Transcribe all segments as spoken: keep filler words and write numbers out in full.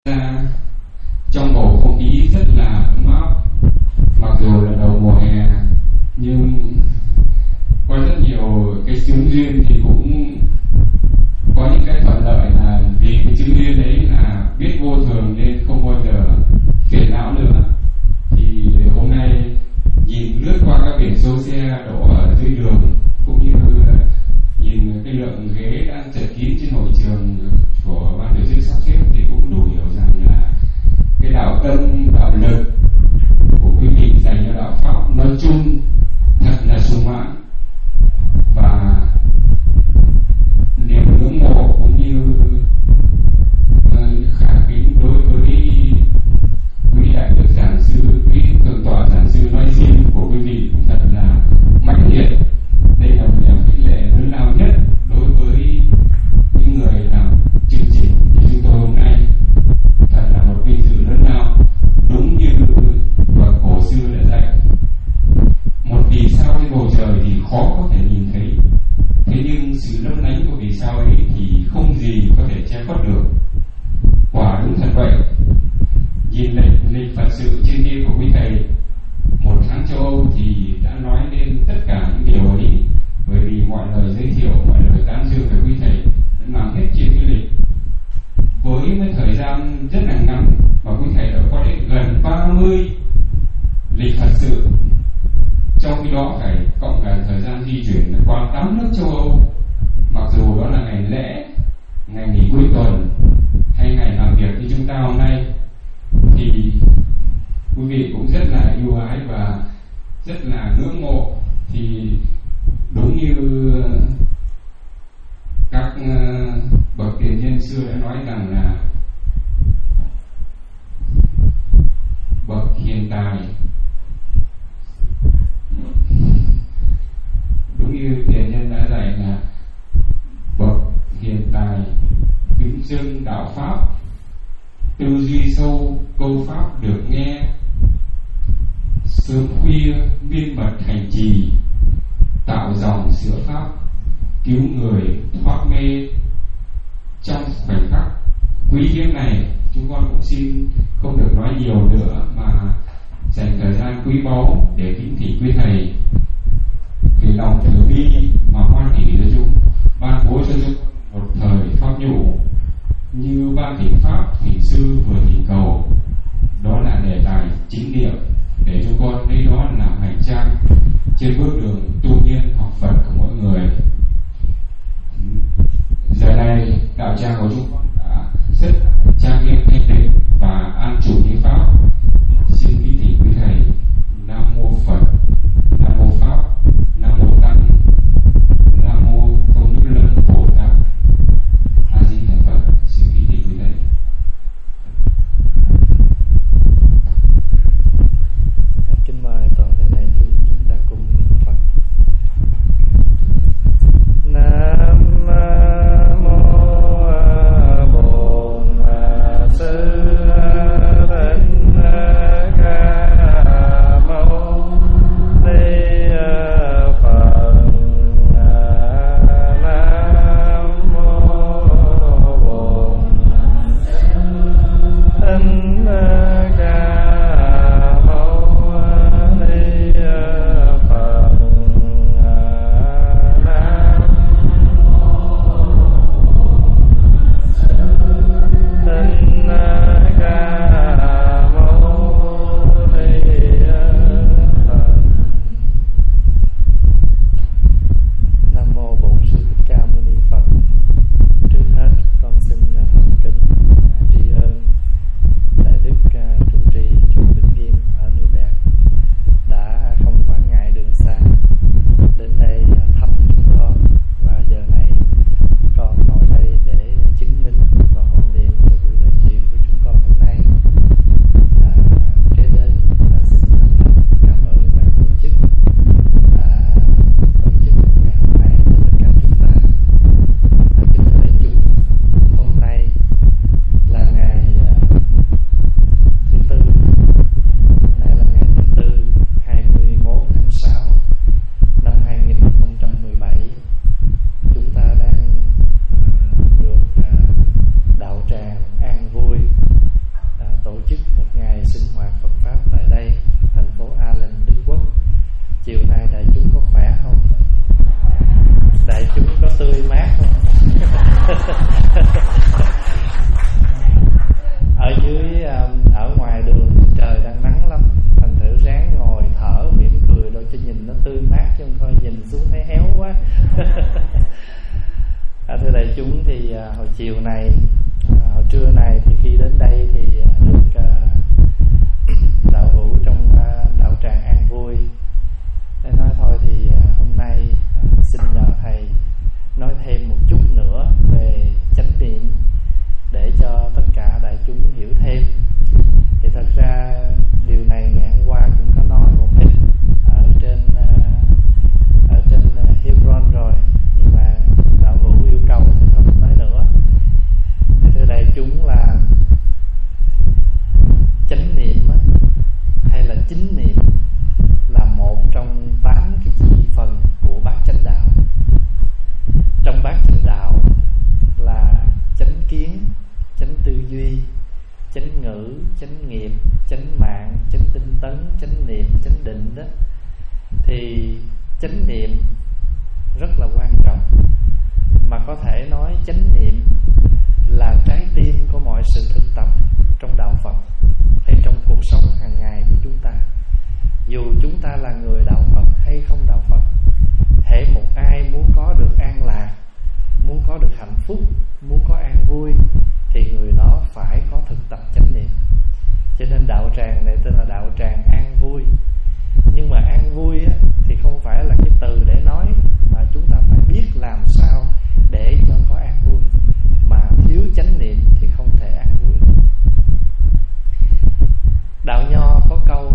trong bầu không khí rất là ấm áp. Mặc dù là đầu mùa hè nhưng có rất nhiều cái chứng duyên thì cũng có những cái thuận lợi, là vì cái chứng duyên đấy là biết vô thường nên không bao giờ phiền não nữa. Thì hôm nay nhìn lướt qua các biển số xe đổ ở dưới đường, cũng như nhìn cái lượng ghế đang chật kín trên hội trường của ban tổ chức sắp xếp thì cũng đủ hiểu rằng là cái đạo tâm, đạo lực của quý vị dành cho đạo pháp nói chung thật là sung mãn, và niềm ngưỡng mộ cũng như uh, khả kính đối với quý đại đức giảng sư, quý thượng tọa giảng sư nói riêng của quý vị cũng thật là mãnh liệt. Đây là một niềm khích lệ lớn lao nhất đối với những người làm chương trình như chúng tôi hôm nay. Thật là một vinh dự lớn lao, đúng như bậc cổ xưa đã dạy, một vì sao trên bầu trời thì khó có thể nhìn thấy, thế nhưng sự lấp lánh của vì sao ấy thì không gì có thể che khuất được. Quả đúng thật vậy. Nhìn lịch, lịch Phật sự trên kia của quý thầy một tháng châu Âu thì đã nói lên tất cả những điều ấy, bởi vì mọi lời giới thiệu, mọi lời tán dương về quý thầy đã nằm hết trên cái lịch. Với mấy thời gian rất là ngắn mà quý thầy đã có đến gần ba mươi lịch Phật sự, trong khi đó phải cộng cả thời gian di chuyển qua tám nước châu Âu. Mặc dù đó là ngày lễ, ngày nghỉ cuối tuần hay ngày làm việc như chúng ta hôm nay, thì quý vị cũng rất là yêu ái và rất là ngưỡng mộ. Thì đúng như các bậc tiền nhân xưa đã nói rằng là bậc hiền tài, đúng như tiền nhân đã dạy là bậc hiền tài kính dâng đạo pháp, tư duy sâu câu pháp được nghe, sớm khuya miên mật hành trì, tạo dòng sửa pháp, cứu người thoát mê. Trong khoảnh khắc quý hiếm này, chúng con cũng xin không được nói nhiều nữa mà dành thời gian quý báu để kính thị quý thầy vì lòng từ bi mà hoan hỷ cho chúng ban bố cho chúng một thời pháp nhũ như ban thỉnh pháp thỉnh sư vừa thỉnh cầu. Đó là đề tài chính niệm để chúng con lấy đó làm hành trang trên bước đường tu nhiên học Phật của mỗi người. Giờ này đạo tràng của chúng con đã rất trang nghiêm thanh tịnh và an trụ như pháp. Xin kính thỉnh quý thầy. Nam mô Phật, Nam mô Pháp, Nam mô Tăng, Nam mô Công Đức Lâm Bồ Tát. A Di Đà Phật. Xin kính thỉnh quý thầy. chánh ngữ, chánh nghiệp, chánh mạng, chánh tinh tấn, chánh niệm, chánh định đó, thì chánh niệm rất là quan trọng. Mà có thể nói chánh niệm là trái tim của mọi sự thực tập trong đạo Phật hay trong cuộc sống hàng ngày của chúng ta. Dù chúng ta là người đạo Phật hay không đạo Phật, hễ một ai muốn có được an lạc, muốn có được hạnh phúc, muốn có an vui, thì người đó phải có thực tập chánh niệm. Cho nên đạo tràng này tên là đạo tràng an vui. Nhưng mà an vui á, thì không phải là cái từ để nói, mà chúng ta phải biết làm sao để cho có an vui. Mà thiếu chánh niệm thì không thể an vui được. Đạo Nho có câu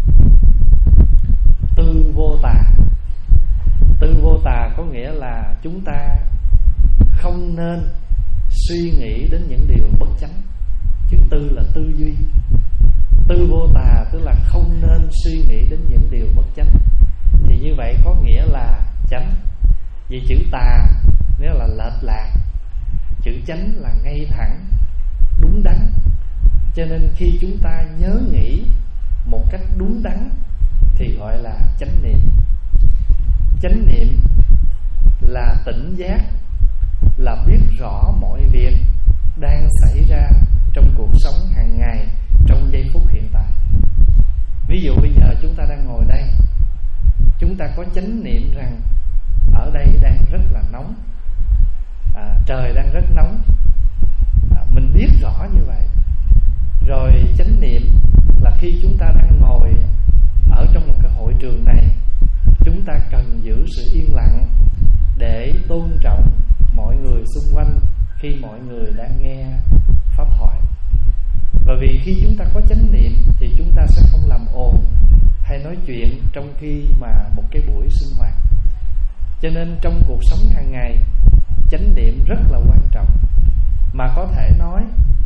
tư vô tà. Tư vô tà có nghĩa là chúng ta không nên suy nghĩ đến những điều bất chánh. Chữ tư là tư duy. Tư vô tà tức là không nên suy nghĩ đến những điều bất chánh. Thì như vậy có nghĩa là chánh. Vì chữ tà nghĩa là lệch lạc, chữ chánh là ngay thẳng, đúng đắn. Cho nên khi chúng ta nhớ nghĩ một cách đúng đắn thì gọi là chánh niệm. Chánh niệm là tỉnh giác, là biết rõ mọi việc đang xảy ra trong cuộc sống hàng ngày, trong giây phút hiện tại. Ví dụ bây giờ chúng ta đang ngồi đây, chúng ta có chánh niệm rằng ở đây đang rất là nóng, à, trời đang rất nóng, à, mình biết rõ như vậy. Rồi chánh niệm là khi chúng ta đang ngồi ở trong một cái hội trường này, chúng ta cần giữ sự yên lặng để tôn trọng mọi người xung quanh khi mọi người đang nghe pháp thoại. Và vì khi chúng ta có chánh niệm thì chúng ta sẽ không làm ồn hay nói chuyện trong khi mà một cái buổi sinh hoạt. Cho nên trong cuộc sống hàng ngày, chánh niệm rất là quan trọng. Mà có thể nói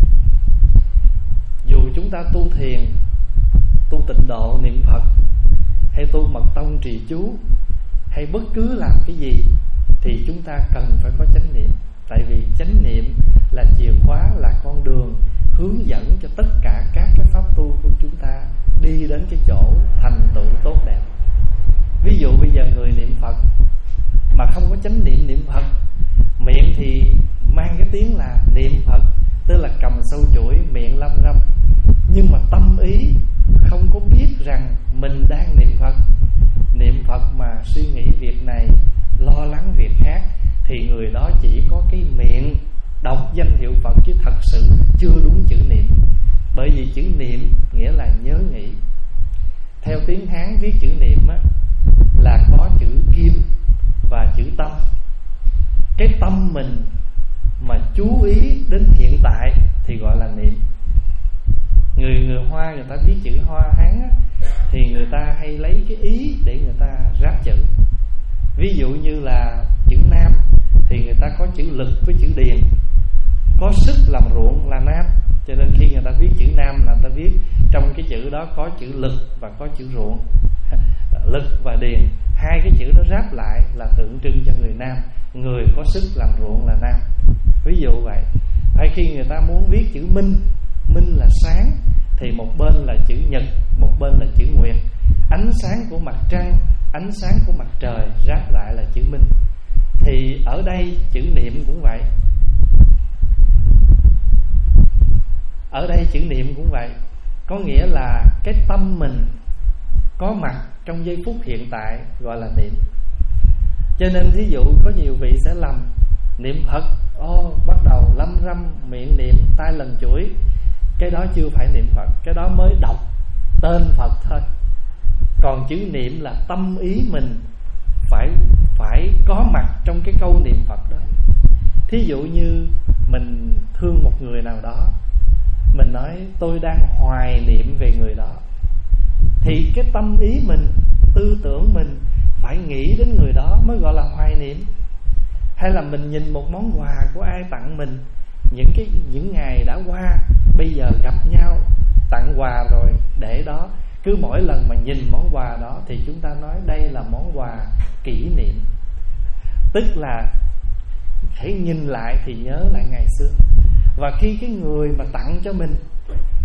dù chúng ta tu thiền, tu tịnh độ niệm Phật, hay tu mật tông trì chú, hay bất cứ làm cái gì, thì chúng ta cần phải có chánh niệm. Tại vì chánh niệm là chìa khóa, là con đường hướng dẫn cho tất cả các cái pháp tu của chúng ta đi đến cái chỗ thành tựu tốt đẹp. Ví dụ bây giờ người niệm Phật mà không có chánh niệm niệm Phật, miệng thì mang cái tiếng là niệm Phật, tức là cầm sâu chuỗi, miệng lâm râm, nhưng mà tâm ý không có biết rằng mình đang niệm Phật. Niệm Phật mà suy nghĩ việc này, lo lắng việc khác, thì người đó chỉ có cái miệng đọc danh hiệu Phật, chứ thật sự chưa đúng chữ niệm. Bởi vì chữ niệm nghĩa là nhớ nghĩ. Theo tiếng Hán viết chữ niệm á, là có chữ kim và chữ tâm. Cái tâm mình mà chú ý đến hiện tại thì gọi là niệm. Người người Hoa người ta viết chữ Hoa Hán á, thì người ta hay lấy cái ý để người ta ráp chữ. Ví dụ như là chữ nam thì người ta có chữ lực với chữ điền. Có sức làm ruộng là nam, cho nên khi người ta viết chữ nam là người ta viết trong cái chữ đó có chữ lực và có chữ ruộng. Lực và điền, hai cái chữ đó ráp lại là tượng trưng cho người nam, người có sức làm ruộng là nam. Ví dụ vậy. Hay khi người ta muốn viết chữ minh, minh là sáng, thì một bên là chữ nhật, một bên là chữ nguyệt. Ánh sáng của mặt trăng, ánh sáng của mặt trời ráp lại là chữ minh. Thì ở đây chữ niệm cũng vậy. Ở đây chữ niệm cũng vậy. Có nghĩa là cái tâm mình có mặt trong giây phút hiện tại gọi là niệm. Cho nên thí dụ có nhiều vị sẽ lầm niệm Phật, ô bắt đầu lâm râm miệng niệm, tay lần chuỗi. Cái đó chưa phải niệm Phật, cái đó mới đọc tên Phật thôi. Còn chữ niệm là tâm ý mình phải phải có mặt trong cái câu niệm Phật đó. Thí dụ như mình thương một người nào đó, mình nói tôi đang hoài niệm về người đó, thì cái tâm ý mình, tư tưởng mình phải nghĩ đến người đó mới gọi là hoài niệm. Hay là mình nhìn một món quà của ai tặng mình những cái những ngày đã qua, bây giờ gặp nhau tặng quà rồi để đó, cứ mỗi lần mà nhìn món quà đó thì chúng ta nói đây là món quà kỷ niệm. Tức là hãy nhìn lại thì nhớ lại ngày xưa. Và khi cái người mà tặng cho mình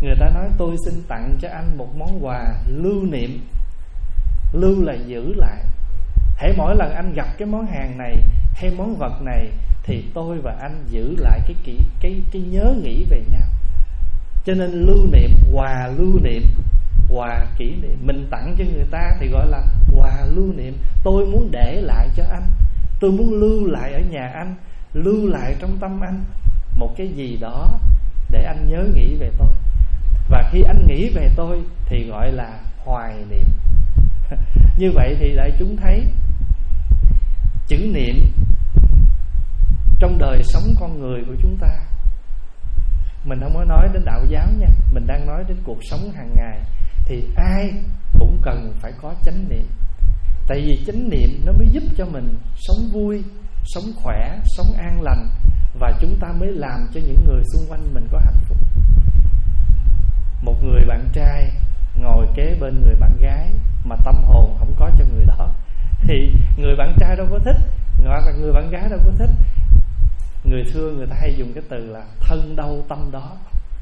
Người ta nói tôi xin tặng cho anh một món quà lưu niệm. Lưu là giữ lại. Hễ mỗi lần anh gặp cái món hàng này hay món vật này thì tôi và anh giữ lại cái kỷ, cái cái nhớ nghĩ về nhau. Cho nên lưu niệm, quà lưu niệm, quà kỷ niệm mình tặng cho người ta thì gọi là quà lưu niệm. Tôi muốn để lại cho anh, tôi muốn lưu lại ở nhà anh, lưu lại trong tâm anh một cái gì đó để anh nhớ nghĩ về tôi. Và khi anh nghĩ về tôi thì gọi là hoài niệm. Như vậy thì đại chúng thấy chữ niệm trong đời sống con người của chúng ta. Mình không có nói đến đạo giáo nha, mình đang nói đến cuộc sống hàng ngày. Thì ai cũng cần phải có chánh niệm. Tại vì chánh niệm nó mới giúp cho mình sống vui, sống khỏe, sống an lành. Và chúng ta mới làm cho những người xung quanh mình có hạnh phúc. Một người bạn trai ngồi kế bên người bạn gái mà tâm hồn không có cho người đó thì người bạn trai đâu có thích, hoặc là người bạn gái đâu có thích. Người xưa người ta hay dùng cái từ là thân đâu tâm đó.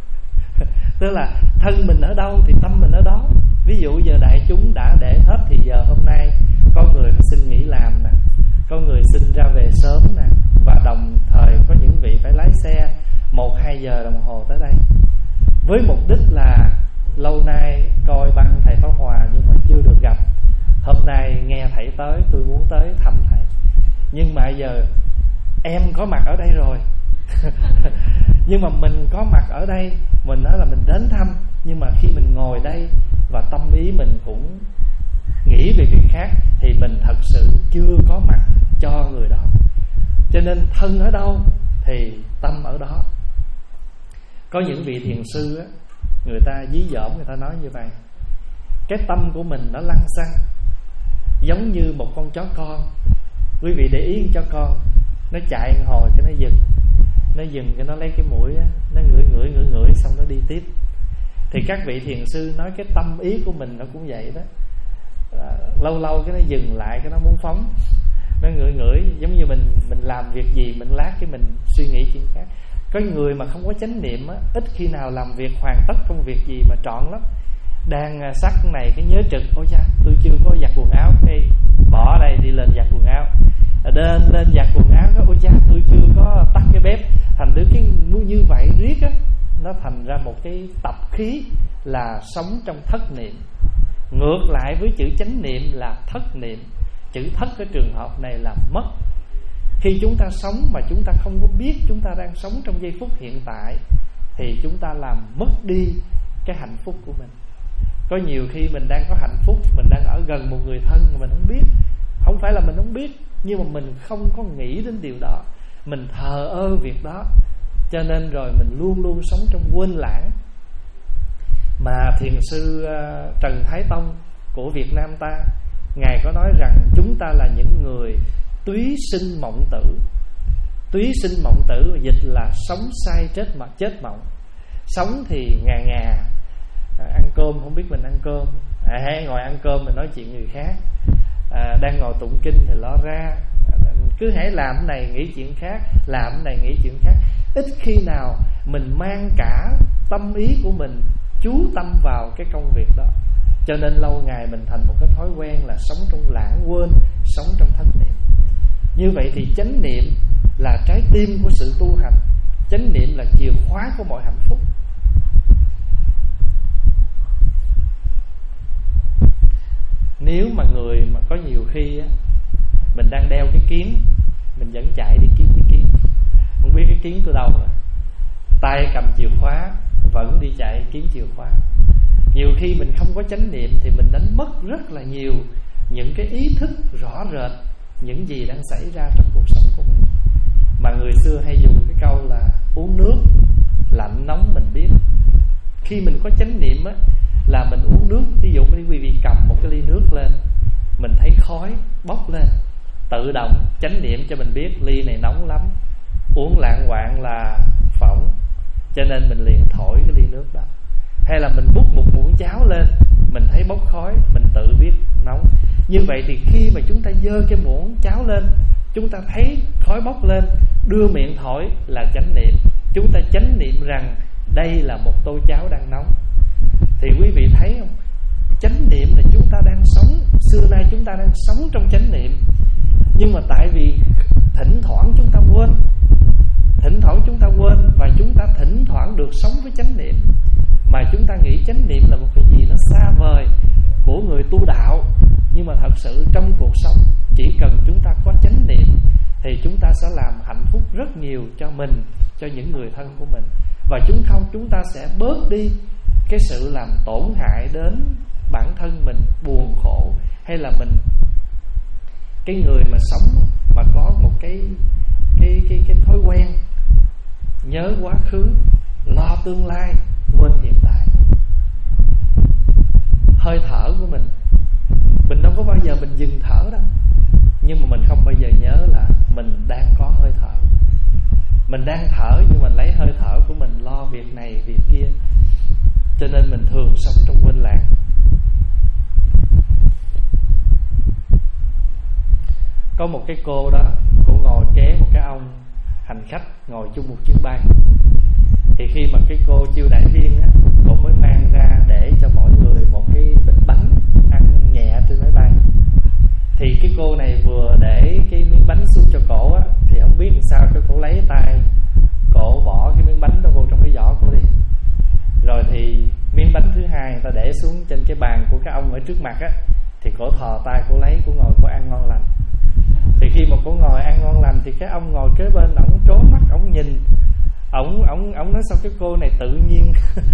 Tức là thân mình ở đâu thì tâm mình ở đó. Ví dụ giờ đại chúng đã để hết thì giờ hôm nay có người xin nghỉ làm nè, có người xin ra về sớm nè, và đồng thời có những vị phải lái xe một hai giờ đồng hồ tới đây với mục đích là lâu nay coi băng thầy Pháp Hòa nhưng mà chưa được gặp. Hôm nay nghe thầy tới, tôi muốn tới thăm thầy. Nhưng mà giờ em có mặt ở đây rồi. Nhưng mà mình có mặt ở đây, mình nói là mình đến thăm, nhưng mà khi mình ngồi đây và tâm ý mình cũng nghĩ về việc khác thì mình thật sự chưa có mặt cho người đó. Cho nên thân ở đâu thì tâm ở đó. Có những vị thiền sư á, người ta dí dỏm, người ta nói như vậy: cái tâm của mình nó lăng xăng giống như một con chó con. Quý vị để ý cho con, nó chạy một hồi cái nó dừng, nó dừng cái nó lấy cái mũi á, nó ngửi ngửi ngửi ngửi xong nó đi tiếp. Thì các vị thiền sư nói cái tâm ý của mình nó cũng vậy đó. À, lâu lâu cái nó dừng lại, cái nó muốn phóng, nó ngửi ngửi. Giống như mình mình làm việc gì, mình lát cái mình suy nghĩ chuyện khác. Có người mà không có chánh niệm á, ít khi nào làm việc hoàn tất công việc gì mà trọn lắm. Đang sắc này cái nhớ trực, ôi cha tôi chưa có giặt quần áo, cái bỏ đây đi lên giặt quần áo. Lên lên giặt quần áo, cái ôi cha tôi chưa có tắt cái bếp. Thành đứa cái như vậy riết á, nó thành ra một cái tập khí là sống trong thất niệm. Ngược lại với chữ chánh niệm là thất niệm. Chữ thất cái trường hợp này là mất. Khi chúng ta sống mà chúng ta không có biết chúng ta đang sống trong giây phút hiện tại thì chúng ta làm mất đi cái hạnh phúc của mình. Có nhiều khi mình đang có hạnh phúc, mình đang ở gần một người thân mà mình không biết. Không phải là mình không biết, nhưng mà mình không có nghĩ đến điều đó, mình thờ ơ việc đó. Cho nên rồi mình luôn luôn sống trong quên lãng. Mà thiền sư Trần Thái Tông của Việt Nam ta, Ngài có nói rằng chúng ta là những người túy sinh mộng tử. Túy sinh mộng tử dịch là sống sai chết mà chết mộng. Sống thì ngà ngà, à, ăn cơm không biết mình ăn cơm, à, hay ngồi ăn cơm mình nói chuyện người khác, à, đang ngồi tụng kinh thì lo ra, à, cứ hãy làm cái này nghĩ chuyện khác, làm cái này nghĩ chuyện khác. Ít khi nào mình mang cả tâm ý của mình chú tâm vào cái công việc đó. Cho nên lâu ngày mình thành một cái thói quen là sống trong lãng quên, sống trong thất niệm. Như vậy thì chánh niệm là trái tim của sự tu hành. Chánh niệm là chìa khóa của mọi hạnh phúc. Nếu mà người mà có nhiều khi á, mình đang đeo cái kiếm, mình vẫn chạy đi kiếm cái kiếm, không biết cái kiếm từ đâu rồi, tay cầm chìa khóa vẫn đi chạy kiếm chìa khóa. Nhiều khi mình không có chánh niệm thì mình đánh mất rất là nhiều những cái ý thức rõ rệt những gì đang xảy ra trong cuộc sống của mình. Mà người xưa hay dùng cái câu là uống nước lạnh nóng mình biết. Khi mình có chánh niệm á, là mình uống nước. Ví dụ quý vị cầm một cái ly nước lên, mình thấy khói bốc lên, tự động chánh niệm cho mình biết ly này nóng lắm, uống lạng quạng là phỏng, cho nên mình liền thổi cái ly nước đó. Hay là mình bút một muỗng cháo lên, mình thấy bốc khói, mình tự biết nóng. Như vậy thì khi mà chúng ta giơ cái muỗng cháo lên, chúng ta thấy khói bốc lên, đưa miệng thổi là chánh niệm. Chúng ta chánh niệm rằng đây là một tô cháo đang nóng. Thì quý vị thấy không, chánh niệm là chúng ta đang sống, xưa nay chúng ta đang sống trong chánh niệm. Nhưng mà tại vì thỉnh thoảng chúng ta quên, thỉnh thoảng chúng ta quên, và chúng ta thỉnh thoảng được sống với chánh niệm, mà chúng ta nghĩ chánh niệm là một cái gì nó xa vời của người tu đạo. Nhưng mà thật sự trong cuộc sống, chỉ cần chúng ta có chánh niệm thì chúng ta sẽ làm hạnh phúc rất nhiều cho mình, cho những người thân của mình. Và chúng không, chúng ta sẽ bớt đi cái sự làm tổn hại đến bản thân mình, buồn khổ, hay là mình, cái người mà sống mà có một cái cái cái cái thói quen nhớ quá khứ, lo tương lai, quên hiện tại. Hơi thở của mình, mình đâu có bao giờ mình dừng thở đâu, nhưng mà mình không bao giờ nhớ là mình đang có hơi thở. Mình đang thở nhưng mình lấy hơi thở của mình lo việc này việc kia, cho nên mình thường sống trong quên lãng. Có một cái cô đó, cô ngồi kế một cái ông hành khách ngồi chung một chuyến bay. Thì khi mà cái cô chiêu đãi viên á, cô mới mang ra để cho mỗi người một cái bịch bánh ăn nhẹ trên máy bay. Thì cái cô này vừa để cái miếng bánh xuống cho cổ á, thì không biết làm sao cái cổ lấy tay, cổ bỏ cái miếng bánh đó vô trong cái giỏ cổ đi. Rồi thì miếng bánh thứ hai người ta để xuống trên cái bàn của cái ông ở trước mặt á, thì cổ thò tay cổ lấy, cổ ngồi cổ ăn ngon lành. Thì khi mà cổ ngồi ăn ngon lành thì cái ông ngồi kế bên, ổng trốn mắt, ổng nhìn, ổng ổng ổng nói sao cái cô này tự nhiên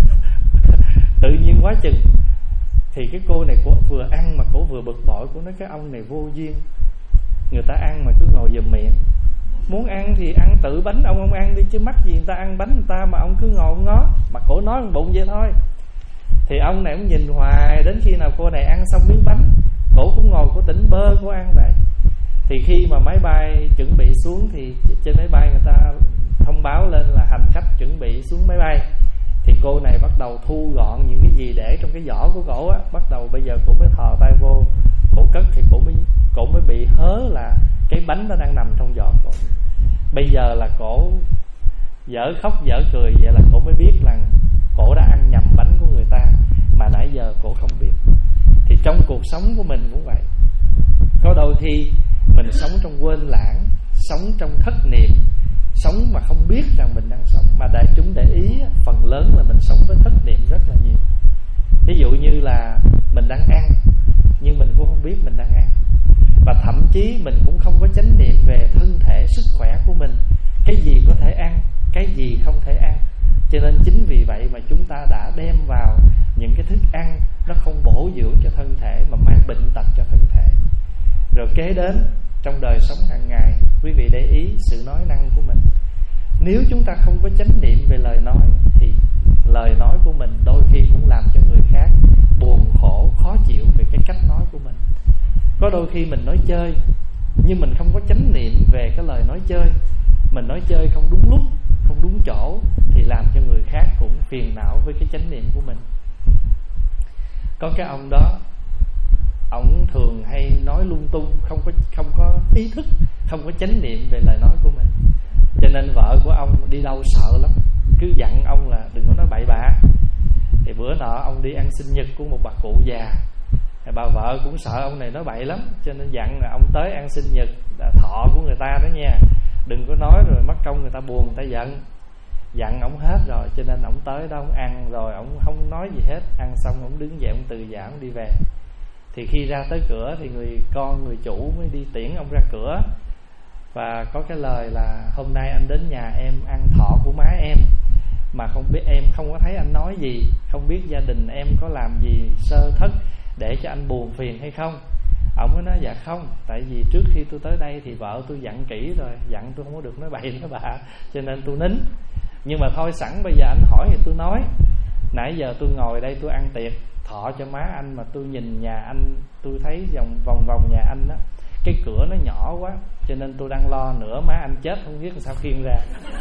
tự nhiên quá chừng. Thì cái cô này cổ vừa ăn mà cổ vừa bực bội, cổ nói cái ông này vô duyên, người ta ăn mà cứ ngồi giùm miệng, muốn ăn thì ăn tự bánh, ông không ăn đi chứ mắc gì người ta ăn bánh người ta mà ông cứ ngồi ông ngó. Mà cổ nói một bụng vậy thôi. Thì ông này cũng nhìn hoài đến khi nào cô này ăn xong miếng bánh, cổ cũng ngồi cổ tỉnh bơ cổ ăn vậy. Thì khi mà máy bay chuẩn bị xuống thì trên máy bay người ta thông báo lên là hành khách chuẩn bị xuống máy bay. Thì cô này bắt đầu thu gọn những cái gì để trong cái giỏ của cổ á, bắt đầu bây giờ cổ mới thò tay vô cổ cất. Thì cổ mới cổ mới bị hớ là cái bánh nó đang nằm trong giỏ cổ. Bây giờ là cổ dở khóc dở cười, vậy là cổ mới biết là cổ đã ăn nhầm bánh của người ta mà nãy giờ cổ không biết. Thì trong cuộc sống của mình cũng vậy, có đôi khi mình sống trong quên lãng, sống trong thất niệm, sống mà không biết rằng mình đang sống. Mà đại chúng để ý, phần lớn là mình sống với thất niệm rất là nhiều. Ví dụ như là mình đang ăn nhưng mình cũng không biết mình đang ăn. Và thậm chí mình cũng không có chánh niệm về thân thể, sức khỏe của mình, cái gì có thể ăn, cái gì không thể ăn. Cho nên chính vì vậy mà chúng ta đã đem vào những cái thức ăn nó không bổ dưỡng cho thân thể mà mang bệnh tật cho thân thể. Rồi kế đến trong đời sống hàng ngày, quý vị để ý sự nói năng của mình. Nếu chúng ta không có chánh niệm về lời nói thì lời nói của mình đôi khi cũng làm cho người khác buồn khổ, khó chịu về cái cách nói của mình. Có đôi khi mình nói chơi nhưng mình không có chánh niệm về cái lời nói chơi, mình nói chơi không đúng lúc, không đúng chỗ, thì làm cho người khác cũng phiền não với cái chánh niệm của mình. Có cái ông đó, ông thường hay nói lung tung, không có không có ý thức, không có chánh niệm về lời nói của mình. Cho nên vợ của ông đi đâu sợ lắm, cứ dặn ông là đừng có nói bậy bạ. Thì bữa nọ ông đi ăn sinh nhật của một bà cụ già, thì bà vợ cũng sợ ông này nói bậy lắm, cho nên dặn là ông tới ăn sinh nhật là thọ của người ta đó nha, đừng có nói rồi mất công người ta buồn, người ta giận. Dặn ông hết rồi, cho nên ông tới đó ông ăn rồi ông không nói gì hết. Ăn xong ông đứng dậy, ông từ giả ông đi về. Thì khi ra tới cửa thì người con người chủ mới đi tiễn ông ra cửa, và có cái lời là hôm nay anh đến nhà em ăn thọ của má em, mà không biết em không có thấy anh nói gì, không biết gia đình em có làm gì sơ thất để cho anh buồn phiền hay không. Ông mới nói dạ không, tại vì trước khi tôi tới đây thì vợ tôi dặn kỹ rồi, dặn tôi không có được nói bậy nói bạ, cho nên tôi nín. Nhưng mà thôi sẵn bây giờ anh hỏi thì tôi nói, nãy giờ tôi ngồi đây tôi ăn tiệc thọ cho má anh, mà tôi nhìn nhà anh, tôi thấy vòng vòng vòng nhà anh đó, cái cửa nó nhỏ quá, cho nên tôi đang lo nữa má anh chết không biết làm sao khiêng ra.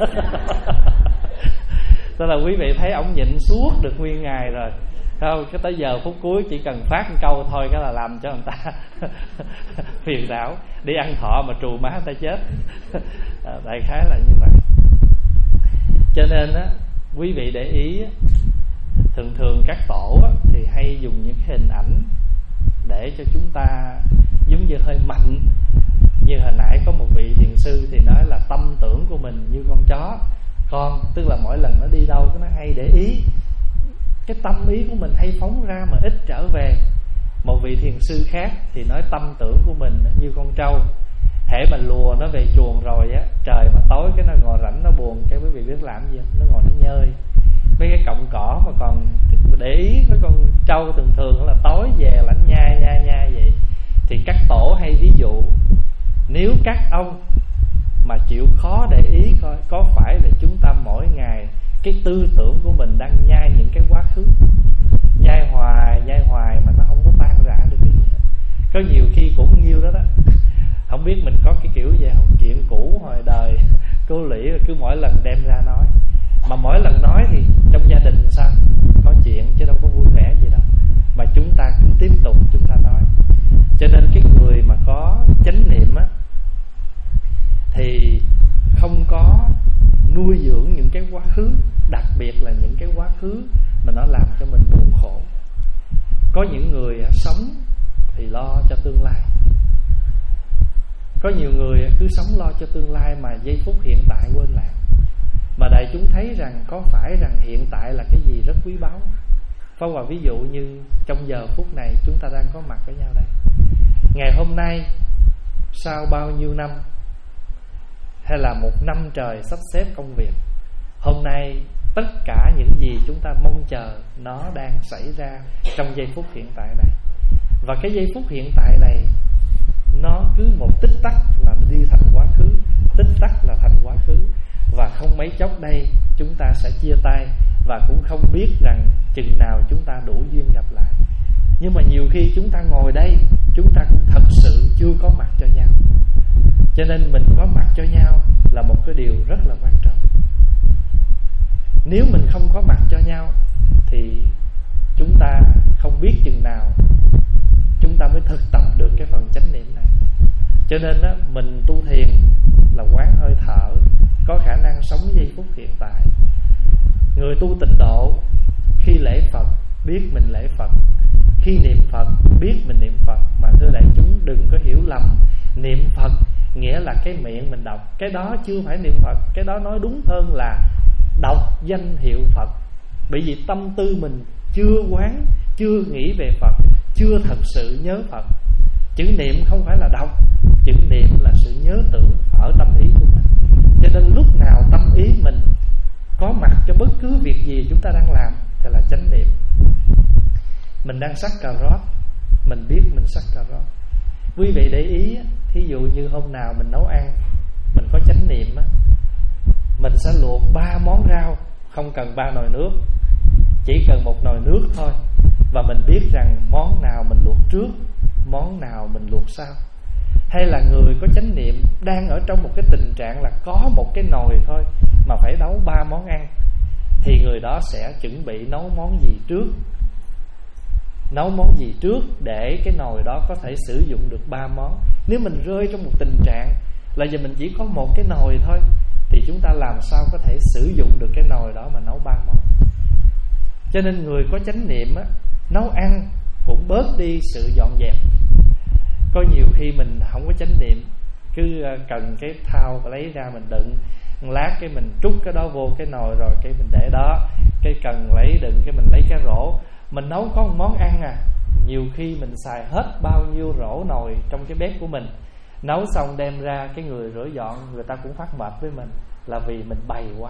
Tức là quý vị thấy ổng nhịn suốt được nguyên ngày rồi, không? Cái tới giờ phút cuối chỉ cần phát một câu thôi cái là làm cho người ta phiền não, đi ăn thọ mà trù má người ta chết. Đại khái là như vậy. Cho nên á, quý vị để ý, thường thường các tổ thì hay dùng những cái hình ảnh để cho chúng ta giống như hơi mạnh. Như hồi nãy có một vị thiền sư thì nói là tâm tưởng của mình như con chó con, tức là mỗi lần nó đi đâu nó hay để ý, cái tâm ý của mình hay phóng ra mà ít trở về. Một vị thiền sư khác thì nói tâm tưởng của mình như con trâu, hễ mà lùa nó về chuồng rồi á, trời mà tối cái nó ngồi rảnh nó buồn, cái quý vị biết làm gì không? Nó ngồi nó nhơi mấy cái cọng cỏ mà còn để ý với con trâu thường thường là tối về là nó nhai nhai nhai vậy. Thì các tổ hay ví dụ, nếu các ông mà chịu khó để ý coi có phải là chúng ta mỗi ngày cái tư tưởng của mình đang nhai những cái quá khứ, nhai hoài nhai hoài mà nó không có tan rã được cái gì hết. Có nhiều khi cũng nhiêu đó đó. Không biết mình có cái kiểu gì không? Chuyện cũ hồi đời cô Lũy cứ mỗi lần đem ra nói, mà mỗi lần nói thì trong gia đình sao có chuyện chứ đâu có vui vẻ gì đâu, mà chúng ta cứ tiếp tục chúng ta nói. Cho nên cái người mà có chánh niệm á thì không có nuôi dưỡng những cái quá khứ, đặc biệt là những cái quá khứ mà nó làm cho mình buồn khổ. Có những người sống thì lo cho tương lai, có nhiều người cứ sống lo cho tương lai mà giây phút hiện tại quên lãng. Mà đại chúng thấy rằng có phải rằng hiện tại là cái gì rất quý báu. Phong vào ví dụ như trong giờ phút này chúng ta đang có mặt với nhau đây. Ngày hôm nay sau bao nhiêu năm hay là một năm trời sắp xếp công việc, hôm nay tất cả những gì chúng ta mong chờ nó đang xảy ra trong giây phút hiện tại này. Và cái giây phút hiện tại này nó cứ một tích tắc là nó đi thành quá khứ, tích tắc là thành quá khứ. Và không mấy chốc đây chúng ta sẽ chia tay, và cũng không biết rằng chừng nào chúng ta đủ duyên gặp lại. Nhưng mà nhiều khi chúng ta ngồi đây, chúng ta cũng thật sự chưa có mặt cho nhau. Cho nên mình có mặt cho nhau là một cái điều rất là quan trọng. Nếu mình không có mặt cho nhau thì chúng ta không biết chừng nào chúng ta mới thực tập được cái phần chánh niệm này. Cho nên á, mình tu thiền là quán hơi thở, có khả năng sống giây phút hiện tại. Người tu tịnh độ khi lễ Phật biết mình lễ Phật, khi niệm Phật biết mình niệm Phật. Mà thưa đại chúng đừng có hiểu lầm, niệm Phật nghĩa là cái miệng mình đọc, cái đó chưa phải niệm Phật. Cái đó nói đúng hơn là đọc danh hiệu Phật. Bởi vì tâm tư mình chưa quán, chưa nghĩ về Phật, chưa thật sự nhớ Phật. Chữ niệm không phải là đọc, chữ niệm là sự nhớ tưởng ở tâm ý của mình. Cho nên lúc nào tâm ý mình có mặt cho bất cứ việc gì chúng ta đang làm thì là chánh niệm. Mình đang sắc cà rốt, mình biết mình sắc cà rốt. Quý vị để ý, thí dụ như hôm nào mình nấu ăn, mình có chánh niệm á, mình sẽ luộc ba món rau, không cần ba nồi nước, chỉ cần một nồi nước thôi. Và mình biết rằng món nào mình luộc trước, món nào mình luộc sau. Hay là người có chánh niệm đang ở trong một cái tình trạng là có một cái nồi thôi mà phải nấu ba món ăn, thì người đó sẽ chuẩn bị nấu món gì trước, nấu món gì trước để cái nồi đó có thể sử dụng được ba món. Nếu mình rơi trong một tình trạng là giờ mình chỉ có một cái nồi thôi, thì chúng ta làm sao có thể sử dụng được cái nồi đó mà nấu ba món. Cho nên người có chánh niệm á, nấu ăn cũng bớt đi sự dọn dẹp. Có nhiều khi mình không có chánh niệm, cứ cần cái thau lấy ra mình đựng, lát cái mình trút cái đó vô cái nồi rồi cái mình để đó. Cái cần lấy đựng cái mình lấy cái rổ, mình nấu có một món ăn à, nhiều khi mình xài hết bao nhiêu rổ nồi trong cái bếp của mình. Nấu xong đem ra, cái người rửa dọn người ta cũng phát mệt với mình, là vì mình bày quá.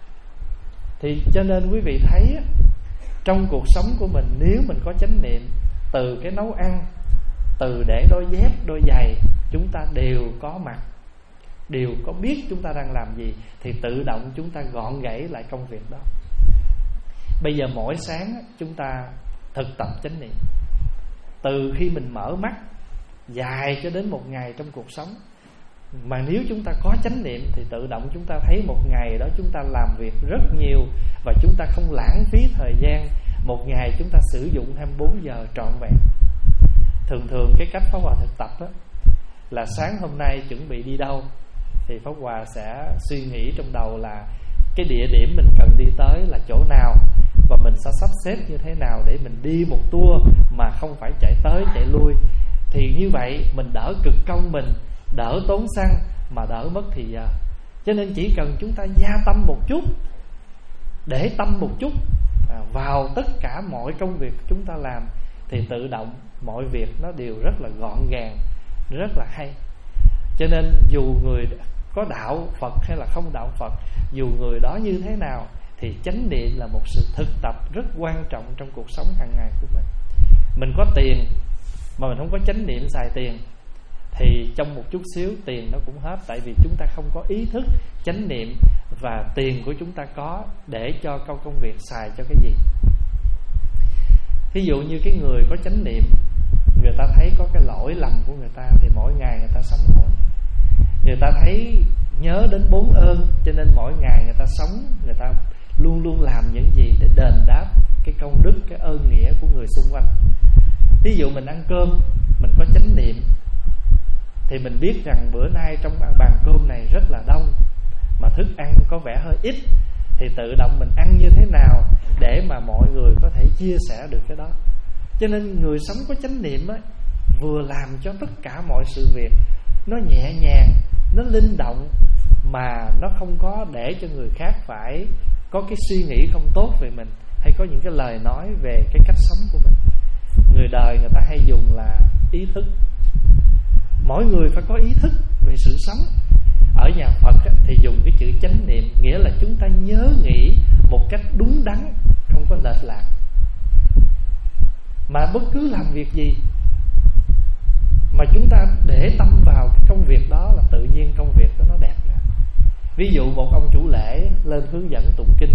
Thì cho nên quý vị thấy trong cuộc sống của mình, nếu mình có chánh niệm, từ cái nấu ăn, từ để đôi dép, đôi giày, chúng ta đều có mặt, đều có biết chúng ta đang làm gì, thì tự động chúng ta gọn gãy lại công việc đó. Bây giờ mỗi sáng chúng ta thực tập chánh niệm, từ khi mình mở mắt dài cho đến một ngày trong cuộc sống. Mà nếu chúng ta có chánh niệm thì tự động chúng ta thấy một ngày đó chúng ta làm việc rất nhiều, và chúng ta không lãng phí thời gian. Một ngày chúng ta sử dụng hai mươi bốn giờ trọn vẹn. Thường thường cái cách Pháp Hòa thực tập đó là sáng hôm nay chuẩn bị đi đâu, thì Pháp Hòa sẽ suy nghĩ trong đầu là cái địa điểm mình cần đi tới là chỗ nào, và mình sẽ sắp xếp như thế nào để mình đi một tour mà không phải chạy tới chạy lui. Thì như vậy mình đỡ cực công mình, đỡ tốn xăng mà đỡ mất thì giờ. Cho nên chỉ cần chúng ta gia tâm một chút, để tâm một chút vào tất cả mọi công việc chúng ta làm, thì tự động mọi việc nó đều rất là gọn gàng, rất là hay. Cho nên dù người có đạo Phật hay là không đạo Phật, dù người đó như thế nào, thì chánh niệm là một sự thực tập rất quan trọng trong cuộc sống hàng ngày của mình. Mình có tiền mà mình không có chánh niệm xài tiền, thì trong một chút xíu tiền nó cũng hết. Tại vì chúng ta không có ý thức chánh niệm, và tiền của chúng ta có để cho câu công việc xài cho cái gì. Thí dụ như cái người có chánh niệm, người ta thấy có cái lỗi lầm của người ta thì mỗi ngày người ta sống ổn. Người ta thấy nhớ đến bốn ơn, cho nên mỗi ngày người ta sống, người ta luôn luôn làm những gì để đền đáp cái công đức, cái ơn nghĩa của người xung quanh. Thí dụ mình ăn cơm, mình có chánh niệm, thì mình biết rằng bữa nay trong bàn cơm này rất là đông, mà thức ăn có vẻ hơi ít, thì tự động mình ăn như thế nào để mà mọi người có thể chia sẻ được cái đó. Cho nên người sống có chánh niệm á, vừa làm cho tất cả mọi sự việc nó nhẹ nhàng, nó linh động, mà nó không có để cho người khác phải có cái suy nghĩ không tốt về mình, hay có những cái lời nói về cái cách sống của mình. Người đời người ta hay dùng là ý thức. Mỗi người phải có ý thức về sự sống. Ở nhà Phật thì dùng cái chữ chánh niệm, nghĩa là chúng ta nhớ nghĩ một cách đúng đắn, không có lệch lạc. Mà bất cứ làm việc gì mà chúng ta để tâm vào cái công việc đó là tự nhiên công việc đó nó đẹp ra. Ví dụ một ông chủ lễ lên hướng dẫn tụng kinh,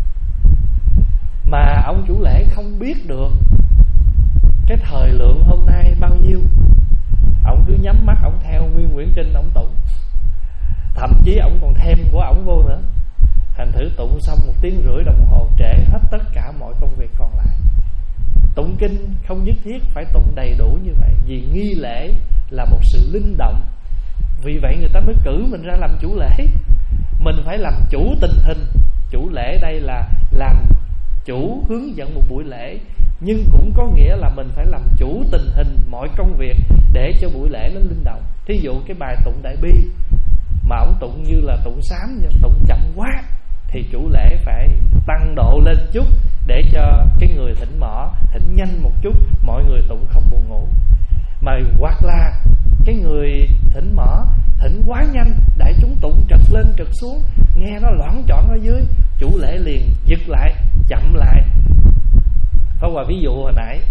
mà ông chủ lễ không biết được cái thời lượng hôm nay bao nhiêu, ông cứ nhắm mắt ông theo nguyên quyển kinh ông tụng. Thậm chí ông còn thêm của ông vô nữa. Thành thử tụng xong một tiếng rưỡi đồng hồ, trễ hết tất cả mọi công việc còn lại. Tụng kinh không nhất thiết phải tụng đầy đủ như vậy, vì nghi lễ là một sự linh động. Vì vậy người ta mới cử mình ra làm chủ lễ. Mình phải làm chủ tình hình. Chủ lễ đây là làm chủ hướng dẫn một buổi lễ, nhưng cũng có nghĩa là mình phải làm chủ tình hình mọi công việc để cho buổi lễ nó linh động. Thí dụ cái bài tụng Đại Bi mà ông tụng như là tụng sám vậy, tụng chậm quá, thì chủ lễ phải tăng độ lên chút để cho cái người thỉnh mỏ thỉnh nhanh một chút, mọi người tụng không buồn ngủ. Mà hoặc là cái người thỉnh mỏ thỉnh quá nhanh, đại chúng tụng trật lên trật xuống, nghe nó loãng choạng ở dưới, chủ lễ liền giật lại, chậm lại. Có qua ví dụ hồi nãy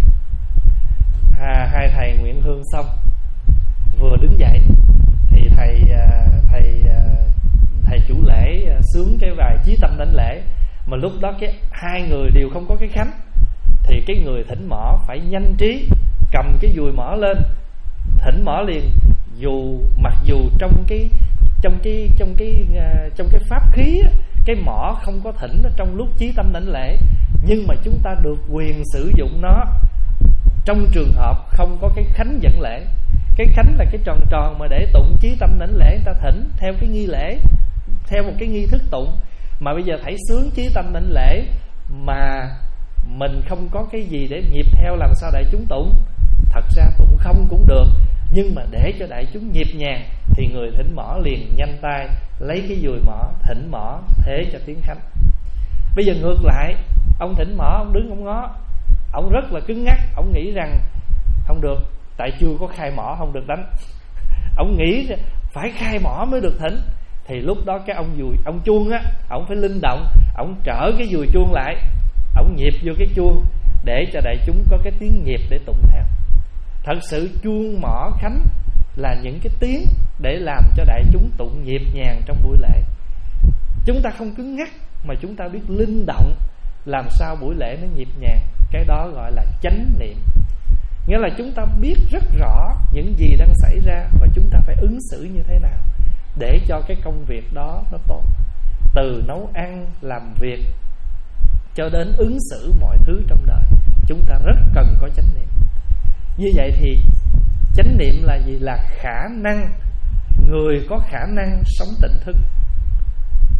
à, hai thầy nguyện hương xong, vừa đứng dậy thì thầy thầy thầy chủ lễ sướng cái bài Chí Tâm Đảnh Lễ, mà lúc đó cái hai người đều không có cái khánh, thì cái người thỉnh mỏ phải nhanh trí cầm cái dùi mỏ lên thỉnh mỏ liền. Dù mặc dù trong cái trong cái trong cái trong cái pháp khí cái mỏ không có thỉnh trong lúc Chí Tâm Đảnh Lễ, nhưng mà chúng ta được quyền sử dụng nó trong trường hợp không có cái khánh dẫn lễ. Cái khánh là cái tròn tròn mà để tụng Chí Tâm Đảnh Lễ, người ta thỉnh theo cái nghi lễ, theo một cái nghi thức tụng. Mà bây giờ thảy sướng Chí Tâm Đảnh Lễ mà mình không có cái gì để nhịp theo, làm sao đại chúng tụng? Thật ra tụng không cũng được, nhưng mà để cho đại chúng nhịp nhàng thì người thỉnh mỏ liền nhanh tay lấy cái dùi mỏ thỉnh mỏ thế cho tiếng khánh. Bây giờ ngược lại, ông thỉnh mỏ ông đứng ông ngó, ông rất là cứng ngắc, ông nghĩ rằng không được, tại chưa có khai mỏ không được đánh. Ông nghĩ phải khai mỏ mới được thỉnh. Thì lúc đó cái ông dùi, ông chuông á, ông phải linh động, ông trở cái dùi chuông lại, ông nhịp vô cái chuông để cho đại chúng có cái tiếng nhịp để tụng theo. Thật sự chuông mỏ khánh là những cái tiếng để làm cho đại chúng tụng nhịp nhàng trong buổi lễ. Chúng ta không cứng ngắc mà chúng ta biết linh động, làm sao buổi lễ nó nhịp nhàng. Cái đó gọi là chánh niệm. Nghĩa là chúng ta biết rất rõ những gì đang xảy ra và chúng ta phải ứng xử như thế nào để cho cái công việc đó nó tốt. Từ nấu ăn, làm việc cho đến ứng xử mọi thứ trong đời, chúng ta rất cần có chánh niệm. Như vậy thì chánh niệm là gì? Là khả năng, người có khả năng sống tỉnh thức.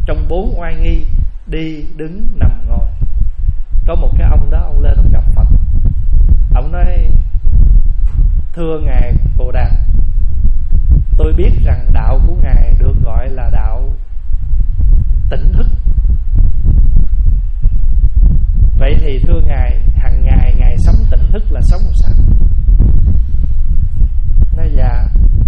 trong bốn oai nghi: đi, đứng, nằm, ngồi. Có một cái ông đó, ông lên ông gặp Phật. Ông nói: thưa Ngài Bồ Đạt, tôi biết rằng đạo của Ngài được gọi là đạo tỉnh thức. Vậy thì thưa Ngài, hàng ngày Ngài sống tỉnh thức là sống làm sao? Nói dạ,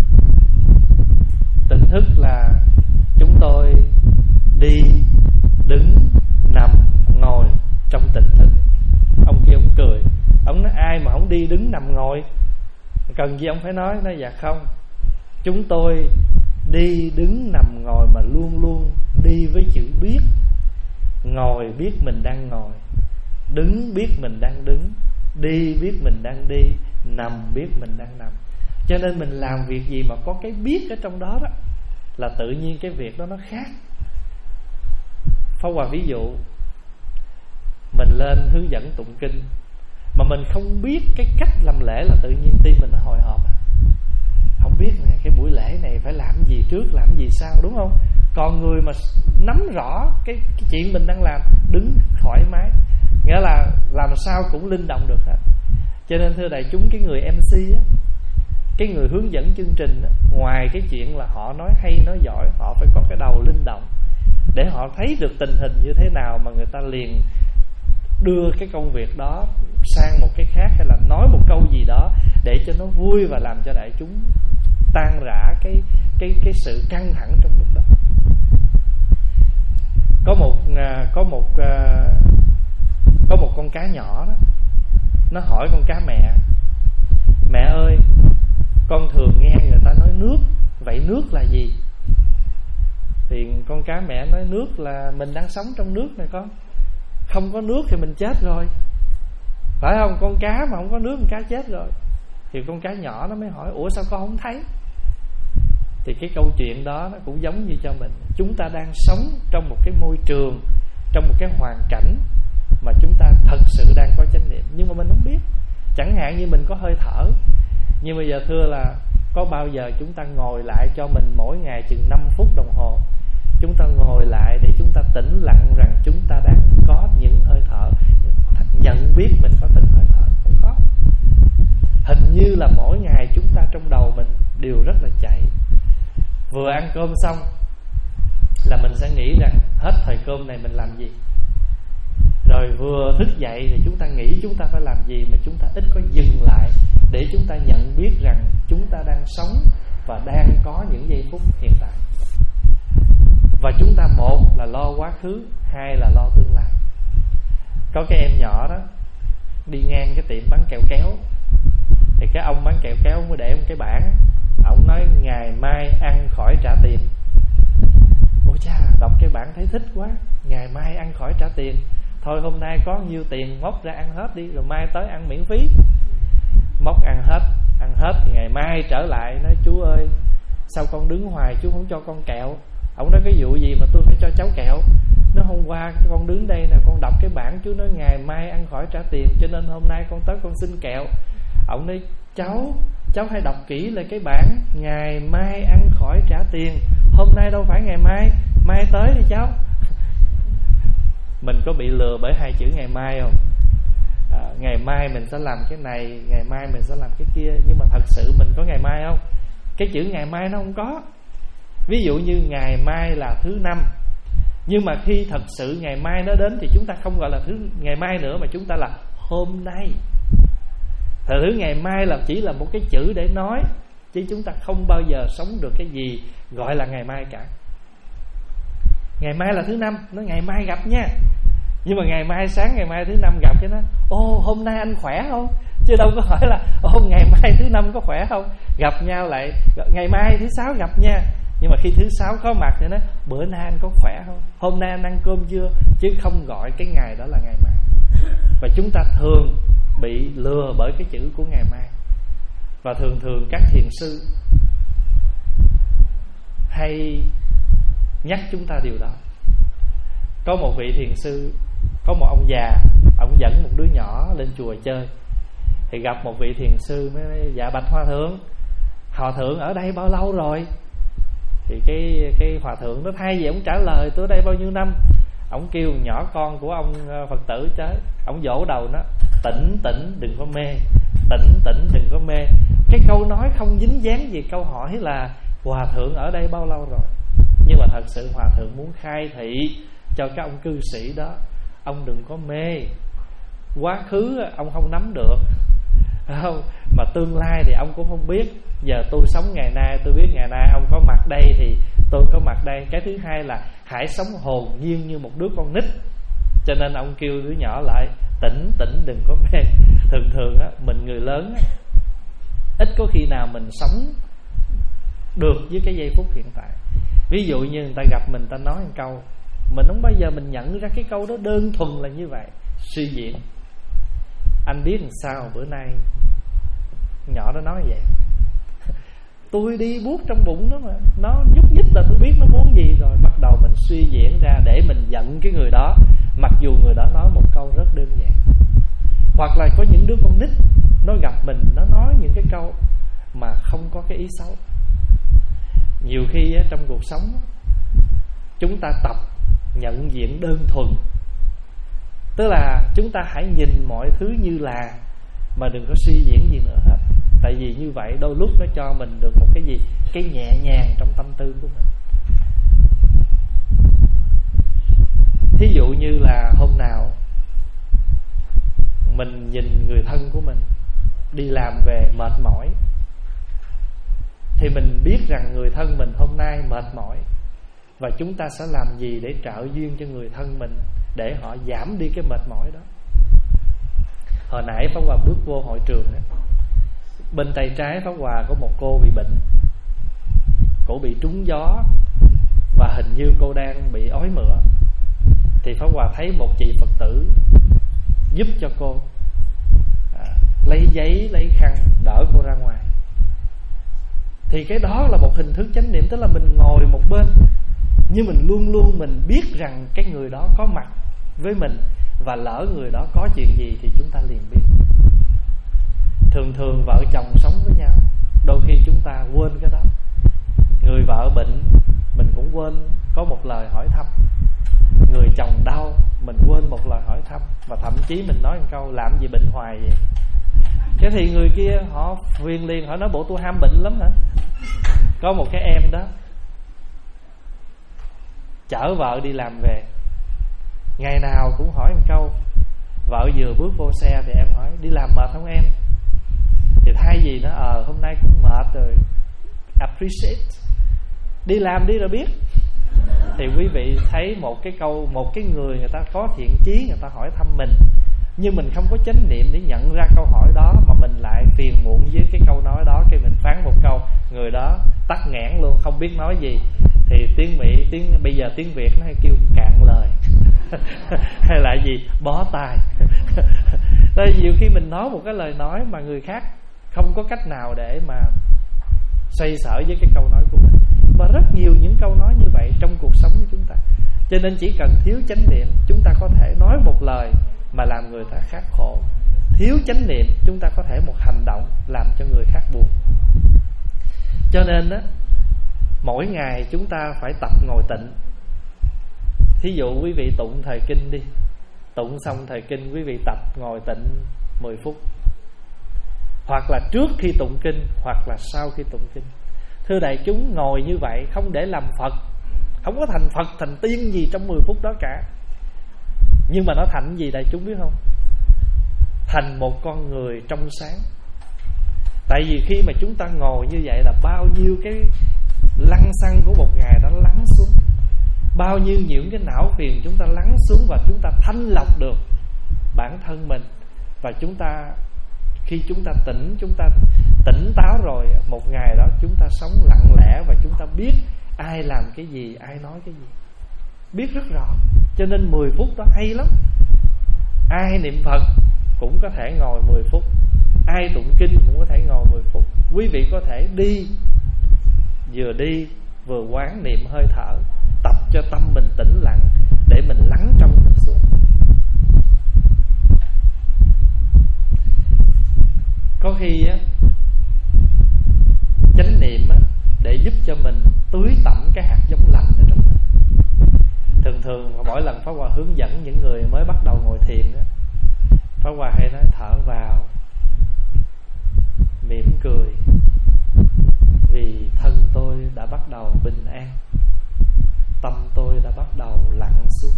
tỉnh thức là chúng tôi đi, đứng, nằm, ngồi trong tỉnh thức. Ông kia ông cười. Ông nói: ai mà không đi, đứng, nằm, ngồi, cần gì ông phải nói? Nói dạ không, chúng tôi đi, đứng, nằm, ngồi mà luôn luôn đi với chữ biết. Ngồi biết mình đang ngồi, đứng biết mình đang đứng, đi biết mình đang đi, nằm biết mình đang nằm. Cho nên mình làm việc gì mà có cái biết ở trong đó đó, là tự nhiên cái việc đó nó khác. Phá Hòa ví dụ, mình lên hướng dẫn tụng kinh mà mình không biết cái cách làm lễ là tự nhiên tim mình nó hồi hộp. Không biết này, cái buổi lễ này phải làm gì trước, làm gì sau, đúng không? Còn người mà nắm rõ cái, cái chuyện mình đang làm, đứng thoải mái, nghĩa là làm sao cũng linh động được hết. Cho nên thưa đại chúng, cái người em xê á, cái người hướng dẫn chương trình á, ngoài cái chuyện là họ nói hay nói giỏi, họ phải có cái đầu linh động để họ thấy được tình hình như thế nào mà người ta liền đưa cái công việc đó sang một cái khác, hay là nói một câu gì đó để cho nó vui và làm cho đại chúng tan rã cái cái cái sự căng thẳng trong lúc đó. Có một có một có một con cá nhỏ đó, nó hỏi con cá mẹ: mẹ ơi, con thường nghe người ta nói nước, vậy nước là gì? Thì con cá mẹ nói: nước là mình đang sống trong nước này con, không có nước thì mình chết rồi, phải không? Con cá mà không có nước, con cá chết rồi. Thì con cá nhỏ nó mới hỏi: ủa sao con không thấy? Thì cái câu chuyện đó nó cũng giống như cho mình. Chúng ta đang sống trong một cái môi trường, trong một cái hoàn cảnh mà chúng ta thật sự đang có chánh niệm, nhưng mà mình không biết. Chẳng hạn như mình có hơi thở, nhưng bây giờ thưa là có bao giờ chúng ta ngồi lại cho mình mỗi ngày chừng năm phút đồng hồ, chúng ta ngồi lại để chúng ta tĩnh lặng rằng chúng ta đang có những hơi thở, nhận biết mình có từng hơi thở? Không có. Hình như là mỗi ngày chúng ta trong đầu mình đều rất là chạy. Vừa ăn cơm xong là mình sẽ nghĩ rằng hết thời cơm này mình làm gì, rồi vừa thức dậy thì chúng ta nghĩ chúng ta phải làm gì, mà chúng ta ít có dừng lại để chúng ta nhận biết rằng chúng ta đang sống và đang có những giây phút hiện tại. Và chúng ta, một là lo quá khứ, hai là lo tương lai. Có cái em nhỏ đó đi ngang cái tiệm bán kẹo kéo, thì cái ông bán kẹo kéo mới để một cái bảng, ông nói ngày mai ăn khỏi trả tiền. Ôi cha, đọc cái bảng thấy thích quá, ngày mai ăn khỏi trả tiền. Thôi hôm nay có nhiêu tiền móc ra ăn hết đi, rồi mai tới ăn miễn phí. Móc ăn hết, ăn hết thì ngày mai trở lại nói: chú ơi, sao con đứng hoài chú không cho con kẹo? Ông nói: cái vụ gì mà tôi phải cho cháu kẹo? Nó: hôm qua con đứng đây nè, con đọc cái bảng chú nói ngày mai ăn khỏi trả tiền, cho nên hôm nay con tới con xin kẹo. Ông nói: cháu cháu hãy đọc kỹ lại cái bảng, ngày mai ăn khỏi trả tiền, hôm nay đâu phải ngày mai, mai tới đi cháu. Mình có bị lừa bởi hai chữ ngày mai không? À, ngày mai mình sẽ làm cái này, ngày mai mình sẽ làm cái kia, nhưng mà thật sự mình có ngày mai không? Cái chữ ngày mai nó không có. Ví dụ như ngày mai là thứ năm, nhưng mà khi thật sự ngày mai nó đến thì chúng ta không gọi là thứ ngày mai nữa, mà chúng ta là hôm nay. Thật thứ ngày mai là chỉ là một cái chữ để nói, chứ chúng ta không bao giờ sống được cái gì gọi là ngày mai cả. Ngày mai là thứ năm, nó ngày mai gặp nha. Nhưng mà ngày mai sáng ngày mai thứ năm gặp cái nó: ô hôm nay anh khỏe không? Chứ đâu có hỏi là ô ngày mai thứ năm có khỏe không. Gặp nhau lại ngày mai thứ sáu gặp nha. Nhưng mà khi thứ sáu có mặt thì nó: bữa nay anh có khỏe không? Hôm nay anh ăn cơm chưa? Chứ không gọi cái ngày đó là ngày mai. Và chúng ta thường bị lừa bởi cái chữ của ngày mai. Và thường thường các thiền sư hay nhắc chúng ta điều đó. Có một vị thiền sư, có một ông già, ông dẫn một đứa nhỏ lên chùa chơi. Thì gặp một vị thiền sư mới nói: dạ bạch hòa thượng, hòa thượng ở đây bao lâu rồi? Thì cái cái hòa thượng đó thay vì ông trả lời tôi đây bao nhiêu năm, ông kêu nhỏ con của ông Phật tử tới, ông vỗ đầu nó: tỉnh tỉnh đừng có mê, tỉnh tỉnh đừng có mê. Cái câu nói không dính dáng gì câu hỏi là hòa thượng ở đây bao lâu rồi. Nhưng mà thật sự hòa thượng muốn khai thị cho các ông cư sĩ đó: ông đừng có mê. Quá khứ ông không nắm được, không, mà tương lai thì ông cũng không biết. Giờ tôi sống ngày nay, tôi biết ngày nay ông có mặt đây thì tôi có mặt đây. Cái thứ hai là hãy sống hồn nhiên như một đứa con nít. Cho nên ông kêu đứa nhỏ lại: tỉnh tỉnh đừng có mê. Thường thường á, mình người lớn á, ít có khi nào mình sống được với cái giây phút hiện tại. Ví dụ như người ta gặp mình, ta nói một câu, mình không bao giờ mình nhận ra cái câu đó đơn thuần là như vậy. Suy diễn: anh biết làm sao bữa nay nhỏ đó nói vậy, tôi đi buốt trong bụng nó mà, nó nhúc nhích là tôi biết nó muốn gì rồi. Bắt đầu mình suy diễn ra để mình giận cái người đó, mặc dù người đó nói một câu rất đơn giản. Hoặc là có những đứa con nít nó gặp mình, nó nói những cái câu mà không có cái ý xấu. Nhiều khi á, trong cuộc sống chúng ta tập nhận diện đơn thuần, tức là chúng ta hãy nhìn mọi thứ như là, mà đừng có suy diễn gì nữa hết. Tại vì như vậy đôi lúc nó cho mình được một cái gì, cái nhẹ nhàng trong tâm tư của mình. Thí dụ như là hôm nào mình nhìn người thân của mình đi làm về mệt mỏi, thì mình biết rằng người thân mình hôm nay mệt mỏi, và chúng ta sẽ làm gì để trợ duyên cho người thân mình, để họ giảm đi cái mệt mỏi đó. Hồi nãy Pháp Hòa bước vô hội trường đó, bên tay trái Pháp Hòa có một cô bị bệnh, cổ bị trúng gió, và hình như cô đang bị ói mửa. Thì Pháp Hòa thấy một chị Phật tử giúp cho cô, à, lấy giấy, lấy khăn đỡ cô ra ngoài. Thì cái đó là một hình thức chánh niệm, tức là mình ngồi một bên, nhưng mình luôn luôn mình biết rằng cái người đó có mặt với mình, và lỡ người đó có chuyện gì thì chúng ta liền biết. Thường thường vợ chồng sống với nhau, đôi khi chúng ta quên cái đó. Người vợ bệnh, mình cũng quên có một lời hỏi thăm. Người chồng đau, mình quên một lời hỏi thăm. Và thậm chí mình nói một câu: làm gì bệnh hoài vậy? Cái thì người kia họ phiền liền, họ nói: bộ tôi ham bệnh lắm hả? Có một cái em đó chở vợ đi làm về, ngày nào cũng hỏi một câu. Vợ vừa bước vô xe thì em hỏi: đi làm mệt không em? Thì thay vì nó ờ hôm nay cũng mệt rồi, appreciate, đi làm đi rồi biết. Thì quý vị thấy một cái câu, một cái người người ta có thiện chí, người ta hỏi thăm mình, nhưng mình không có chánh niệm để nhận ra câu hỏi đó, mà mình lại phiền muộn với cái câu nói đó, cái mình phán một câu, người đó tắc nghẽn luôn, không biết nói gì. Thì tiếng Mỹ, tiếng bây giờ tiếng Việt nó hay kêu cạn lời hay là gì, bó tay. Tại nhiều khi mình nói một cái lời nói mà người khác không có cách nào để mà xoay sở với cái câu nói của mình. Và rất nhiều những câu nói như vậy trong cuộc sống của chúng ta. Cho nên chỉ cần thiếu chánh niệm, chúng ta có thể nói một lời mà làm người ta khác khổ. Thiếu chánh niệm, chúng ta có thể một hành động làm cho người khác buồn. Cho nên á, mỗi ngày chúng ta phải tập ngồi tịnh. Thí dụ quý vị tụng thời kinh đi, tụng xong thời kinh quý vị tập ngồi tịnh mười phút, hoặc là trước khi tụng kinh, hoặc là sau khi tụng kinh. Thưa đại chúng, ngồi như vậy không để làm Phật, không có thành Phật thành tiên gì trong mười phút đó cả. Nhưng mà nó thành gì đại chúng biết không? Thành một con người trong sáng. Tại vì khi mà chúng ta ngồi như vậy là bao nhiêu cái lăng xăng của một ngày nó lắng xuống, bao nhiêu những cái não phiền chúng ta lắng xuống, và chúng ta thanh lọc được bản thân mình. Và chúng ta, khi chúng ta tỉnh, chúng ta tỉnh táo rồi, một ngày đó chúng ta sống lặng lẽ, và chúng ta biết ai làm cái gì, ai nói cái gì, biết rất rõ. Cho nên mười phút đó hay lắm. Ai niệm Phật cũng có thể ngồi mười phút, ai tụng kinh cũng có thể ngồi mười phút. Quý vị có thể đi, vừa đi vừa quán niệm hơi thở, tập cho tâm mình tĩnh lặng, để mình lắng trong mình xuống. Có khi á, chánh niệm á, để giúp cho mình tưới tẩm cái hạt giống lành ở trong mình. Thường thường mỗi lần Pháp Hòa hướng dẫn những người mới bắt đầu ngồi thiền đó, Pháp Hòa hay nói thở vào, mỉm cười, vì thân tôi đã bắt đầu bình an, tâm tôi đã bắt đầu lặng xuống.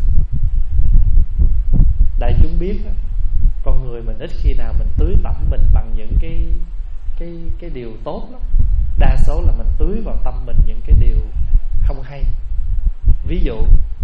Đại chúng biết đó, con người mình ít khi nào mình tưới tẩm mình bằng những cái cái cái điều tốt lắm. Đa số là mình tưới vào tâm mình những cái điều không hay. Ví dụ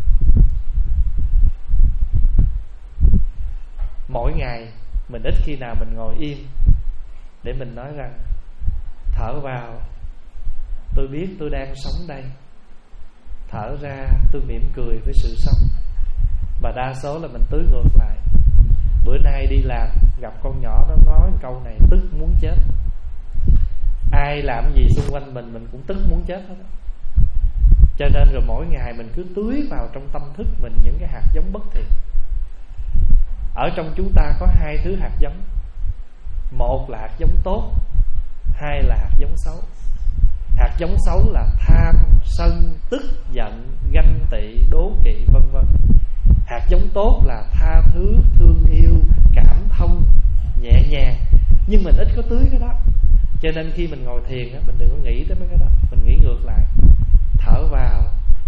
mỗi ngày mình ít khi nào mình ngồi im để mình nói rằng thở vào, tôi biết tôi đang sống đây. Thở ra, tôi mỉm cười với sự sống. Mà đa số là mình tưới ngược lại. Bữa nay đi làm gặp con nhỏ nó nói câu này tức muốn chết. Ai làm gì xung quanh mình mình cũng tức muốn chết hết. Cho nên rồi mỗi ngày mình cứ tưới vào trong tâm thức mình những cái hạt giống bất thiện. Ở trong chúng ta có hai thứ hạt giống. Một là hạt giống tốt, hai là hạt giống xấu. Hạt giống xấu là tham, sân, tức giận, ganh tị, đố kỵ vân vân. Hạt giống tốt là tha thứ, thương yêu, cảm thông, nhẹ nhàng. Nhưng mình ít có tưới cái đó. Cho nên khi mình ngồi thiền mình đừng có nghĩ tới mấy cái đó. Mình nghĩ ngược lại. Thở vào,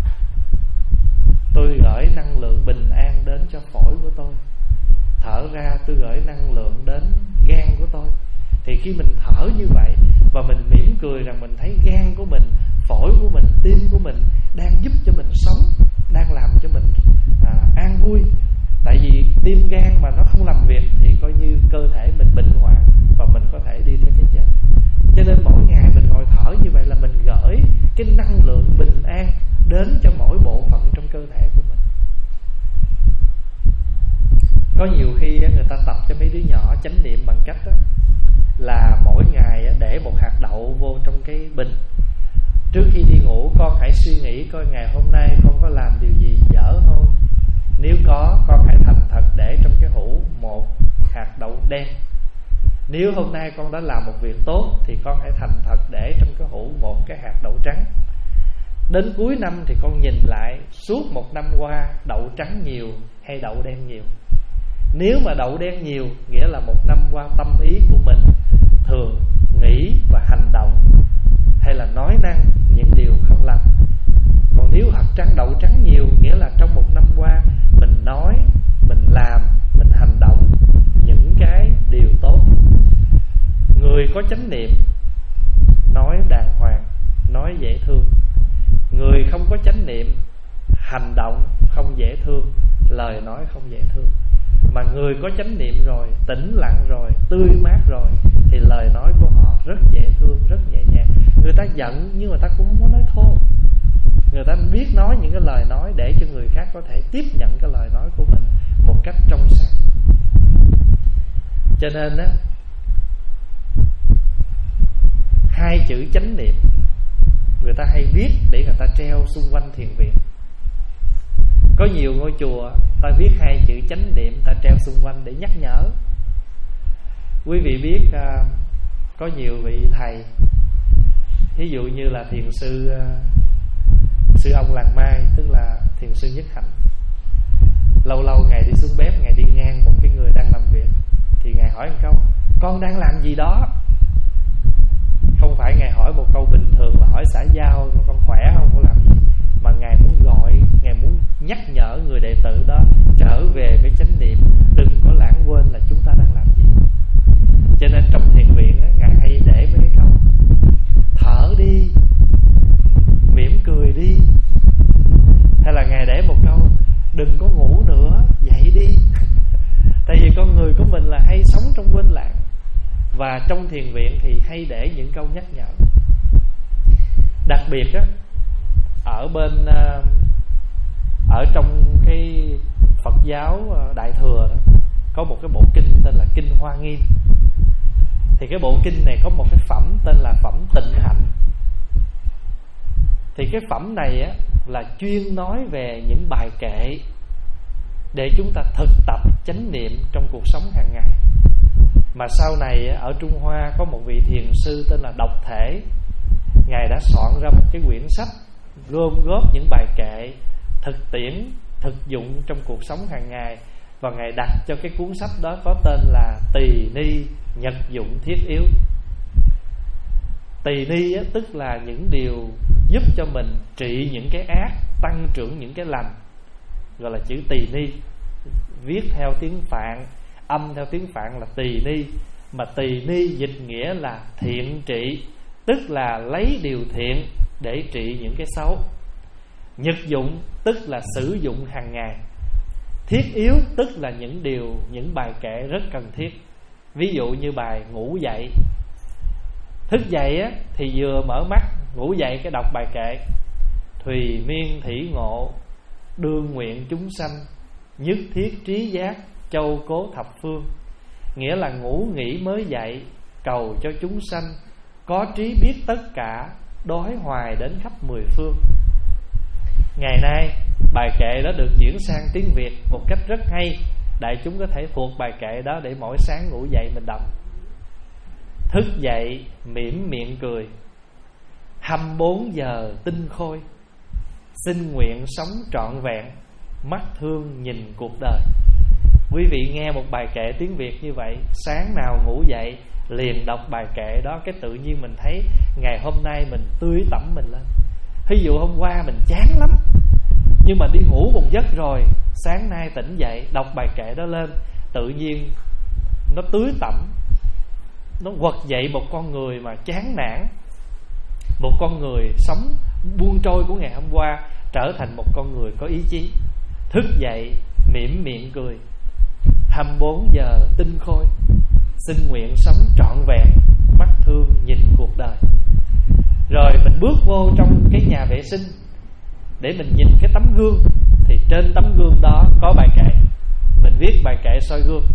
tôi gửi năng lượng bình an đến cho phổi của tôi. Thở ra, tôi gửi năng lượng đến gan của tôi. Thì khi mình thở như vậy và mình mỉm cười rằng mình thấy gan của mình, phổi của mình, tim của mình đang giúp cho mình sống, đang làm cho mình à, an vui. Tại vì tim gan mà nó không làm việc thì coi như cơ thể mình bệnh hoạn và mình có thể đi tới cái chết. Cho nên mỗi ngày mình ngồi thở như vậy là mình gửi cái năng lượng bình an đến cho mỗi bộ phận trong cơ thể của mình. Có nhiều khi người ta tập cho mấy đứa nhỏ chánh niệm bằng cách đó, là mỗi ngày để một hạt đậu vô trong cái bình. Trước khi đi ngủ con hãy suy nghĩ coi ngày hôm nay con có làm điều gì dở không. Nếu có, con hãy thành thật để trong cái hũ một hạt đậu đen. Nếu hôm nay con đã làm một việc tốt thì con hãy thành thật để trong cái hũ một cái hạt đậu trắng. Đến cuối năm thì con nhìn lại suốt một năm qua đậu trắng nhiều hay đậu đen nhiều. Nếu mà đậu đen nhiều nghĩa là một năm qua tâm ý của mình thường nghĩ và hành động hay là nói năng những điều không lành. Còn nếu hạt trắng đậu trắng nhiều nghĩa là trong một năm qua mình nói, mình làm, mình hành động những cái điều tốt. Người có chánh niệm nói đàng hoàng, nói dễ thương. Người không có chánh niệm hành động không dễ thương, lời nói không dễ thương. Mà người có chánh niệm rồi, tĩnh lặng rồi, tươi mát rồi thì lời nói của họ rất dễ thương, rất nhẹ nhàng. Người ta giận nhưng người ta cũng không có nói thô. Người ta biết nói những cái lời nói để cho người khác có thể tiếp nhận cái lời nói của mình một cách trong sáng. Cho nên á, hai chữ chánh niệm người ta hay viết để người ta treo xung quanh thiền viện. Có nhiều ngôi chùa ta viết hai chữ chánh niệm ta treo xung quanh để nhắc nhở. Quý vị biết uh, có nhiều vị thầy, ví dụ như là thiền sư uh, sư ông Làng Mai, tức là thiền sư Nhất Hạnh. Lâu lâu ngài đi xuống bếp, ngài đi ngang một cái người đang làm việc thì ngài hỏi một câu: con đang làm gì đó? Không phải ngài hỏi một câu bình thường là hỏi xã giao con khỏe không, có làm gì, mà ngài muốn gọi, ngài muốn nhắc nhở người đệ tử đó trở về với chánh niệm, đừng có lãng quên là chúng ta đang làm gì. Cho nên trong thiền viện á, ngài hay để mấy cái câu thở đi, mỉm cười đi, hay là ngài để một câu đừng có ngủ nữa, dậy đi. Tại vì con người của mình là hay sống trong quên lãng. Và trong thiền viện thì hay để những câu nhắc nhở. Đặc biệt á, ở bên ở trong cái Phật giáo Đại Thừa đó, có một cái bộ kinh tên là Kinh Hoa Nghiêm. Thì cái bộ kinh này có một cái phẩm tên là phẩm Tịnh Hạnh. Thì cái phẩm này á, là chuyên nói về những bài kệ để chúng ta thực tập chánh niệm trong cuộc sống hàng ngày. Mà sau này ở Trung Hoa có một vị thiền sư tên là Độc Thể. Ngài đã soạn ra một cái quyển sách gom góp những bài kệ thực tiễn, thực dụng trong cuộc sống hàng ngày, và Ngài đặt cho cái cuốn sách đó có tên là Tỳ Ni Nhật Dụng Thiết Yếu. Tỳ ni á, tức là những điều giúp cho mình trị những cái ác, tăng trưởng những cái lành, gọi là chữ tỳ ni. Viết theo tiếng Phạn, âm theo tiếng Phạn là tỳ ni, mà tỳ ni dịch nghĩa là thiện trị, tức là lấy điều thiện để trị những cái xấu. Nhật dụng tức là sử dụng hàng ngày. Thiết yếu tức là những điều, những bài kệ rất cần thiết. Ví dụ như bài ngủ dậy. Thức dậy á, thì vừa mở mắt, ngủ dậy cái đọc bài kệ: Thùy miên thỉ ngộ, đương nguyện chúng sanh, nhất thiết trí giác, châu cố thập phương. Nghĩa là ngủ nghỉ mới dậy, cầu cho chúng sanh có trí biết tất cả, đói hoài đến khắp mười phương. Ngày nay bài kệ đó được chuyển sang tiếng Việt một cách rất hay. Đại chúng có thể thuộc bài kệ đó để mỗi sáng ngủ dậy mình đọc: Thức dậy mỉm miệng cười, hai mươi bốn giờ tinh khôi, xin nguyện sống trọn vẹn, mắt thương nhìn cuộc đời. Quý vị nghe một bài kệ tiếng Việt như vậy, sáng nào ngủ dậy liền đọc bài kệ đó, cái tự nhiên mình thấy ngày hôm nay mình tươi tẩm mình lên. Ví dụ hôm qua mình chán lắm, nhưng mà đi ngủ một giấc rồi, sáng nay tỉnh dậy đọc bài kệ đó lên, tự nhiên nó tưới tẩm, nó quật dậy một con người mà chán nản, một con người sống buông trôi của ngày hôm qua trở thành một con người có ý chí. Thức dậy mỉm miệng cười, hai mươi bốn giờ tinh khôi, xin nguyện sống trọn vẹn, mắt thương nhìn cuộc đời. Rồi mình bước vô trong cái nhà vệ sinh để mình nhìn cái tấm gương, thì trên tấm gương đó có bài kệ. Mình viết bài kệ soi gương: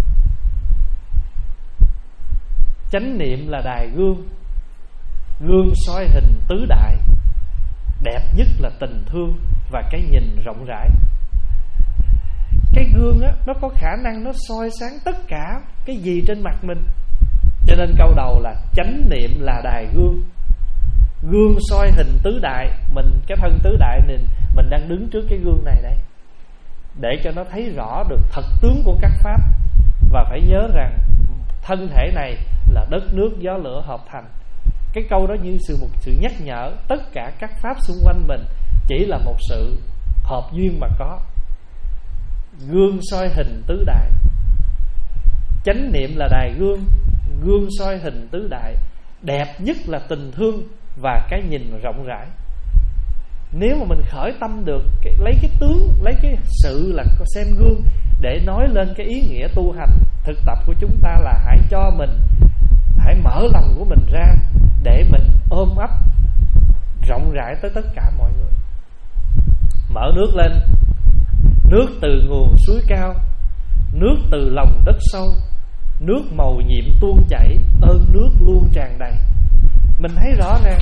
Chánh niệm là đài gương, gương soi hình tứ đại, đẹp nhất là tình thương và cái nhìn rộng rãi. Cái gương á, nó có khả năng nó soi sáng tất cả cái gì trên mặt mình. Cho nên câu đầu là chánh niệm là đài gương, gương soi hình tứ đại. Mình cái thân tứ đại mình, mình đang đứng trước cái gương này đây, để cho nó thấy rõ được thật tướng của các pháp. Và phải nhớ rằng thân thể này là đất nước gió lửa hợp thành. Cái câu đó như sự một sự nhắc nhở, tất cả các pháp xung quanh mình chỉ là một sự hợp duyên mà có. Gương soi hình tứ đại, chánh niệm là đài gương, gương soi hình tứ đại, đẹp nhất là tình thương và cái nhìn rộng rãi. Nếu mà mình khởi tâm được cái, lấy cái tướng, lấy cái sự là xem gương để nói lên cái ý nghĩa tu hành thực tập của chúng ta, là hãy cho mình, hãy mở lòng của mình ra để mình ôm ấp rộng rãi tới tất cả mọi người. Mở nước lên, nước từ nguồn suối cao, nước từ lòng đất sâu, nước màu nhiệm tuôn chảy, ơn nước luôn tràn đầy. Mình thấy rõ ràng,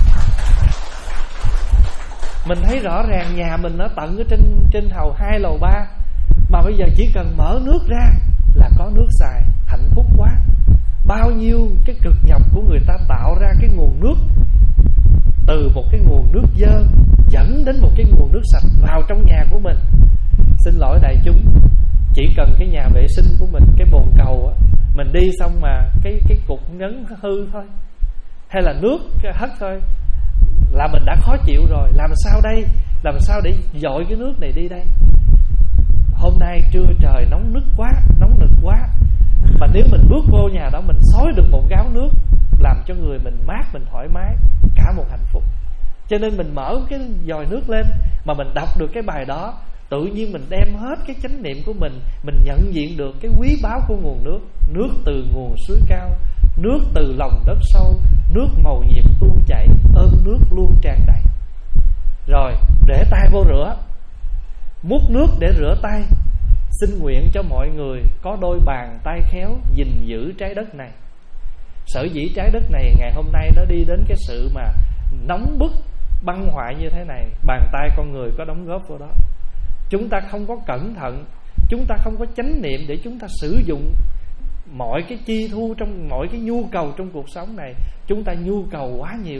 mình thấy rõ ràng nhà mình ở tận ở trên trên hầu hai lầu ba, mà bây giờ chỉ cần mở nước ra là có nước xài, hạnh phúc quá. Bao nhiêu cái cực nhọc của người ta tạo ra cái nguồn nước, từ một cái nguồn nước dơ dẫn đến một cái nguồn nước sạch vào trong nhà của mình. Xin lỗi đại chúng, chỉ cần cái nhà vệ sinh của mình, cái bồn cầu á, mình đi xong mà cái cái cục ngấn hư thôi, hay là nước hất thôi là mình đã khó chịu rồi. Làm sao đây? Làm sao để dội cái nước này đi đây? Hôm nay trưa trời nóng nức quá, nóng nực quá, mà nếu mình bước vô nhà đó, mình xối được một gáo nước làm cho người mình mát, mình thoải mái, cả một hạnh phúc. Cho nên mình mở cái vòi nước lên mà mình đọc được cái bài đó, tự nhiên mình đem hết cái chánh niệm của mình, mình nhận diện được cái quý báu của nguồn nước. Nước từ nguồn suối cao, nước từ lòng đất sâu, nước màu nhiệm tuôn chảy, ơn nước luôn tràn đầy. Rồi để tay vô rửa, múc nước để rửa tay. Xin nguyện cho mọi người có đôi bàn tay khéo gìn giữ trái đất này. Sở dĩ trái đất này ngày hôm nay nó đi đến cái sự mà nóng bức, băng hoại như thế này, bàn tay con người có đóng góp vào đó. Chúng ta không có cẩn thận, chúng ta không có chánh niệm để chúng ta sử dụng mọi cái chi thu trong mọi cái nhu cầu trong cuộc sống này. Chúng ta nhu cầu quá nhiều,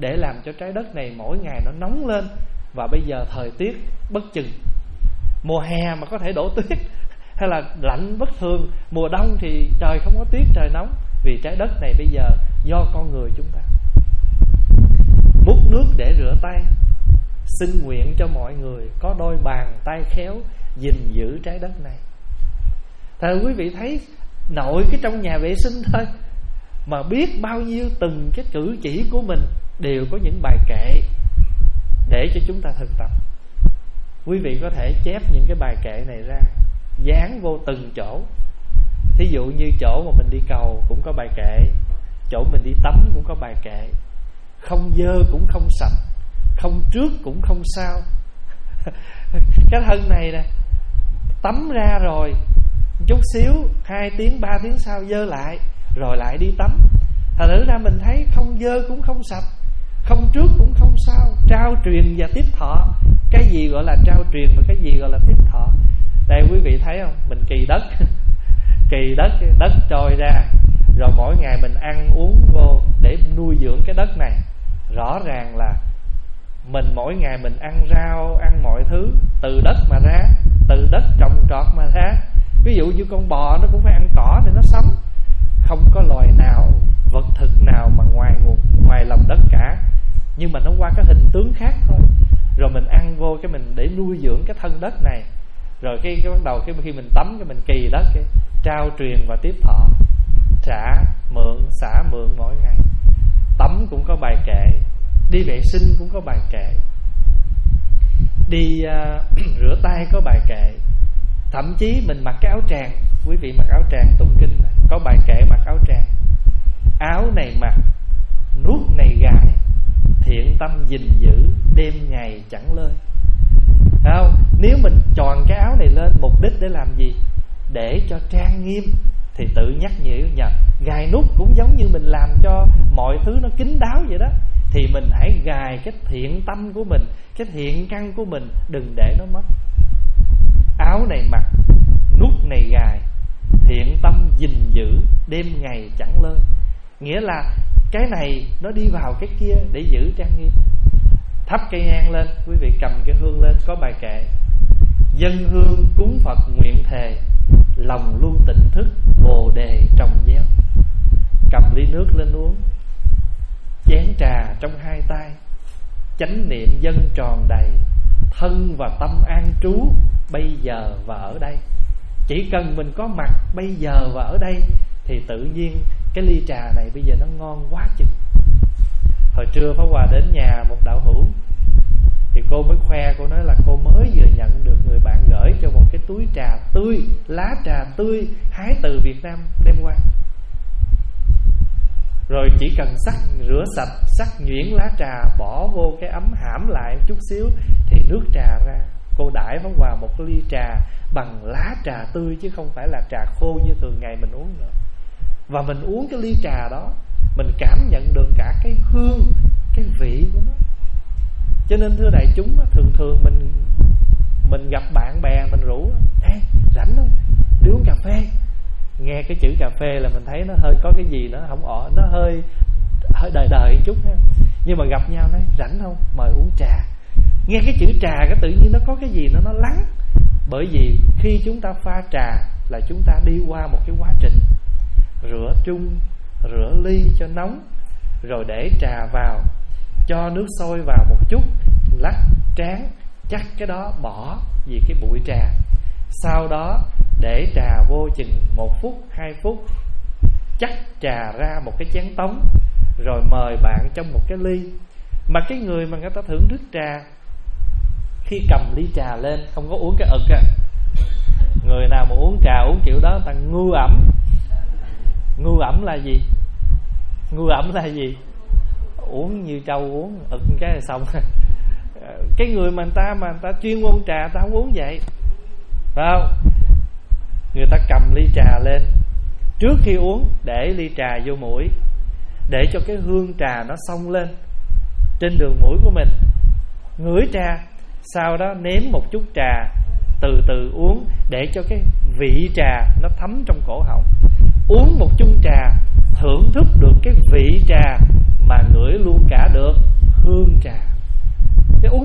để làm cho trái đất này mỗi ngày nó nóng lên. Và bây giờ thời tiết bất chừng, mùa hè mà có thể đổ tuyết, hay là lạnh bất thường, mùa đông thì trời không có tuyết, trời nóng. Vì trái đất này bây giờ do con người chúng ta. Múc nước để rửa tay, xin nguyện cho mọi người có đôi bàn tay khéo gìn giữ trái đất này. Thưa quý vị thấy, nội cái trong nhà vệ sinh thôi mà biết bao nhiêu từng cái cử chỉ của mình đều có những bài kệ để cho chúng ta thực tập. Quý vị có thể chép những cái bài kệ này ra, dán vô từng chỗ. Thí dụ như chỗ mà mình đi cầu cũng có bài kệ, chỗ mình đi tắm cũng có bài kệ. Không dơ cũng không sạch, không trước cũng không sao. Cái thân này nè, tắm ra rồi chút xíu, hai tiếng, ba tiếng sau dơ lại, rồi lại đi tắm. Thành thử ra mình thấy không dơ cũng không sạch, không trước cũng không sao. Trao truyền và tiếp thọ. Cái gì gọi là trao truyền và cái gì gọi là tiếp thọ? Đây quý vị thấy không? Mình kỳ đất kỳ đất, đất trôi ra, rồi mỗi ngày mình ăn uống vô để nuôi dưỡng cái đất này. Rõ ràng là mình mỗi ngày mình ăn rau, ăn mọi thứ từ đất mà ra, từ đất trồng trọt mà ra. Ví dụ như con bò nó cũng phải ăn cỏ để nó sống. Không có loài nào, vật thực nào mà ngoài nguồn, ngoài lòng đất cả. Nhưng mà nó qua cái hình tướng khác thôi. Rồi mình ăn vô cái mình để nuôi dưỡng cái thân đất này. Rồi cái, cái bắt đầu cái khi mình tắm cái mình kỳ đất cái, trao truyền và tiếp thọ. Trả mượn, xả mượn mỗi ngày. Tắm cũng có bài kệ, đi vệ sinh cũng có bài kệ, đi uh, rửa tay có bài kệ. Thậm chí mình mặc cái áo tràng, quý vị mặc áo tràng tụng kinh này, có bài kệ mặc áo tràng. Áo này mặc, nút này gài, thiện tâm gìn giữ, đêm ngày chẳng lơi. Thấy không? Nếu mình tròn cái áo này lên, mục đích để làm gì? Để cho trang nghiêm, thì tự nhắc nhở nhờ. Gài nút cũng giống như mình làm cho mọi thứ nó kín đáo vậy đó. Thì mình hãy gài cái thiện tâm của mình, cái thiện căn của mình, đừng để nó mất. Áo này mặc, nút này gài, thiện tâm gìn giữ, đêm ngày chẳng lơ. Nghĩa là cái này nó đi vào cái kia để giữ trang nghiêm. Thắp cây nhang lên, quý vị cầm cái hương lên, có bài kệ. Dân hương cúng Phật nguyện thề, lòng luôn tỉnh thức, bồ đề trồng gieo. Cầm ly nước lên uống, chén trà trong hai tay, chánh niệm dân tròn đầy, thân và tâm an trú bây giờ và ở đây. Chỉ cần mình có mặt bây giờ và ở đây thì tự nhiên cái ly trà này bây giờ nó ngon quá chừng. Hồi trưa Pháp Hòa đến nhà một đạo hữu, thì cô mới khoe, cô nói là cô mới vừa nhận được người bạn gửi cho một cái túi trà tươi, lá trà tươi hái từ Việt Nam đem qua. Rồi chỉ cần sắc, rửa sạch, sắc nhuyễn lá trà, bỏ vô cái ấm hãm lại chút xíu thì nước trà ra. Cô đãi Pháp Hòa một ly trà bằng lá trà tươi, chứ không phải là trà khô như thường ngày mình uống nữa. Và mình uống cái ly trà đó, mình cảm nhận được cả cái hương, cái vị của nó. Cho nên thưa đại chúng, thường thường mình mình gặp bạn bè mình rủ, ê rảnh không, đi uống cà phê. Nghe cái chữ cà phê là mình thấy nó hơi có cái gì nó không ổn, nó hơi hơi đời đời một chút ha. Nhưng mà gặp nhau nói rảnh không, mời uống trà. Nghe cái chữ trà cái tự nhiên nó có cái gì nó nó lắng. Bởi vì khi chúng ta pha trà là chúng ta đi qua một cái quá trình rửa chung, rửa ly cho nóng, rồi để trà vào, cho nước sôi vào một chút, lắc tráng, chắc cái đó bỏ vì cái bụi trà. Sau đó để trà vô chừng một phút, hai phút, chắc trà ra một cái chén tống, rồi mời bạn trong một cái ly. Mà cái người mà người ta thưởng thức trà, khi cầm ly trà lên không có uống cái ực à. Người nào mà uống trà uống kiểu đó người ta ngu ẩm. Ngu ẩm là gì? Ngu ẩm là gì? Uống như trâu uống, ực cái là xong. Cái người mà người ta mà người ta chuyên uống trà, người ta không uống vậy, phải không? Người ta cầm ly trà lên, trước khi uống để ly trà vô mũi, để cho cái hương trà nó xông lên trên đường mũi của mình, ngửi trà. Sau đó nếm một chút trà, từ từ uống để cho cái vị trà nó thấm trong cổ họng. Uống một chung trà, thưởng thức được cái vị trà mà ngửi luôn cả được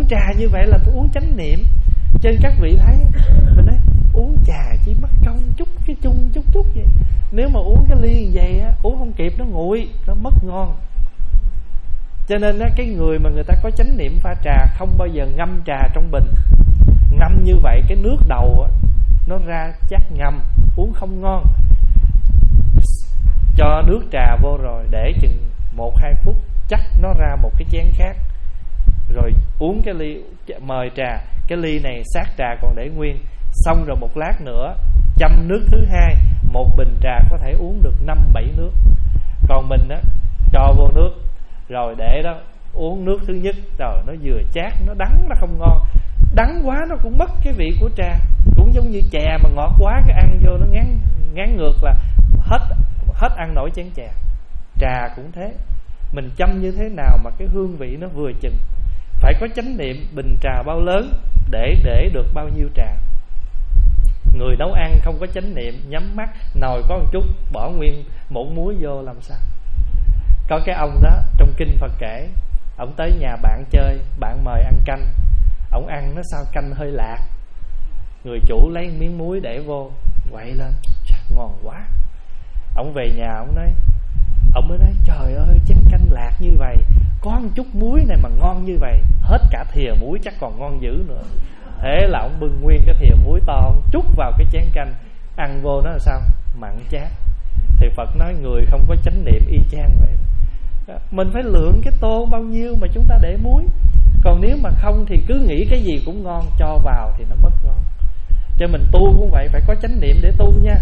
uống trà như vậy là tôi uống chánh niệm. Cho nên các vị thấy mình nói uống trà chỉ mất công chút cái chung chút chút vậy. Nếu mà uống cái ly như vậy á, uống không kịp nó nguội, nó mất ngon. Cho nên á, cái người mà người ta có chánh niệm pha trà không bao giờ ngâm trà trong bình. Ngâm như vậy cái nước đầu á, nó ra chát ngầm, uống không ngon. Cho nước trà vô rồi để chừng một hai phút chắc nó ra một cái chén khác, rồi uống cái ly, mời trà. Cái ly này sát trà còn để nguyên. Xong rồi một lát nữa chăm nước thứ hai. Một bình trà có thể uống được năm bảy nước. Còn mình á, cho vô nước rồi để đó uống nước thứ nhất, rồi nó vừa chát, nó đắng, nó không ngon. Đắng quá nó cũng mất cái vị của trà. Cũng giống như chè mà ngọt quá cái ăn vô nó ngán, ngán ngược là hết, hết ăn nổi chén chè. Trà cũng thế. Mình chăm như thế nào mà cái hương vị nó vừa chừng. Phải có chánh niệm bình trà bao lớn để để được bao nhiêu trà. Người nấu ăn không có chánh niệm, nhắm mắt nồi có một chút bỏ nguyên muỗng muối vô làm sao. Có cái ông đó trong kinh Phật kể, ông tới nhà bạn chơi, bạn mời ăn canh, ông ăn nó sao canh hơi lạc. Người chủ lấy miếng muối để vô, quậy lên, ngon quá. Ông về nhà ông nói, ông mới nói trời ơi chén canh lạc như vậy, có một chút muối này mà ngon như vậy, hết cả thìa muối chắc còn ngon dữ nữa. Thế là ông bưng nguyên cái thìa muối to, ông trút vào cái chén canh, ăn vô nó là sao? Mặn chát. Thì Phật nói người không có chánh niệm y chang vậy đó. Mình phải lượng cái tô bao nhiêu mà chúng ta để muối. Còn nếu mà không thì cứ nghĩ cái gì cũng ngon, cho vào thì nó mất ngon. Cho mình tu cũng vậy, phải có chánh niệm để tu nha.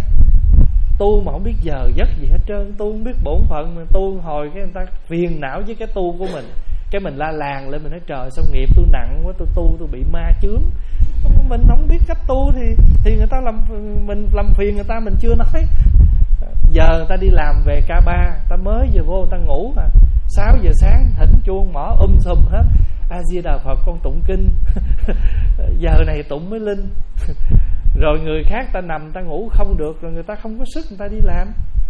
Tu mà không biết giờ giấc gì hết trơn, tu không biết bổn phận, mình tu hồi cái người ta phiền não với cái tu của mình. Cái mình la làng lên, mình nói trời sao nghiệp tôi nặng quá, tôi tu tôi bị ma chướng. Mình không biết cách tu thì thì người ta làm mình làm phiền người ta, mình chưa nói. Giờ người ta đi làm về ca ba, ta mới vừa vô người ta ngủ mà sáu giờ sáng thỉnh chuông mỏ um sùm hết. A Di Đà Phật con tụng kinh. Giờ này tụng mới linh. Rồi người khác ta nằm ta ngủ không được, rồi người ta không có sức người ta đi làm.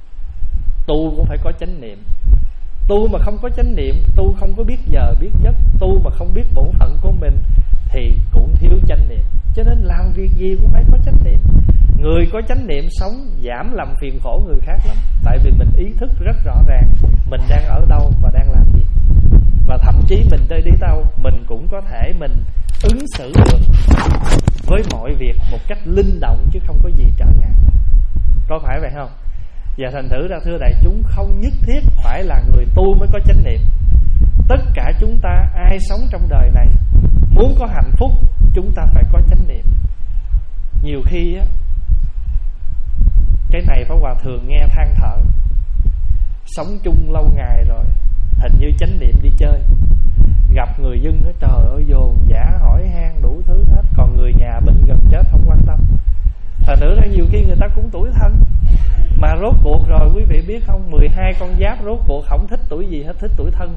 Tu cũng phải có chánh niệm. Tu mà không có chánh niệm, tu không có biết giờ biết giấc, tu mà không biết bổn phận của mình thì cũng thiếu chánh niệm. Cho nên làm việc gì cũng phải có chánh niệm. Người có chánh niệm sống giảm làm phiền khổ người khác lắm. Tại vì mình ý thức rất rõ ràng mình đang ở đâu và đang làm gì. Và thậm chí mình tới đi đâu mình cũng có thể mình ứng xử được với mọi việc một cách linh động, chứ không có gì trở ngại. Có phải vậy không? Và thành thử ra thưa đại chúng, không nhất thiết phải là người tu mới có chánh niệm. Tất cả chúng ta ai sống trong đời này muốn có hạnh phúc, chúng ta phải có chánh niệm. Nhiều khi á, cái này Pháp Hòa thường nghe than thở. Sống chung lâu ngày rồi, hình như chánh niệm đi chơi, gặp người dân đó, trời ơi dồn dã hỏi han đủ thứ hết. Còn người nhà bệnh gần chết không quan tâm. Thành thử ra nhiều khi người ta cũng tủi thân. Mà rốt cuộc rồi quý vị biết không, mười hai con giáp rốt cuộc không thích tuổi gì hết, thích tuổi thân.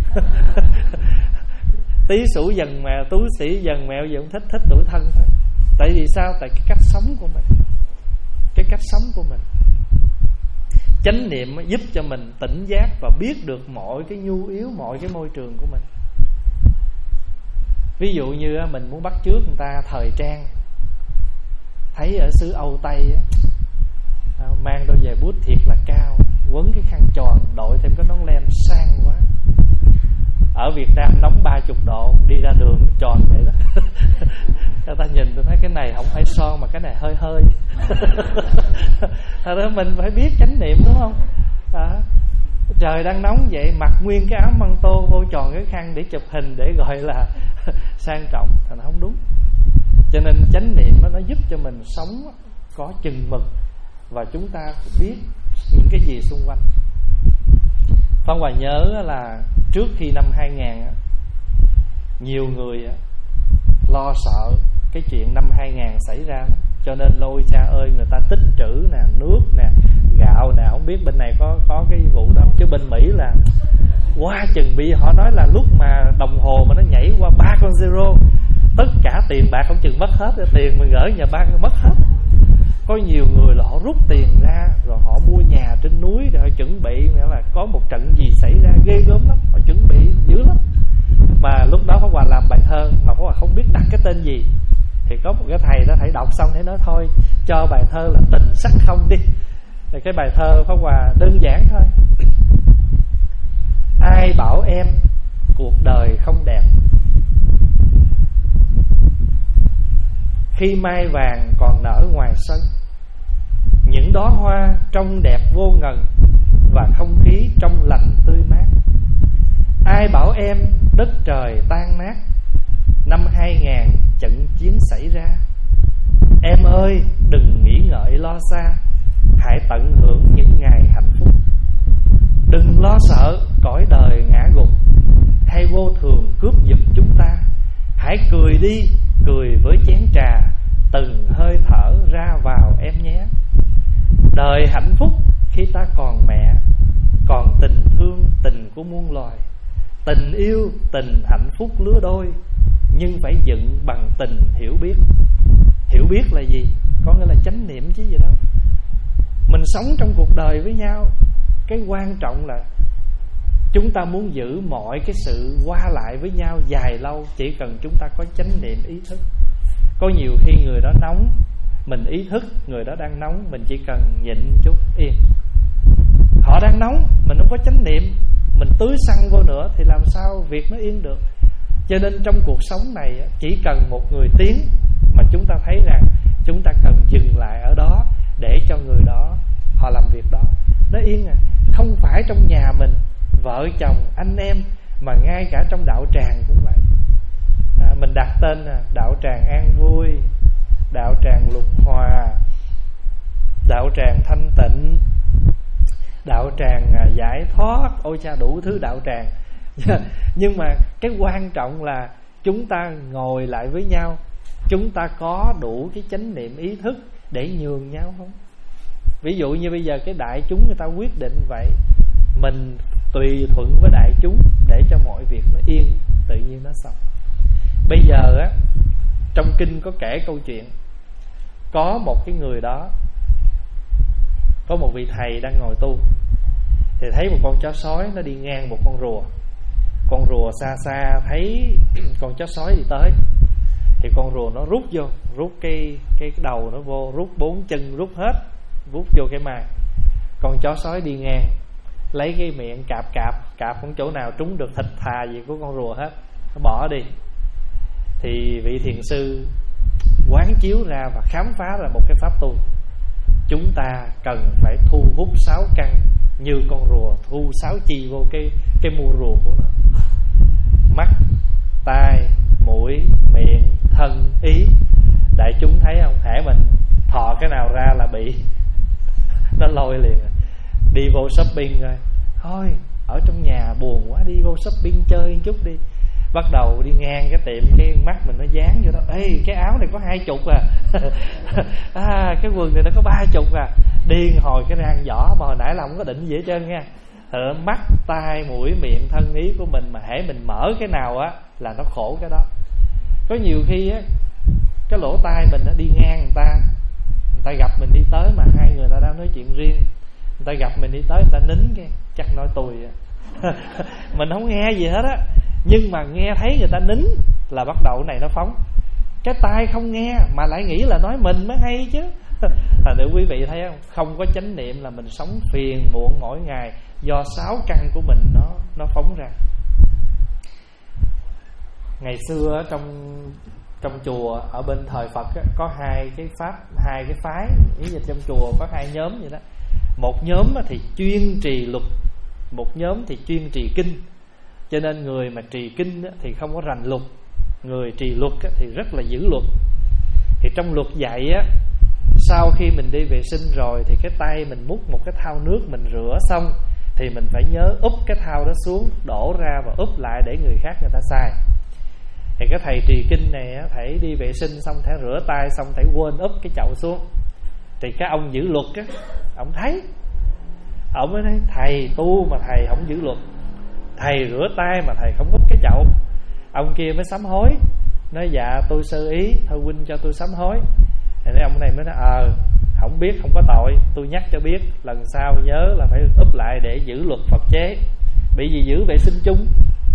Tí sủ dần mèo, tú sĩ dần mèo gì cũng thích, thích tuổi thân thôi. Tại vì sao? Tại cái cách sống của mình. Cái cách sống của mình. Chánh niệm giúp cho mình tỉnh giác và biết được mọi cái nhu yếu, mọi cái môi trường của mình. Ví dụ như mình muốn bắt chước người ta thời trang, thấy ở xứ Âu Tây á, mang đôi giày bút thiệt là cao, quấn cái khăn tròn, đội thêm cái nón len sang quá. Ở Việt Nam nóng ba mươi độ, đi ra đường tròn vậy đó. Người ta nhìn tôi thấy cái này không phải son mà cái này hơi hơi. Thật ra mình phải biết chánh niệm đúng không? À, trời đang nóng vậy, mặc nguyên cái áo măng tô vô tròn cái khăn để chụp hình để gọi là sang trọng, thành không đúng. Cho nên chánh niệm nó giúp cho mình sống có chừng mực và chúng ta biết những cái gì xung quanh. Pháp Hòa nhớ là trước khi năm hai không, nhiều người lo sợ cái chuyện năm hai không xảy ra, cho nên lôi cha ơi người ta tích trữ nè, nước nè, gạo nè, không biết bên này có có cái vụ đâu, chứ bên Mỹ là quá chừng bị. Họ nói là lúc mà đồng hồ mà nó nhảy qua ba con zero, tất cả tiền bạc không chừng mất hết, tiền mình gửi nhà băng mất hết. Có nhiều người là họ rút tiền ra rồi họ mua nhà trên núi để họ chuẩn bị, nghĩa là có một trận gì xảy ra ghê gớm lắm, họ chuẩn bị dữ lắm. Mà lúc đó Pháp Hòa làm bài thơ mà Pháp Hòa không biết đặt cái tên gì, thì có một cái thầy đó, thầy đọc xong thầy nói thôi cho bài thơ là Tình Sắc Không đi. Thì cái bài thơ Pháp Hòa đơn giản thôi: ai bảo em cuộc đời không đẹp, khi mai vàng còn nở ngoài sân, những đóa hoa trông đẹp vô ngần, và không khí trong lành tươi mát. Ai bảo em đất trời tan nát, năm hai ngàn trận chiến xảy ra. Em ơi đừng nghĩ ngợi lo xa, hãy tận hưởng những ngày hạnh phúc. Đừng lo sợ cõi đời ngã gục, hay vô thường cướp giật chúng ta. Hãy cười đi, cười với chén trà, từng hơi thở ra vào em nhé. Đời hạnh phúc khi ta còn mẹ, còn tình thương tình của muôn loài. Tình yêu tình hạnh phúc lứa đôi, nhưng phải dựng bằng tình hiểu biết. Hiểu biết là gì? Có nghĩa là chánh niệm chứ gì đâu. Mình sống trong cuộc đời với nhau, cái quan trọng là chúng ta muốn giữ mọi cái sự qua lại với nhau dài lâu, chỉ cần chúng ta có chánh niệm ý thức. Có nhiều khi người đó nóng, mình ý thức người đó đang nóng, mình chỉ cần nhịn chút yên. Họ đang nóng, mình không có chánh niệm, mình tưới xăng vô nữa thì làm sao việc nó yên được. Cho nên trong cuộc sống này chỉ cần một người tiến mà chúng ta thấy rằng chúng ta cần dừng lại ở đó để cho người đó họ làm việc đó, nó yên à. Không phải trong nhà mình, vợ chồng, anh em, mà ngay cả trong đạo tràng cũng vậy. à, Mình đặt tên là đạo tràng an vui, đạo tràng lục hòa, đạo tràng thanh tịnh, đạo tràng giải thoát, ôi cha đủ thứ đạo tràng. Nhưng mà cái quan trọng là chúng ta ngồi lại với nhau, chúng ta có đủ cái chánh niệm ý thức để nhường nhau không? Ví dụ như bây giờ cái đại chúng người ta quyết định vậy, mình tùy thuận với đại chúng để cho mọi việc nó yên, tự nhiên nó xong. Bây giờ á, trong kinh có kể câu chuyện, có một cái người đó, có một vị thầy đang ngồi tu, thì thấy một con chó sói nó đi ngang một con rùa. Con rùa xa xa thấy con chó sói đi tới, thì con rùa nó rút vô, rút cái cái đầu nó vô, rút bốn chân, rút hết, rút vô cái mai. Con chó sói đi ngang, lấy cái miệng cạp cạp cạp không chỗ nào trúng được thịt thà gì của con rùa hết, nó bỏ đi. Thì vị thiền sư quán chiếu ra và khám phá ra một cái pháp tu. Chúng ta cần phải thu hút sáu căn, như con rùa thu sáu chi vô cái cái mua rùa của nó: mắt, tai, mũi, miệng, thân, ý. Đại chúng thấy không? Hễ mình thò cái nào ra là bị nó lôi liền. Đi vô shopping rồi, thôi ở trong nhà buồn quá, đi vô shopping chơi một chút đi. Bắt đầu đi ngang cái tiệm, cái mắt mình nó dán vô đó: ê, cái áo này có hai chục à, à cái quần này nó có ba chục à. Điên hồi cái rang vỏ mà hồi nãy là không có định gì hết trơn nha. Ở mắt, tai, mũi, miệng, thân, ý của mình mà hễ mình mở cái nào á là nó khổ cái đó. Có nhiều khi á, cái lỗ tai mình nó đi ngang người ta, người ta gặp mình đi tới mà hai người ta đang nói chuyện riêng, người ta gặp mình đi tới, người ta nín cái chắc nói tôi à. Mình không nghe gì hết á, nhưng mà nghe thấy người ta nín là bắt đầu cái này nó phóng. Cái tai không nghe mà lại nghĩ là nói mình mới hay chứ. Thành thử quý vị thấy không, không có chánh niệm là mình sống phiền muộn mỗi ngày, do sáu căn của mình nó nó phóng ra. Ngày xưa trong trong chùa ở bên thời Phật á, có hai cái pháp, hai cái phái, ý là trong chùa có hai nhóm vậy đó. Một nhóm thì chuyên trì luật, một nhóm thì chuyên trì kinh. Cho nên người mà trì kinh thì không có rành luật, người trì luật thì rất là giữ luật. Thì trong luật dạy á, sau khi mình đi vệ sinh rồi thì cái tay mình múc một cái thau nước, mình rửa xong thì mình phải nhớ úp cái thau đó xuống, đổ ra và úp lại để người khác người ta xài. Thì cái thầy trì kinh này á, thầy đi vệ sinh xong, thầy rửa tay xong, thầy quên úp cái chậu xuống. Thì cái ông giữ luật á, ông thấy, ông mới nói: thầy tu mà thầy không giữ luật, thầy rửa tay mà thầy không úp cái chậu. Ông kia mới sám hối, nói: dạ tôi sơ ý, thôi huynh cho tôi sám hối. Thì ông này mới nói: ờ không biết không có tội, tôi nhắc cho biết, lần sau nhớ là phải úp lại để giữ luật Phật chế. Bị gì giữ vệ sinh chung,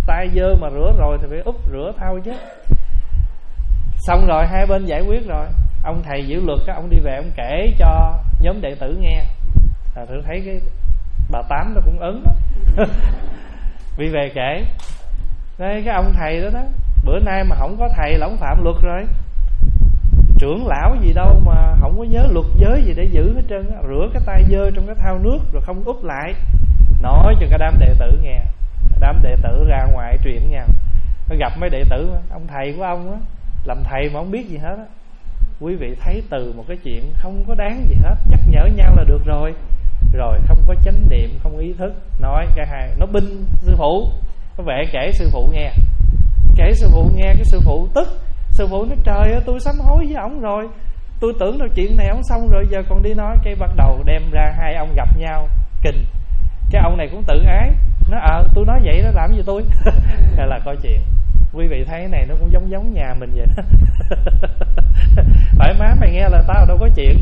tay dơ mà rửa rồi thì phải úp rửa thau chứ. Xong rồi hai bên giải quyết rồi, ông thầy giữ luật á, ông đi về ông kể cho nhóm đệ tử nghe. À, tôi thấy cái bà Tám nó cũng ấn đó. Đi về kể đây, cái ông thầy đó đó, bữa nay mà không có thầy là ông phạm luật rồi. Trưởng lão gì đâu mà không có nhớ luật giới gì để giữ hết trơn á. Rửa cái tay dơ trong cái thau nước rồi không úp lại, nói cho cả đám đệ tử nghe. Đám đệ tử ra ngoài chuyện nhau, nó gặp mấy đệ tử, ông thầy của ông á, làm thầy mà không biết gì hết á. Quý vị thấy từ một cái chuyện không có đáng gì hết, nhắc nhở nhau là được rồi. Rồi không có chánh niệm, không ý thức. Nói cái hai, nó binh sư phụ. Nó vẽ kể sư phụ nghe. Kể sư phụ nghe, cái sư phụ tức. Sư phụ nói trời ơi, tôi sám hối với ổng rồi, tôi tưởng đâu chuyện này ổng xong rồi, giờ còn đi nói. Cái bắt đầu đem ra hai ông gặp nhau kình. Cái ông này cũng tự ái, nó ờ à, tôi nói vậy đó làm gì tôi. Hay là có chuyện. Quý vị thấy này nó cũng giống giống nhà mình vậy đó. Phải má mày nghe là tao đâu có chuyện.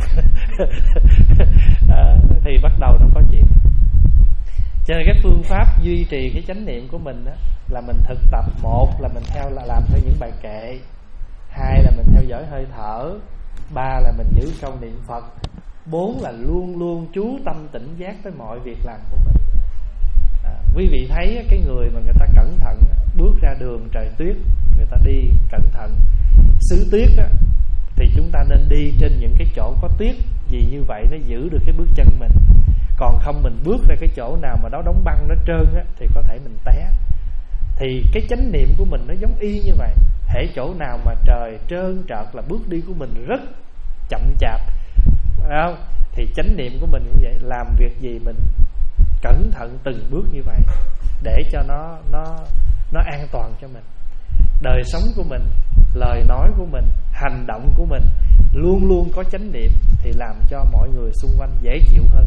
À, thì bắt đầu nó có chuyện. Cho nên cái phương pháp duy trì cái chánh niệm của mình đó, là mình thực tập. Một là mình theo là làm theo những bài kệ, hai là mình theo dõi hơi thở, ba là mình giữ câu niệm Phật, bốn là luôn luôn chú tâm tỉnh giác tới mọi việc làm của mình. À, quý vị thấy cái người mà người ta cẩn thận, bước ra đường trời tuyết, người ta đi cẩn thận. Xứ tuyết á, thì chúng ta nên đi trên những cái chỗ có tuyết, vì như vậy nó giữ được cái bước chân mình. Còn không mình bước ra cái chỗ nào mà đó đóng băng nó trơn á, thì có thể mình té. Thì cái chánh niệm của mình nó giống y như vậy. Hễ chỗ nào mà trời trơn trợt là bước đi của mình rất chậm chạp, phải không? Thì chánh niệm của mình cũng vậy, làm việc gì mình cẩn thận từng bước như vậy, để cho nó nó nó an toàn cho mình. Đời sống của mình, lời nói của mình, hành động của mình luôn luôn có chánh niệm, thì làm cho mọi người xung quanh dễ chịu hơn.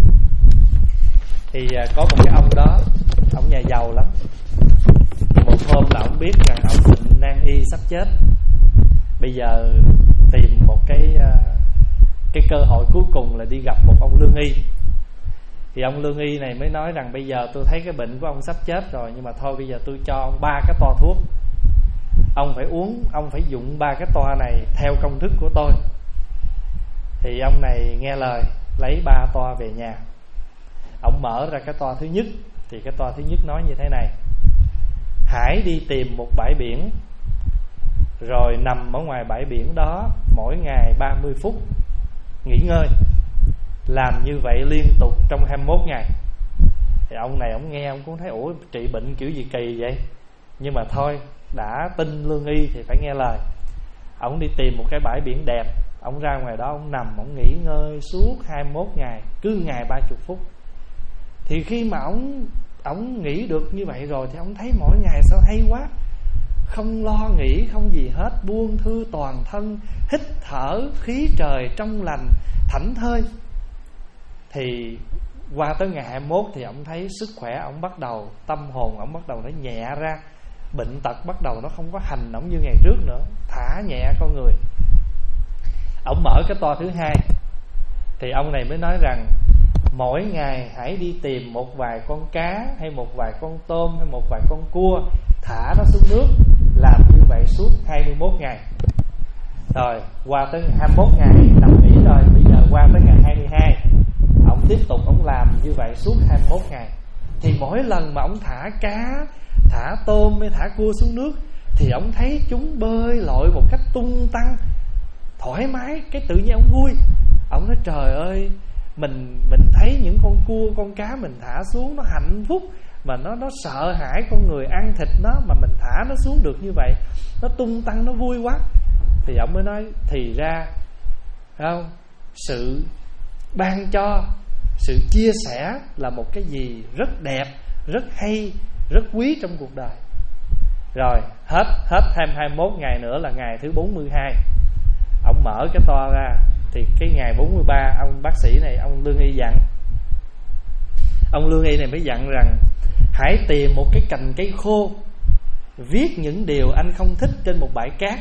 Thì có một cái ông đó, ông nhà giàu lắm. Một hôm là ông biết rằng ông bệnh nan y sắp chết. Bây giờ tìm một cái cái cơ hội cuối cùng là đi gặp một ông lương y. Thì ông lương y này mới nói rằng bây giờ tôi thấy cái bệnh của ông sắp chết rồi, nhưng mà thôi bây giờ tôi cho ông ba cái toa thuốc. Ông phải uống, ông phải dụng ba cái toa này theo công thức của tôi. Thì ông này nghe lời, lấy ba toa về nhà. Ông mở ra cái toa thứ nhất. Thì cái toa thứ nhất nói như thế này: hãy đi tìm một bãi biển, rồi nằm ở ngoài bãi biển đó mỗi ngày ba mươi phút, nghỉ ngơi. Làm như vậy liên tục trong hai mươi mốt ngày. Thì ông này ông nghe ông cũng thấy ủa trị bệnh kiểu gì kỳ vậy. Nhưng mà thôi, đã tin lương y thì phải nghe lời. Ông đi tìm một cái bãi biển đẹp, ông ra ngoài đó ông nằm, ông nghỉ ngơi suốt hai mươi mốt ngày, cứ ngày ba mươi phút. Thì khi mà ông ông nghĩ được như vậy rồi thì ông thấy mỗi ngày sao hay quá, không lo nghĩ không gì hết, buông thư toàn thân, hít thở khí trời trong lành thảnh thơi. Thì qua tới ngày hai mươi mốt thì ông thấy sức khỏe ông bắt đầu, tâm hồn ông bắt đầu nó nhẹ ra, bệnh tật bắt đầu nó không có hành ông như ngày trước nữa, thả nhẹ con người. Ông mở cái toa thứ hai. Thì ông này mới nói rằng mỗi ngày hãy đi tìm một vài con cá, hay một vài con tôm, hay một vài con cua, thả nó xuống nước. Làm như vậy suốt hai mươi mốt ngày. Rồi qua tới hai mươi mốt ngày nằm nghỉ rồi, bây giờ qua tới ngày hai mươi hai, ông tiếp tục ông làm như vậy suốt hai mươi mốt ngày. Thì mỗi lần mà ông thả cá, thả tôm hay thả cua xuống nước, thì ông thấy chúng bơi lội một cách tung tăng, thoải mái. Cái tự nhiên ông vui. Ông nói trời ơi, Mình mình thấy những con cua, con cá mình thả xuống nó hạnh phúc, mà nó nó sợ hãi con người ăn thịt nó, mà mình thả nó xuống được như vậy, nó tung tăng, nó vui quá. Thì ông mới nói thì ra không, sự ban cho, sự chia sẻ là một cái gì rất đẹp, rất hay, rất quý trong cuộc đời. Rồi hết hết hai mươi mốt ngày nữa là ngày thứ bốn mươi hai. Ông mở cái toa ra. Thì cái ngày bốn mươi ba, ông bác sĩ này, ông lương y dặn. Ông lương y này mới dặn rằng hãy tìm một cái cành cây khô, viết những điều anh không thích trên một bãi cát.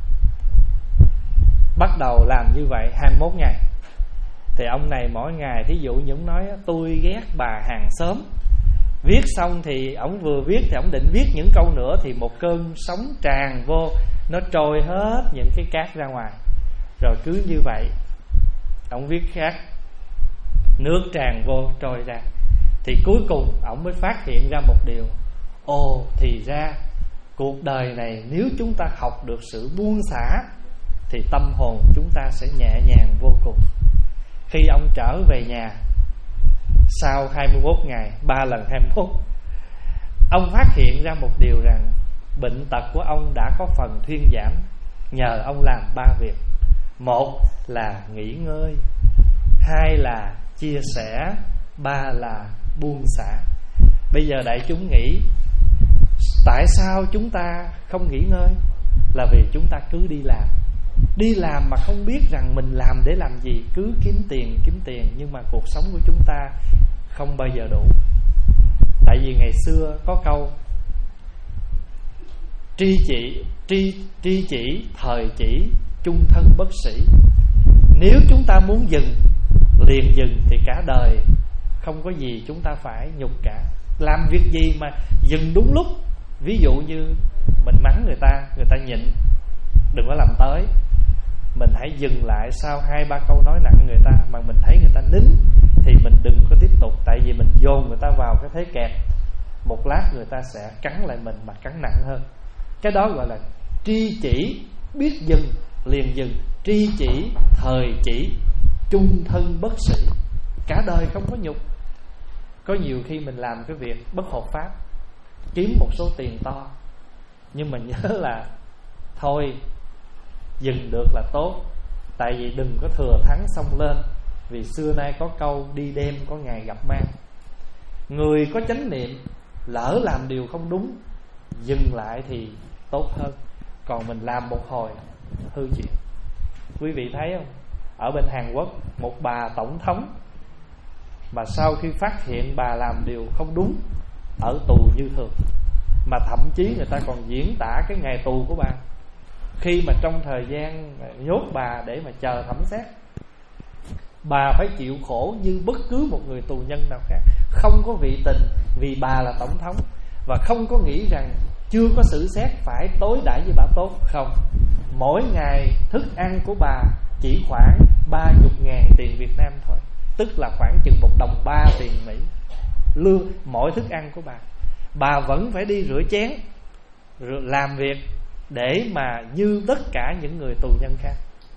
Bắt đầu làm như vậy hai mươi mốt ngày. Thì ông này mỗi ngày, thí dụ như ông nói tôi ghét bà hàng xóm, Viết xong thì ổng vừa viết thì ổng định viết những câu nữa, thì một cơn sóng tràn vô, nó trôi hết những cái cát ra ngoài. Rồi cứ như vậy ổng viết khác, nước tràn vô trôi ra. Thì cuối cùng ổng mới phát hiện ra một điều: ồ, thì ra cuộc đời này nếu chúng ta học được sự buông xả thì tâm hồn chúng ta sẽ nhẹ nhàng vô cùng. Khi ông trở về nhà sau hai mươi mốt ngày, ba lần hai mươi mốt, ông phát hiện ra một điều rằng bệnh tật của ông đã có phần thuyên giảm nhờ ông làm ba việc. Một là nghỉ ngơi, hai là chia sẻ, ba là buông xả. Bây giờ đại chúng nghĩ tại sao chúng ta không nghỉ ngơi? Là vì chúng ta cứ đi làm. Đi làm mà không biết rằng mình làm để làm gì, cứ kiếm tiền, kiếm tiền. Nhưng mà cuộc sống của chúng ta không bao giờ đủ. Tại vì ngày xưa có câu tri chỉ, tri, tri chỉ, thời chỉ, chung thân bất sĩ. Nếu chúng ta muốn dừng, liền dừng thì cả đời không có gì chúng ta phải nhục cả. Làm việc gì mà dừng đúng lúc. Ví dụ như mình mắng người ta, người ta nhịn, đừng có làm tới, mình hãy dừng lại sau hai ba câu nói nặng người ta. Mà mình thấy người ta nín thì mình đừng có tiếp tục. Tại vì mình dồn người ta vào cái thế kẹt, một lát người ta sẽ cắn lại mình mà cắn nặng hơn. Cái đó gọi là tri chỉ, biết dừng liền dừng. Tri chỉ, thời chỉ, chung thân bất sĩ. Cả đời không có nhục. Có nhiều khi mình làm cái việc bất hợp pháp, kiếm một số tiền to, nhưng mà nhớ là thôi, dừng được là tốt. Tại vì đừng có thừa thắng xông lên. Vì xưa nay có câu đi đêm có ngày gặp ma. Người có chánh niệm lỡ làm điều không đúng, dừng lại thì tốt hơn. Còn mình làm một hồi hư chuyện. Quý vị thấy không? Ở bên Hàn Quốc, một bà tổng thống mà sau khi phát hiện bà làm điều không đúng, ở tù như thường. Mà thậm chí người ta còn diễn tả cái ngày tù của bà, khi mà trong thời gian nhốt bà để mà chờ thẩm xét, bà phải chịu khổ như bất cứ một người tù nhân nào khác. Không có vị tình vì bà là tổng thống, và không có nghĩ rằng chưa có xử xét phải tối đãi với bà tốt. Không, mỗi ngày thức ăn của bà chỉ khoảng ba mươi ngàn tiền Việt Nam thôi, tức là khoảng chừng một đồng ba tiền Mỹ. Lương mỗi thức ăn của bà, bà vẫn phải đi rửa chén, làm việc để mà như tất cả những người tù nhân khác.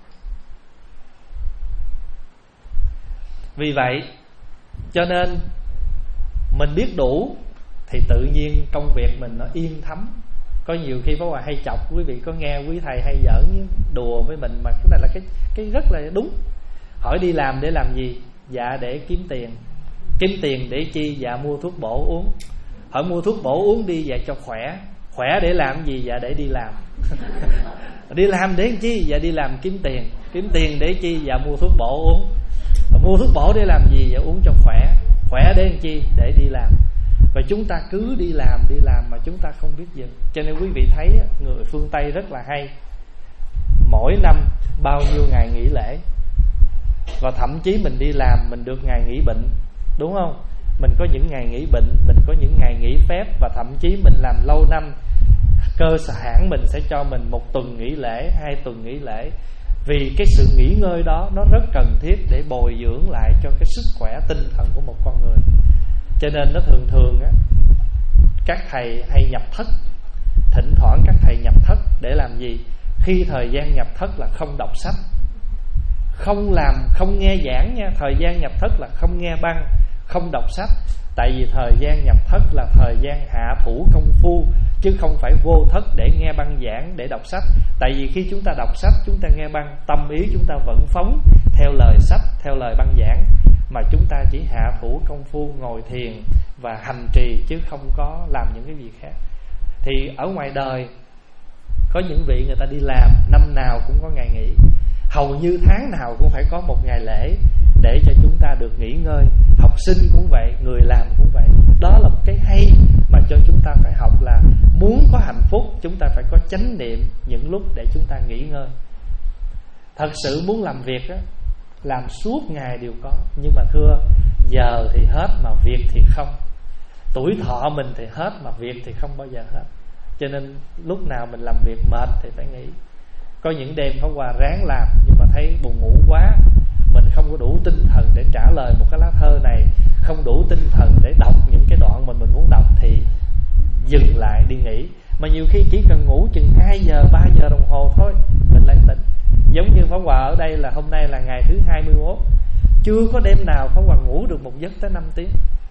Vì vậy cho nên mình biết đủ thì tự nhiên công việc mình nó yên thấm. Có nhiều khi Pháp Hòa hay chọc, quý vị có nghe quý thầy hay giỡn đùa với mình, mà cái này là cái, cái rất là đúng. Hỏi đi làm để làm gì? Dạ để kiếm tiền. Kiếm tiền để chi? Dạ mua thuốc bổ uống. Hỏi mua thuốc bổ uống đi? Dạ cho khỏe. Khỏe để làm gì? Dạ để đi làm. Đi làm để làm chi? Dạ đi làm kiếm tiền. Kiếm tiền để chi? Dạ mua thuốc bổ uống. Mua thuốc bổ để làm gì? Dạ uống cho khỏe. Khỏe để làm chi? Để đi làm. Và chúng ta cứ đi làm đi làm mà chúng ta không biết dừng. Cho nên quý vị thấy người phương Tây rất là hay. Mỗi năm bao nhiêu ngày nghỉ lễ, và thậm chí mình đi làm mình được ngày nghỉ bệnh, đúng không? Mình có những ngày nghỉ bệnh, mình có những ngày nghỉ phép, và thậm chí mình làm lâu năm, cơ sở hãng mình sẽ cho mình một tuần nghỉ lễ, hai tuần nghỉ lễ. Vì cái sự nghỉ ngơi đó nó rất cần thiết để bồi dưỡng lại cho cái sức khỏe tinh thần của một con người. Cho nên nó thường thường á, các thầy hay nhập thất. Thỉnh thoảng các thầy nhập thất để làm gì? Khi thời gian nhập thất là không đọc sách, không làm, không nghe giảng nha. Thời gian nhập thất là không nghe băng, không đọc sách. Tại vì thời gian nhập thất là thời gian hạ thủ công phu, chứ không phải vô thất để nghe băng giảng, để đọc sách. Tại vì khi chúng ta đọc sách, chúng ta nghe băng, tâm ý chúng ta vẫn phóng theo lời sách, theo lời băng giảng. Mà chúng ta chỉ hạ thủ công phu, ngồi thiền và hành trì, chứ không có làm những cái gì khác. Thì ở ngoài đời có những vị người ta đi làm, năm nào cũng có ngày nghỉ, hầu như tháng nào cũng phải có một ngày lễ để cho chúng ta được nghỉ ngơi. Học sinh cũng vậy, người làm cũng vậy. Đó là một cái hay mà cho chúng ta phải học, là muốn có hạnh phúc chúng ta phải có chánh niệm những lúc để chúng ta nghỉ ngơi. Thật sự muốn làm việc á, làm suốt ngày đều có, nhưng mà thưa giờ thì hết mà việc thì không. Tuổi thọ mình thì hết mà việc thì không bao giờ hết. Cho nên lúc nào mình làm việc mệt thì phải nghỉ. Có những đêm Pháp Hòa ráng làm, nhưng mà thấy buồn ngủ quá, mình không có đủ tinh thần để trả lời một cái lá thơ này, không đủ tinh thần để đọc những cái đoạn mà mình muốn đọc, thì dừng lại đi nghỉ. Mà nhiều khi chỉ cần ngủ chừng hai giờ, ba giờ đồng hồ thôi, mình lại tỉnh. Giống như Pháp Hòa ở đây là hôm nay là ngày thứ hai mươi mốt, chưa có đêm nào Pháp Hòa ngủ được một giấc tới năm tiếng.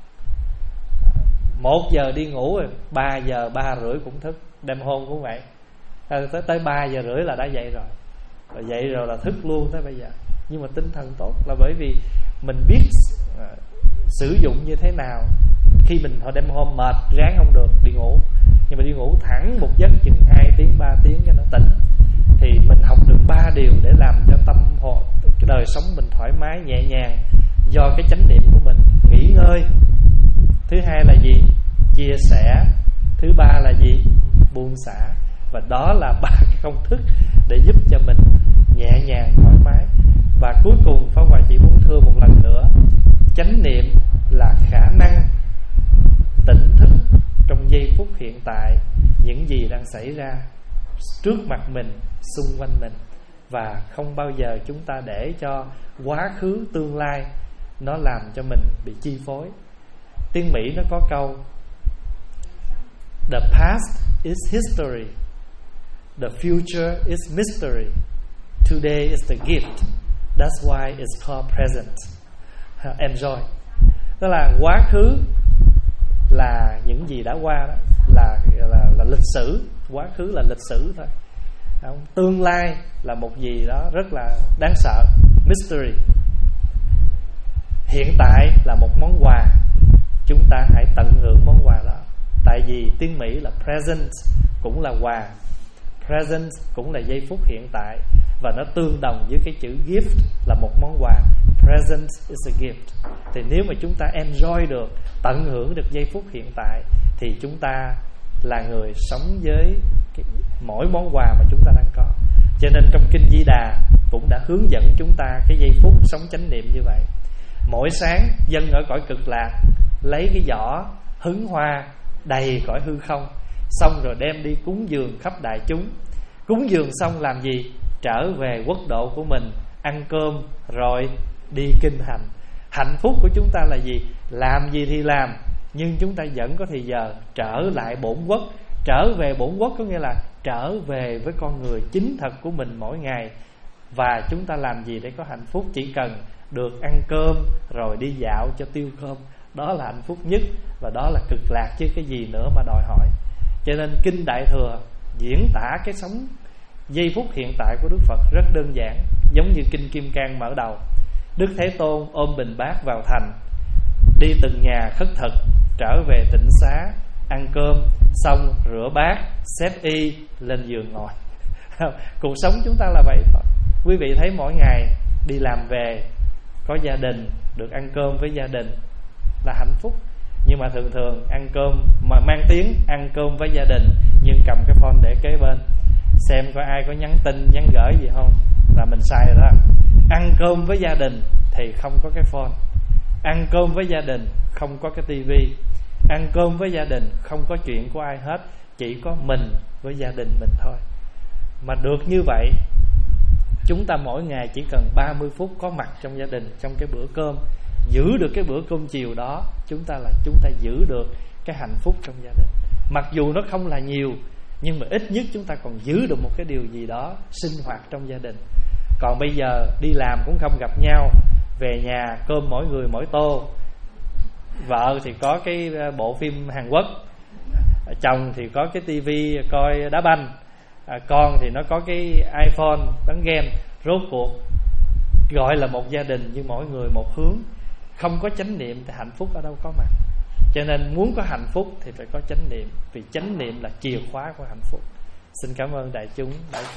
Một giờ đi ngủ rồi, ba giờ, ba rưỡi cũng thức. Đêm hôm cũng vậy, tới, tới ba giờ rưỡi là đã dậy rồi. Rồi dậy rồi là thức luôn tới bây giờ. Nhưng mà tinh thần tốt là bởi vì mình biết uh, sử dụng như thế nào. Khi mình hồi đêm hôm mệt, ráng không được, đi ngủ. Nhưng mà đi ngủ thẳng một giấc chừng hai tiếng, ba tiếng cho nó tỉnh. Thì mình học được ba điều để làm cho tâm hồn, cái đời sống mình thoải mái, nhẹ nhàng, do cái chánh niệm của mình. Nghỉ ngơi. Thứ hai là gì? Chia sẻ. Thứ ba là gì? Buông xả. Và đó là ba cái công thức để giúp cho mình nhẹ nhàng, thoải mái. Và cuối cùng Pháp Hòa chỉ muốn thưa một lần nữa, chánh niệm là khả năng tỉnh thức trong giây phút hiện tại những gì đang xảy ra trước mặt mình, xung quanh mình. Và không bao giờ chúng ta để cho quá khứ, tương lai nó làm cho mình bị chi phối. Tiếng Mỹ nó có câu The past is history, the future is mystery, today is the gift, that's why it's called present. Enjoy. Đó là quá khứ là những gì đã qua đó, là, là, là lịch sử. Quá khứ là lịch sử thôi. Tương lai là một gì đó rất là đáng sợ, mystery. Hiện tại là một món quà, chúng ta hãy tận hưởng món quà đó. Tại vì tiếng Mỹ là present cũng là quà, present cũng là giây phút hiện tại, và nó tương đồng với cái chữ gift là một món quà. Present is a gift. Thì nếu mà chúng ta enjoy được, tận hưởng được giây phút hiện tại, thì chúng ta là người sống với cái, mỗi món quà mà chúng ta đang có. Cho nên trong Kinh Di Đà cũng đã hướng dẫn chúng ta cái giây phút sống chánh niệm như vậy. Mỗi sáng dân ở cõi Cực Lạc lấy cái giỏ hứng hoa đầy cõi hư không, xong rồi đem đi cúng dường khắp đại chúng. Cúng dường xong làm gì? Trở về quốc độ của mình, ăn cơm rồi đi kinh hành. Hạnh phúc của chúng ta là gì? Làm gì thì làm, nhưng chúng ta vẫn có thời giờ trở lại bổn quốc. Trở về bổn quốc có nghĩa là trở về với con người chính thật của mình mỗi ngày. Và chúng ta làm gì để có hạnh phúc? Chỉ cần được ăn cơm rồi đi dạo cho tiêu cơm, đó là hạnh phúc nhất, và đó là cực lạc chứ cái gì nữa mà đòi hỏi. Cho nên Kinh Đại Thừa diễn tả cái sống giây phút hiện tại của Đức Phật rất đơn giản, giống như Kinh Kim Cang mở đầu. Đức Thế Tôn ôm bình bát vào thành, đi từng nhà khất thực, trở về tịnh xá, ăn cơm xong rửa bát, xếp y, lên giường ngồi. Cuộc sống chúng ta là vậy thôi. Quý vị thấy mỗi ngày đi làm về, có gia đình, được ăn cơm với gia đình là hạnh phúc. Nhưng mà thường thường ăn cơm mà mang tiếng ăn cơm với gia đình, nhưng cầm cái phone để kế bên, xem có ai có nhắn tin, nhắn gửi gì không, là mình sai rồi đó. Ăn cơm với gia đình thì không có cái phone. Ăn cơm với gia đình không có cái tivi. Ăn cơm với gia đình không có chuyện của ai hết, chỉ có mình với gia đình mình thôi. Mà được như vậy, chúng ta mỗi ngày chỉ cần ba mươi phút có mặt trong gia đình, trong cái bữa cơm, giữ được cái bữa cơm chiều đó, chúng ta là chúng ta giữ được cái hạnh phúc trong gia đình. Mặc dù nó không là nhiều, nhưng mà ít nhất chúng ta còn giữ được một cái điều gì đó sinh hoạt trong gia đình. Còn bây giờ đi làm cũng không gặp nhau, về nhà cơm mỗi người mỗi tô, vợ thì có cái bộ phim Hàn Quốc, chồng thì có cái tivi coi đá banh, con thì nó có cái iPhone bắn game. Rốt cuộc gọi là một gia đình nhưng mỗi người một hướng, không có chánh niệm thì hạnh phúc ở đâu có mặt. Cho nên muốn có hạnh phúc thì phải có chánh niệm, vì chánh niệm là chìa khóa của hạnh phúc. Xin cảm ơn đại chúng đã cho.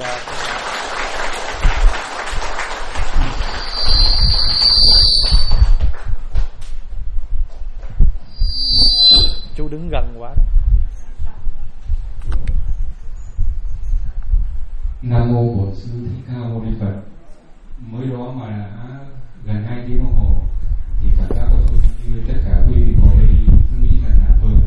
Chú đứng gần quá đó. Nam mô Bổn Sư Thích Ca Mâu Ni Phật. Mới đó mà đã gần hai tiếng đồng hồ thì cảm giác như tất cả quý vị ngồi đây nghĩ rằng là vừa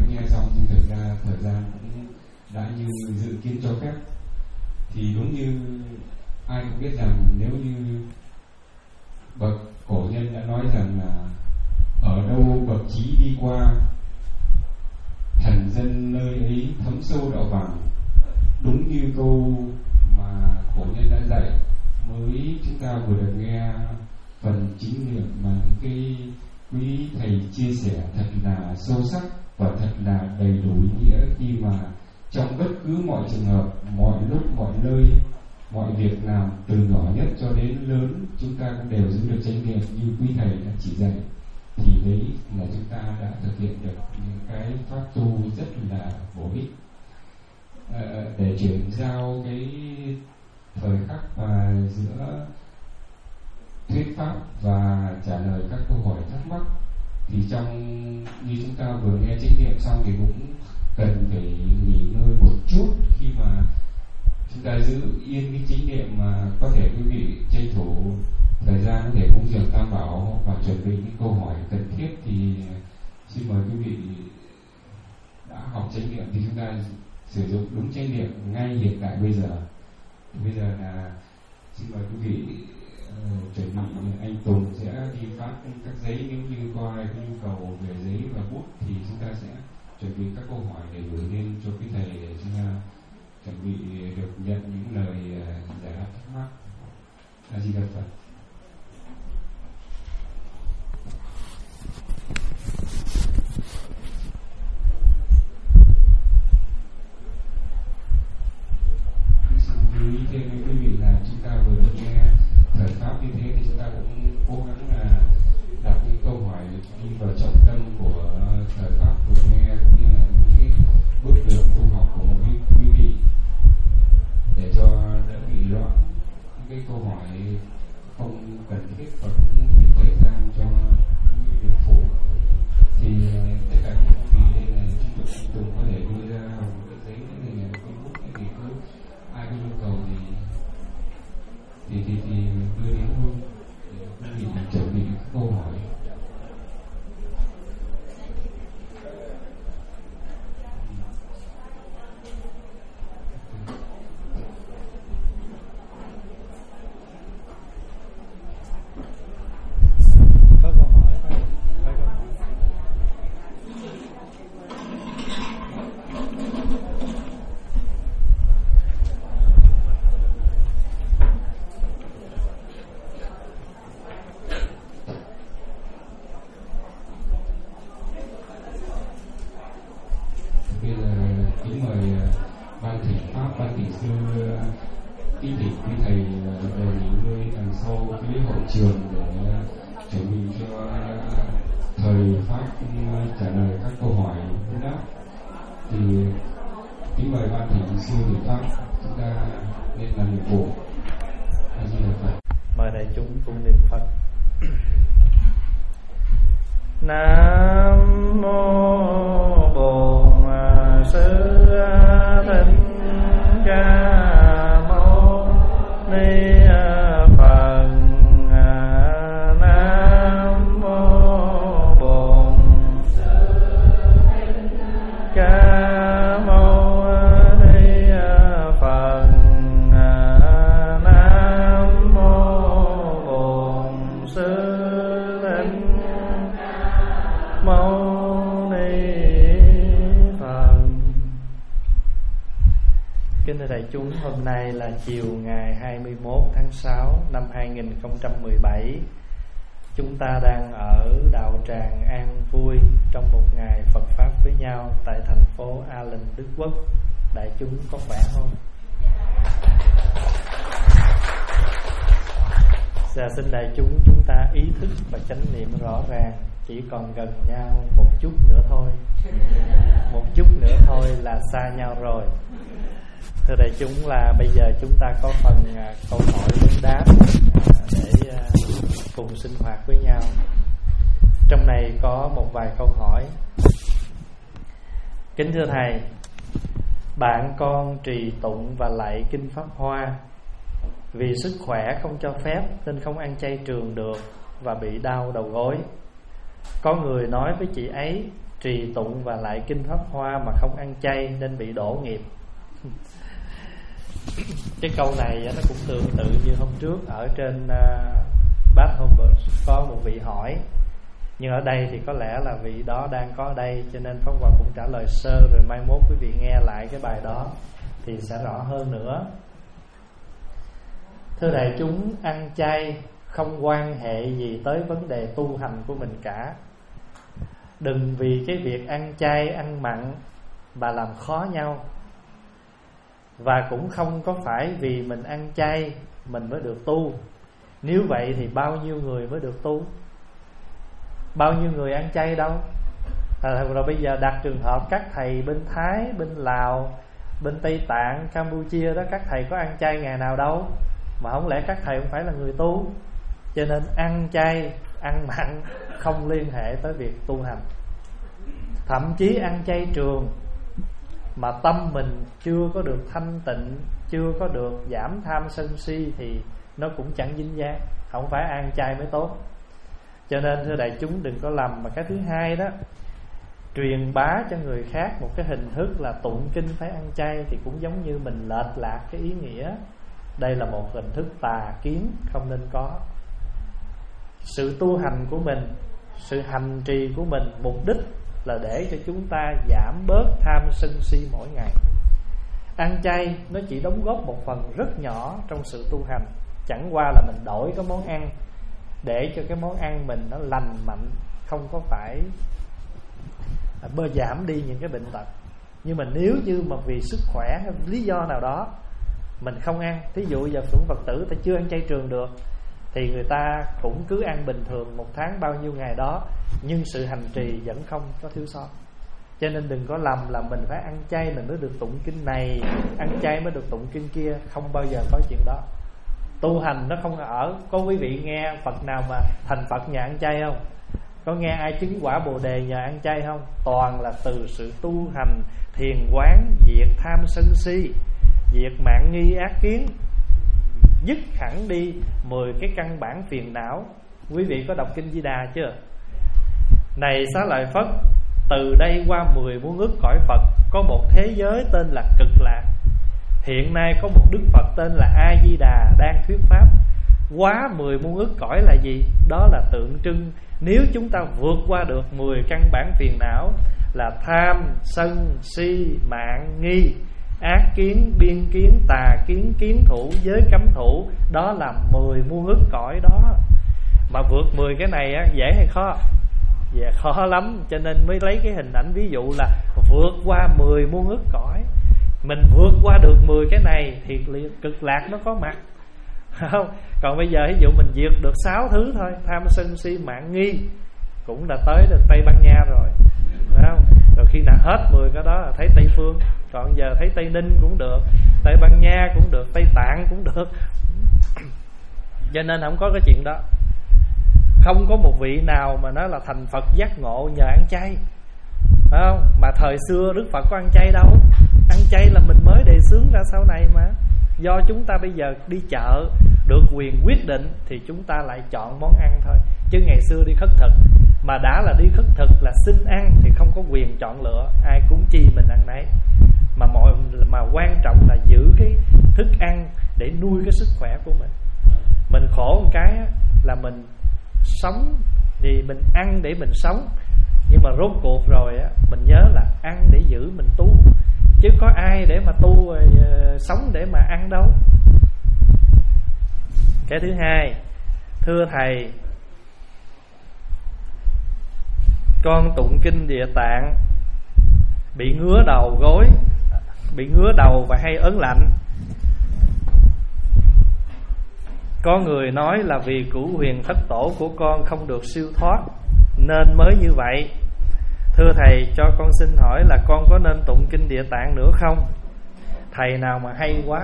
thấm sâu đạo vàng, đúng như câu mà cổ nhân đã dạy. Mới chúng ta vừa được nghe phần chính niệm mà những cái quý thầy chia sẻ thật là sâu sắc và thật là đầy đủ ý nghĩa, khi mà trong bất cứ mọi trường hợp, mọi lúc, mọi nơi, mọi việc làm, từ nhỏ nhất cho đến lớn, chúng ta cũng đều giữ được chánh niệm như quý thầy đã chỉ dạy. Thì đấy là chúng ta đã thực hiện được những cái pháp tu rất là bổ ích. À, để chuyển giao cái thời khắc và giữa thuyết pháp và trả lời các câu hỏi thắc mắc, thì trong như chúng ta vừa nghe chánh niệm xong thì cũng cần phải nghỉ ngơi một chút, khi mà chúng ta giữ yên cái chánh niệm mà có thể quý vị tranh thủ thời gian có thể cúng dường Tam Bảo và chuẩn bị những câu hỏi cần thiết. Thì xin mời quý vị đã học chánh niệm thì chúng ta sử dụng đúng chánh niệm ngay hiện tại bây giờ. Bây giờ là xin mời quý vị uh, chuẩn bị. Anh Tùng sẽ đi phát các giấy, nếu như có ai có nhu cầu về giấy và bút thì chúng ta sẽ chuẩn bị các câu hỏi để gửi lên cho quý thầy để chúng ta chuẩn bị được nhận những lời giải đáp thắc mắc. A Di Đà Phật. Xin lưu ý thêm với quý vị là chúng ta vừa được nghe thời pháp như thế thì chúng ta cũng cố gắng là đặt những câu hỏi đi vào trọng tâm của thời pháp vừa nghe, cũng như là những cái bước đường tu học của quý, quý vị, để cho đỡ bị loạn những cái câu hỏi không cần thiết và cũng ít thời gian cho việc phụ. Thì tất cả những quý vị đây là chúng tôi cùng có thể đưa ra một cái giấy này là cái bút này, thì cứ ai có nhu cầu thì thì thì, thì đưa đến luôn để quý vị chuẩn bị các câu hỏi. Chúng hôm nay là chiều ngày hai mươi mốt tháng sáu năm hai nghìn không trăm mười bảy. Chúng ta đang ở đạo tràng An Vui trong một ngày Phật Pháp với nhau tại thành phố Allen, Đức Quốc. Đại chúng có khỏe không? Dạ, xin đại chúng chúng ta ý thức và chánh niệm rõ ràng. Chỉ còn gần nhau một chút nữa thôi. Một chút nữa thôi là xa nhau rồi. Thưa đại chúng, là bây giờ chúng ta có phần à, câu hỏi vấn đáp à, để à, cùng sinh hoạt với nhau. Trong này có một vài câu hỏi. Kính thưa thầy, bạn con trì tụng và lạy kinh Pháp Hoa, vì sức khỏe không cho phép nên không ăn chay trường được và bị đau đầu gối. Có người nói với chị ấy trì tụng và lạy kinh Pháp Hoa mà không ăn chay nên bị đổ nghiệp. Cái câu này nó cũng tương tự như hôm trước ở trên uh, Bad Homburg có một vị hỏi Nhưng ở đây thì có lẽ là vị đó đang có ở đây, cho nên Pháp Hòa cũng trả lời sơ, rồi mai mốt quý vị nghe lại cái bài đó thì sẽ rõ hơn nữa. Thưa đại chúng, ăn chay không quan hệ gì tới vấn đề tu hành của mình cả. Đừng vì cái việc ăn chay, ăn mặn mà làm khó nhau. Và cũng không có phải vì mình ăn chay mình mới được tu. Nếu vậy thì bao nhiêu người mới được tu? Bao nhiêu người ăn chay đâu? à, Rồi bây giờ đặt trường hợp các thầy bên Thái, bên Lào, bên Tây Tạng, Campuchia đó, các thầy có ăn chay ngày nào đâu? Mà không lẽ các thầy không phải là người tu? Cho nên ăn chay, ăn mặn không liên hệ tới việc tu hành. Thậm chí ăn chay trường mà tâm mình chưa có được thanh tịnh, chưa có được giảm tham sân si thì nó cũng chẳng dính dáng. Không phải ăn chay mới tốt. Cho nên thưa đại chúng đừng có lầm. Mà cái thứ hai đó, truyền bá cho người khác một cái hình thức là tụng kinh phải ăn chay thì cũng giống như mình lệch lạc cái ý nghĩa. Đây là một hình thức tà kiến, không nên có. Sự tu hành của mình, sự hành trì của mình, mục đích là để cho chúng ta giảm bớt tham sân si mỗi ngày. Ăn chay nó chỉ đóng góp một phần rất nhỏ trong sự tu hành. Chẳng qua là mình đổi cái món ăn để cho cái món ăn mình nó lành mạnh, không có phải bơ giảm đi những cái bệnh tật. Nhưng mà nếu như mà vì sức khỏe hay lý do nào đó mình không ăn, thí dụ giờ phụng Phật tử ta chưa ăn chay trường được, thì người ta cũng cứ ăn bình thường một tháng bao nhiêu ngày đó, nhưng sự hành trì vẫn không có thiếu sót. Cho nên đừng có lầm là mình phải ăn chay mình mới được tụng kinh này, ăn chay mới được tụng kinh kia. Không bao giờ có chuyện đó. Tu hành nó không ở. Có quý vị nghe Phật nào mà thành Phật nhờ ăn chay không? Có nghe ai chứng quả Bồ Đề nhờ ăn chay không? Toàn là từ sự tu hành, thiền quán, diệt tham sân si, diệt mạng nghi ác kiến, dứt hẳn đi mười cái căn bản phiền não. Quý vị có đọc kinh Di Đà chưa? Này Xá Lợi Phất, từ đây qua mười muôn ức cõi Phật có một thế giới tên là Cực Lạc. Hiện nay có một Đức Phật tên là A Di Đà đang thuyết pháp. Quá mười muôn ức cõi là gì? Đó là tượng trưng nếu chúng ta vượt qua được mười căn bản phiền não là tham, sân, si, mạng, nghi, ác kiến, biên kiến, tà kiến, kiến thủ, giới cấm thủ, đó là mười muôn ức cõi đó. Mà vượt mười cái này á, dễ hay khó? Dạ khó lắm. Cho nên mới lấy cái hình ảnh ví dụ là vượt qua mười muôn ức cõi. Mình vượt qua được mười cái này thì Cực Lạc nó có mặt, không? Còn bây giờ ví dụ mình diệt được sáu thứ thôi, tham sân si mạng nghi, cũng đã tới được Tây Ban Nha rồi, không? Rồi khi nào hết mười cái đó là thấy Tây Phương. Còn giờ thấy Tây Ninh cũng được, Tây Ban Nha cũng được, Tây Tạng cũng được. Cho nên không có cái chuyện đó. Không có một vị nào mà nói là thành Phật giác ngộ nhờ ăn chay, phải không? Mà thời xưa Đức Phật có ăn chay đâu. Ăn chay là mình mới đề xướng ra sau này mà. Do chúng ta bây giờ đi chợ được quyền quyết định thì chúng ta lại chọn món ăn thôi. Chứ ngày xưa đi khất thực, mà đã là đi khất thực là xin ăn thì không có quyền chọn lựa, ai cúng chi mình ăn nấy. Mà mọi mà quan trọng là giữ cái thức ăn để nuôi cái sức khỏe của mình. Mình khổ một cái là mình sống thì mình ăn để mình sống, nhưng mà rốt cuộc rồi á, mình nhớ là ăn để giữ mình tu, chứ có ai để mà tu rồi, uh, sống để mà ăn đâu. Cái thứ hai, thưa thầy, con tụng kinh Địa Tạng bị ngứa đầu gối, bị ngứa đầu và hay ớn lạnh. Có người nói là vì cửu huyền thất tổ của con không được siêu thoát nên mới như vậy. Thưa thầy, cho con xin hỏi là con có nên tụng kinh Địa Tạng nữa không? Thầy nào mà hay quá.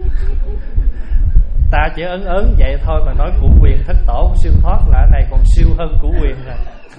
Ta chỉ ớn ớn vậy thôi mà nói cửu huyền thất tổ không siêu thoát, là cái này còn siêu hơn cửu huyền rồi.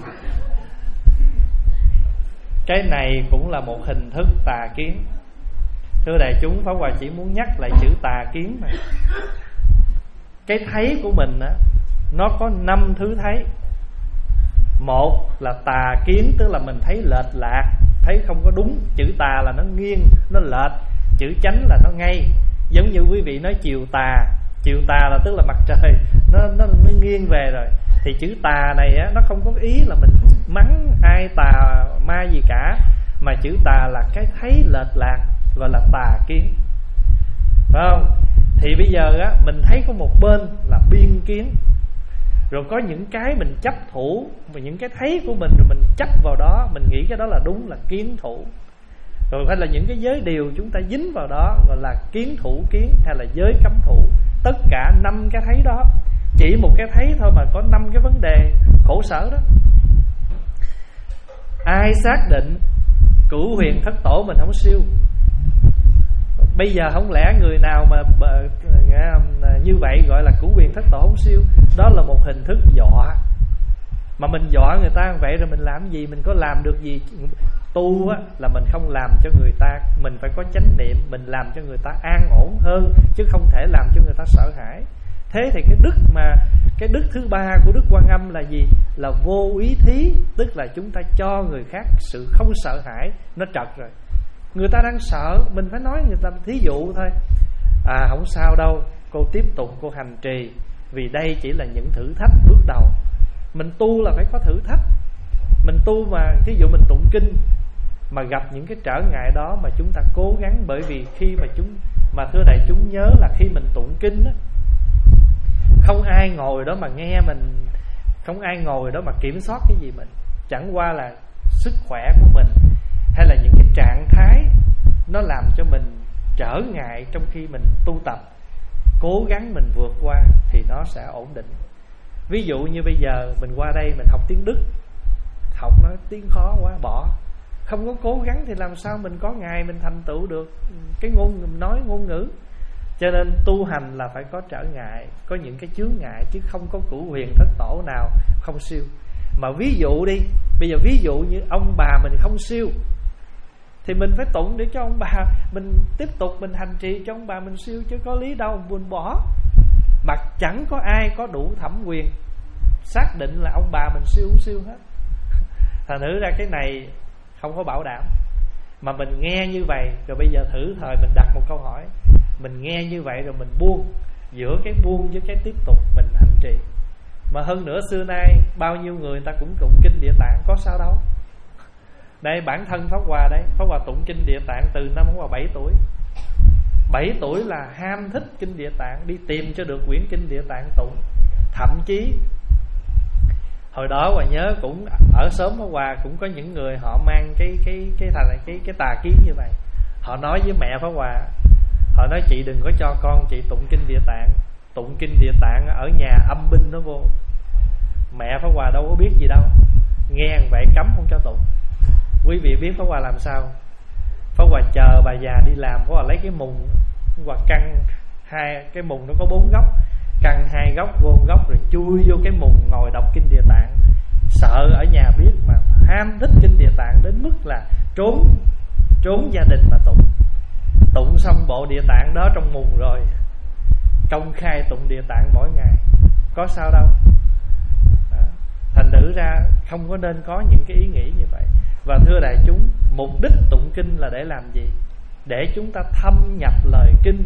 Cái này cũng là một hình thức tà kiến. Thưa đại chúng, Pháp Hòa chỉ muốn nhắc lại chữ tà kiến này. Cái thấy của mình á, nó có năm thứ thấy. Một là tà kiến, tức là mình thấy lệch lạc, thấy không có đúng. Chữ tà là nó nghiêng, nó lệch. Chữ chánh là nó ngay. Giống như quý vị nói chiều tà, Chiều tà là tức là mặt trời nó, nó, nó nghiêng về rồi. Thì chữ tà này á, nó không có ý là mình mắng ai tà ma gì cả, mà chữ tà là cái thấy lệch lạc, gọi là tà kiến, phải không? Thì bây giờ á, mình thấy có một bên là biên kiến, rồi có những cái mình chấp thủ, và những cái thấy của mình rồi mình chấp vào đó, mình nghĩ cái đó là đúng là kiến thủ. Rồi hay là những cái giới điều chúng ta dính vào đó gọi là kiến thủ kiến, hay là giới cấm thủ. Tất cả năm cái thấy đó, chỉ một cái thấy thôi mà có năm cái vấn đề khổ sở đó. Ai xác định cửu huyền thất tổ mình không siêu? Bây giờ không lẽ người nào mà như vậy gọi là cửu huyền thất tổ không siêu? Đó là một hình thức dọa. Mà mình dọa người ta vậy rồi mình làm gì? Mình có làm được gì? Tu á, là mình không làm cho người ta, mình phải có chánh niệm, mình làm cho người ta an ổn hơn, chứ không thể làm cho người ta sợ hãi. Thế thì cái đức mà cái đức thứ ba của Đức Quan Âm là gì? Là vô ý thí, tức là chúng ta cho người khác sự không sợ hãi. Nó trật rồi, người ta đang sợ, mình phải nói người ta thí dụ thôi. À không sao đâu, cô tiếp tục cô hành trì, vì đây chỉ là những thử thách bước đầu. Mình tu là phải có thử thách. Mình tu mà ví dụ mình tụng kinh mà gặp những cái trở ngại đó mà chúng ta cố gắng, bởi vì khi mà chúng mà thưa đại chúng nhớ là khi mình tụng kinh á, không ai ngồi đó mà nghe mình, không ai ngồi đó mà kiểm soát cái gì mình. Chẳng qua là sức khỏe của mình hay là những cái trạng thái nó làm cho mình trở ngại trong khi mình tu tập, cố gắng mình vượt qua thì nó sẽ ổn định. Ví dụ như bây giờ mình qua đây mình học tiếng Đức, học nó tiếng khó quá bỏ, không có cố gắng thì làm sao mình có ngày mình thành tựu được cái ngôn nói ngôn ngữ. Cho nên tu hành là phải có trở ngại, có những cái chướng ngại, chứ không có cửu huyền thất tổ nào không siêu. Mà ví dụ đi, bây giờ ví dụ như ông bà mình không siêu thì mình phải tụng để cho ông bà mình tiếp tục mình hành trì cho ông bà mình siêu, chứ có lý đâu buồn bỏ. Mà chẳng có ai có đủ thẩm quyền xác định là ông bà mình siêu không siêu hết. Thành thử ra cái này không có bảo đảm. Mà mình nghe như vậy, rồi bây giờ thử thời mình đặt một câu hỏi, mình nghe như vậy rồi mình buông, giữa cái buông với cái tiếp tục mình hành trì. Mà hơn nữa xưa nay bao nhiêu người ta cũng tụng kinh Địa Tạng, có sao đâu. Đây bản thân Pháp Hòa đây, Pháp Hòa tụng kinh Địa Tạng từ năm Pháp Hòa bảy tuổi. Bảy tuổi là ham thích kinh Địa Tạng, đi tìm cho được quyển kinh Địa Tạng tụng. Thậm chí hồi đó Hòa nhớ cũng ở xóm Pháp Hòa cũng có những người họ mang cái cái cái thành cái, cái cái tà kiếm như vậy. Họ nói với mẹ Pháp Hòa, họ nói chị đừng có cho con chị tụng kinh Địa Tạng. Tụng kinh Địa Tạng ở nhà âm binh nó vô. Mẹ Pháp Hòa đâu có biết gì đâu, nghe vậy cấm không cho tụng. Quý vị biết Pháp Hòa làm sao? Pháp Hòa chờ bà già đi làm, Pháp Hòa lấy cái mùng, Pháp Hòa căng hai cái mùng, nó có bốn góc, căng hai góc vô góc rồi chui vô cái mùng ngồi đọc kinh Địa Tạng. Sợ ở nhà biết mà ham thích kinh Địa Tạng đến mức là trốn trốn gia đình mà tụng. Tụng xong bộ Địa Tạng đó trong mùng rồi công khai tụng Địa Tạng mỗi ngày, có sao đâu. À, thành thử ra không có nên có những cái ý nghĩ như vậy. Và thưa đại chúng, mục đích tụng kinh là để làm gì? Để chúng ta thâm nhập lời kinh,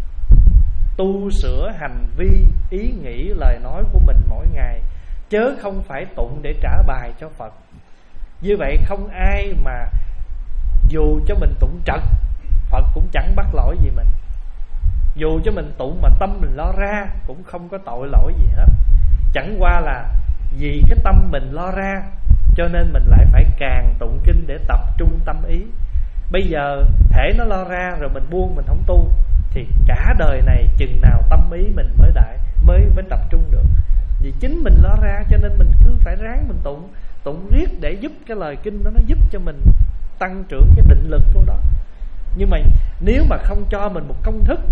tu sửa hành vi, ý nghĩ, lời nói của mình mỗi ngày, chớ không phải tụng để trả bài cho Phật. Như vậy không ai mà dù cho mình tụng trật, Phật cũng chẳng bắt lỗi gì mình. Dù cho mình tụng mà tâm mình lo ra cũng không có tội lỗi gì hết. Chẳng qua là vì cái tâm mình lo ra cho nên mình lại phải càng tụng kinh để tập trung tâm ý. Bây giờ thể nó lo ra rồi mình buông, mình không tu thì cả đời này chừng nào tâm ý mình mới đại mới mới tập trung được. Vì chính mình lo ra cho nên mình cứ phải ráng mình tụng, tụng riết để giúp cái lời kinh đó nó giúp cho mình tăng trưởng cái định lực vô đó. Nhưng mà nếu mà không cho mình một công thức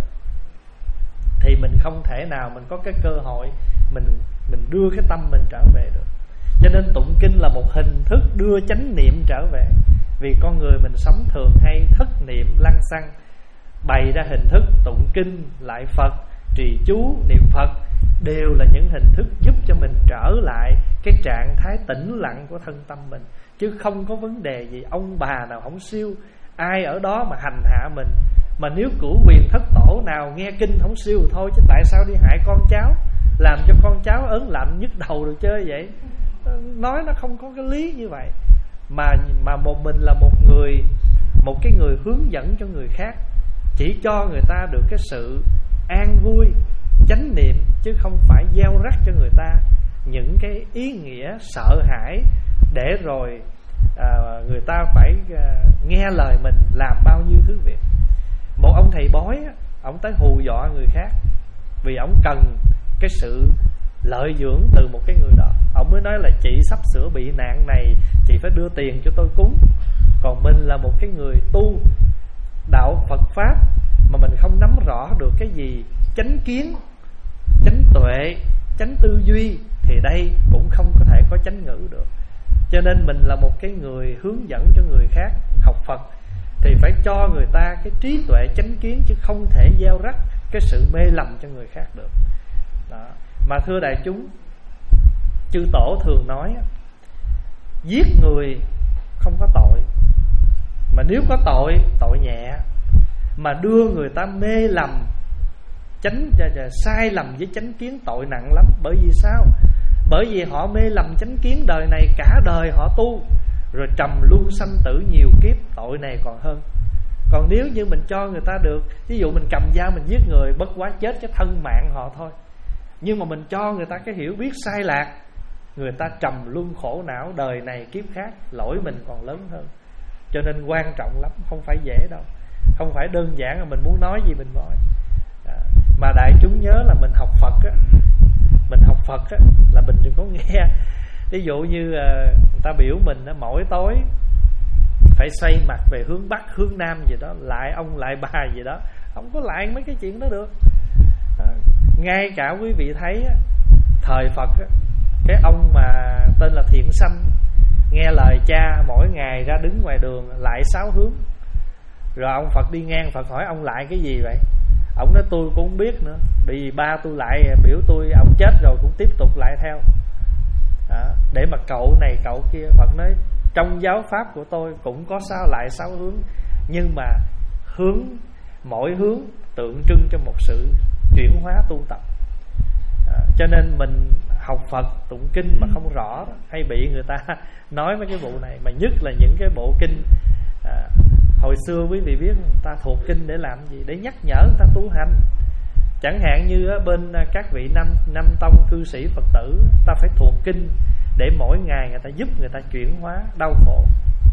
thì mình không thể nào mình có cái cơ hội mình mình đưa cái tâm mình trở về được. Cho nên tụng kinh là một hình thức đưa chánh niệm trở về. Vì con người mình sống thường hay thất niệm lăng xăng, bày ra hình thức tụng kinh, lại Phật, trì chú, niệm Phật đều là những hình thức giúp cho mình trở lại cái trạng thái tĩnh lặng của thân tâm mình. Chứ không có vấn đề gì ông bà nào không siêu, ai ở đó mà hành hạ mình. Mà nếu cửu quyền thất tổ nào nghe kinh không siêu thôi, chứ tại sao đi hại con cháu, làm cho con cháu ớn lạnh nhức đầu được chơi vậy? Nói nó không có cái lý như vậy. Mà mà một mình là một người, một cái người hướng dẫn cho người khác, chỉ cho người ta được cái sự an vui, chánh niệm, chứ không phải gieo rắc cho người ta những cái ý nghĩa sợ hãi, để rồi à, người ta phải à, nghe lời mình làm bao nhiêu thứ việc. Một ông thầy bói á, ông tới hù dọa người khác vì ông cần cái sự lợi dưỡng từ một cái người đó. Ông mới nói là chị sắp sửa bị nạn này, chị phải đưa tiền cho tôi cúng. Còn mình là một cái người tu đạo Phật Pháp mà mình không nắm rõ được cái gì chánh kiến, chánh tuệ, chánh tư duy, thì đây cũng không có thể có chánh ngữ được. Cho nên mình là một cái người hướng dẫn cho người khác học Phật thì phải cho người ta cái trí tuệ chánh kiến, chứ không thể gieo rắc cái sự mê lầm cho người khác được đó. Mà thưa đại chúng, chư tổ thường nói giết người không có tội, mà nếu có tội, tội nhẹ. Mà đưa người ta mê lầm, chánh sai lầm với chánh kiến, tội nặng lắm. Bởi vì sao? Bởi vì họ mê lầm chánh kiến, đời này cả đời họ tu, rồi trầm luân sanh tử nhiều kiếp, tội này còn hơn. Còn nếu như mình cho người ta được, ví dụ mình cầm dao mình giết người, bất quá chết cái thân mạng họ thôi, nhưng mà mình cho người ta cái hiểu biết sai lạc, người ta trầm luân khổ não đời này kiếp khác, lỗi mình còn lớn hơn. Cho nên quan trọng lắm, không phải dễ đâu. Không phải đơn giản là mình muốn nói gì mình nói à, mà đại chúng nhớ là mình học Phật á, mình học Phật á, là mình đừng có nghe. Ví dụ như à, người ta biểu mình á, mỗi tối phải xoay mặt về hướng Bắc, hướng Nam gì đó, lại ông lại bà gì đó. Không có lại mấy cái chuyện đó được à, ngay cả quý vị thấy á, thời Phật á, cái ông mà tên là Thiện Sanh nghe lời cha, mỗi ngày ra đứng ngoài đường lại sáu hướng. Rồi ông Phật đi ngang, Phật hỏi ông lại cái gì vậy? Ông nói tôi cũng không biết nữa, bởi vì ba tôi lại biểu tôi, ông chết rồi cũng tiếp tục lại theo đó, để mà cậu này cậu kia. Phật nói trong giáo pháp của tôi cũng có sao lại sáu hướng, nhưng mà hướng, mỗi hướng tượng trưng cho một sự chuyển hóa tu tập à, cho nên mình học Phật tụng kinh mà không rõ, hay bị người ta nói mấy cái vụ này. Mà nhất là những cái bộ kinh à, hồi xưa quý vị biết người ta thuộc kinh để làm gì? Để nhắc nhở người ta tu hành. Chẳng hạn như bên các vị năm, năm tông cư sĩ Phật tử, ta phải thuộc kinh để mỗi ngày người ta giúp người ta chuyển hóa đau khổ,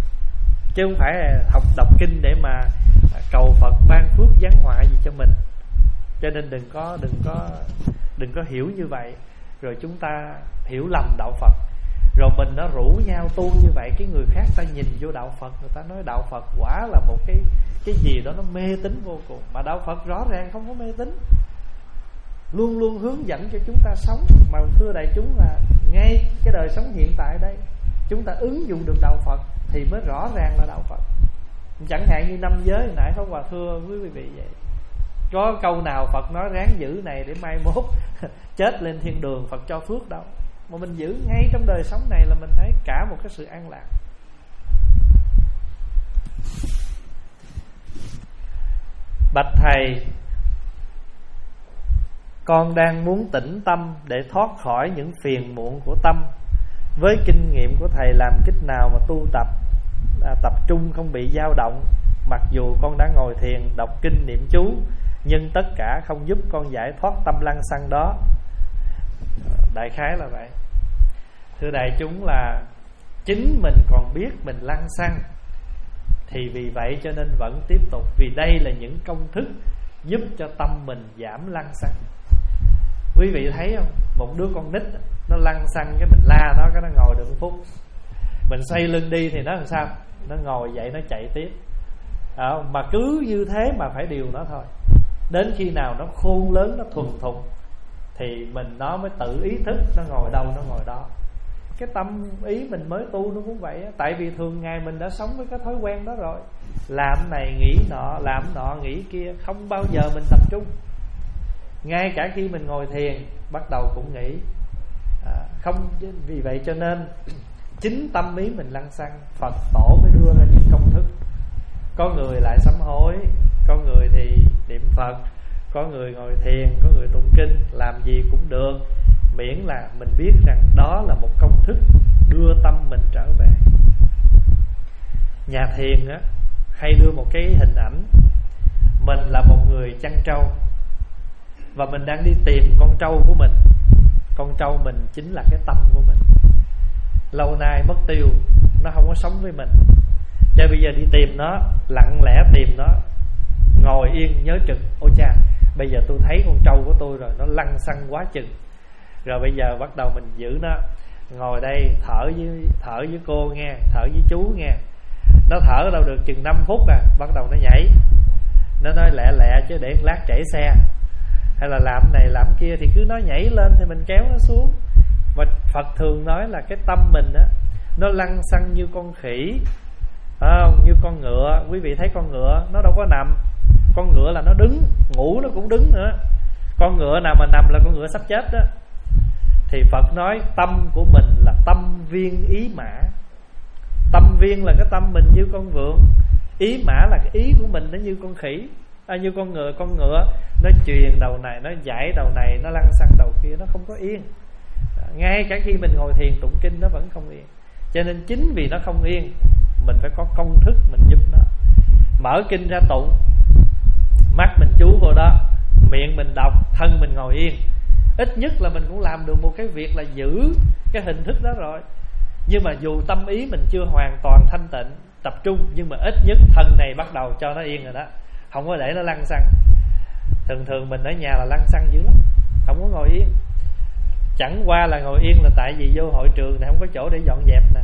chứ không phải học đọc kinh để mà cầu Phật ban phước giáng họa gì cho mình. Cho nên đừng có đừng có đừng có hiểu như vậy, rồi chúng ta hiểu lầm đạo Phật, rồi mình nó rủ nhau tu như vậy, cái người khác ta nhìn vô đạo Phật, người ta nói đạo Phật quả là một cái cái gì đó nó mê tín vô cùng. Mà đạo Phật rõ ràng không có mê tín, luôn luôn hướng dẫn cho chúng ta sống. Mà thưa đại chúng là ngay cái đời sống hiện tại đây, chúng ta ứng dụng được đạo Phật thì mới rõ ràng là đạo Phật. Chẳng hạn như năm giới hồi nãy Pháp Hòa thưa quý vị vậy, có câu nào Phật nói ráng giữ này để mai mốt chết lên thiên đường Phật cho phước đâu. Mà mình giữ ngay trong đời sống này là mình thấy cả một cái sự an lạc. Bạch thầy, con đang muốn tĩnh tâm để thoát khỏi những phiền muộn của tâm. Với kinh nghiệm của thầy, làm cách nào mà tu tập à, tập trung không bị dao động? Mặc dù con đã ngồi thiền, đọc kinh, niệm chú, nhưng tất cả không giúp con giải thoát tâm lăng xăng đó. Đại khái là vậy. Thưa đại chúng là chính mình còn biết mình lăng xăng, thì vì vậy cho nên vẫn tiếp tục. Vì đây là những công thức giúp cho tâm mình giảm lăng xăng. Quý vị thấy không? Một đứa con nít nó lăng xăng, cái mình la nó, cái nó ngồi được một phút. Mình xoay lưng đi thì nó làm sao? Nó ngồi dậy nó chạy tiếp à, mà cứ như thế mà phải điều nó thôi. Đến khi nào nó khôn lớn, nó thuần thục thì mình nó mới tự ý thức, nó ngồi đâu nó ngồi đó. Cái tâm ý mình mới tu nó cũng vậy á. Tại vì thường ngày mình đã sống với cái thói quen đó rồi, làm này nghĩ nọ, làm nọ nghĩ kia, không bao giờ mình tập trung. Ngay cả khi mình ngồi thiền bắt đầu cũng nghĩ à, không. Vì vậy cho nên chính tâm ý mình lăng xăng, Phật tổ mới đưa ra những công thức. Có người lại sám hối, có người người thì niệm Phật, có người ngồi thiền, có người tụng kinh, làm gì cũng được, miễn là mình biết rằng đó là một công thức đưa tâm mình trở về. Nhà thiền á hay đưa một cái hình ảnh mình là một người chăn trâu, và mình đang đi tìm con trâu của mình. Con trâu mình chính là cái tâm của mình, lâu nay mất tiêu, nó không có sống với mình. Cho bây giờ đi tìm nó, lặng lẽ tìm nó, ngồi yên nhớ chừng, ôi cha, bây giờ tôi thấy con trâu của tôi rồi, nó lăng xăng quá chừng. Rồi bây giờ bắt đầu mình giữ nó, ngồi đây thở với thở với cô nghe, thở với chú nghe. Nó thở đâu được chừng năm phút à, bắt đầu nó nhảy. Nó nói lẹ lẹ chứ để lát trễ xe, hay là làm này làm kia, thì cứ nó nhảy lên thì mình kéo nó xuống. Và Phật thường nói là cái tâm mình á, nó lăng xăng như con khỉ, phải không? Như con ngựa. Quý vị thấy con ngựa nó đâu có nằm, con ngựa là nó đứng, ngủ nó cũng đứng nữa. Con ngựa nào mà nằm là con ngựa sắp chết đó. Thì Phật nói tâm của mình là tâm viên ý mã. Tâm viên là cái tâm mình như con vượn, ý mã là cái ý của mình nó như con khỉ, à, như con ngựa. Con ngựa nó truyền đầu này, nó giải đầu này, nó lăn xăng đầu kia, nó không có yên. Ngay cả khi mình ngồi thiền tụng kinh nó vẫn không yên. Cho nên chính vì nó không yên, mình phải có công thức mình giúp nó. Mở kinh ra tụng, mắt mình chú vào đó, miệng mình đọc, thân mình ngồi yên. Ít nhất là mình cũng làm được một cái việc là giữ cái hình thức đó rồi. Nhưng mà dù tâm ý mình chưa hoàn toàn thanh tịnh, tập trung, nhưng mà ít nhất thân này bắt đầu cho nó yên rồi đó, không có để nó lăn xăng. Thường thường mình ở nhà là lăn xăng dữ lắm, không có ngồi yên. Chẳng qua là ngồi yên là tại vì vô hội trường này không có chỗ để dọn dẹp nè.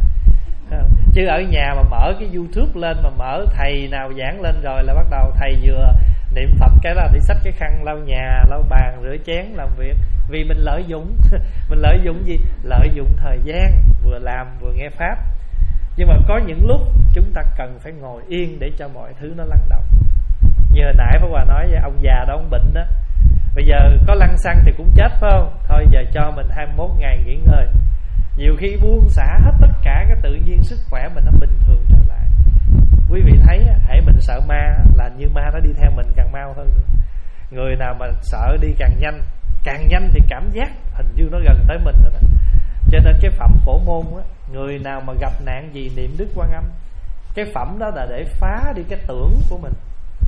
Chứ ở nhà mà mở cái YouTube lên, mà mở thầy nào giảng lên rồi là bắt đầu thầy vừa niệm Phật cái là đi xách cái khăn lau nhà, lau bàn, rửa chén, làm việc. Vì mình lợi dụng mình lợi dụng gì? Lợi dụng thời gian, vừa làm vừa nghe Pháp. Nhưng mà có những lúc chúng ta cần phải ngồi yên để cho mọi thứ nó lắng động. Như hồi nãy Pháp Hòa nói với ông già đó, ông bệnh đó, bây giờ có lăn xăng thì cũng chết phải không? Thôi giờ cho mình hai mươi mốt ngày nghỉ ngơi. Nhiều khi buông xả hết tất cả, cái tự nhiên sức khỏe mình nó bình thường trở lại. Quý vị thấy hãy mình sợ ma là như ma nó đi theo mình càng mau hơn nữa. Người nào mà sợ đi càng nhanh, càng nhanh thì cảm giác hình như nó gần tới mình rồi đó. Cho nên cái phẩm Phổ Môn á, người nào mà gặp nạn gì niệm Đức Quan Âm, cái phẩm đó là để phá đi cái tưởng của mình.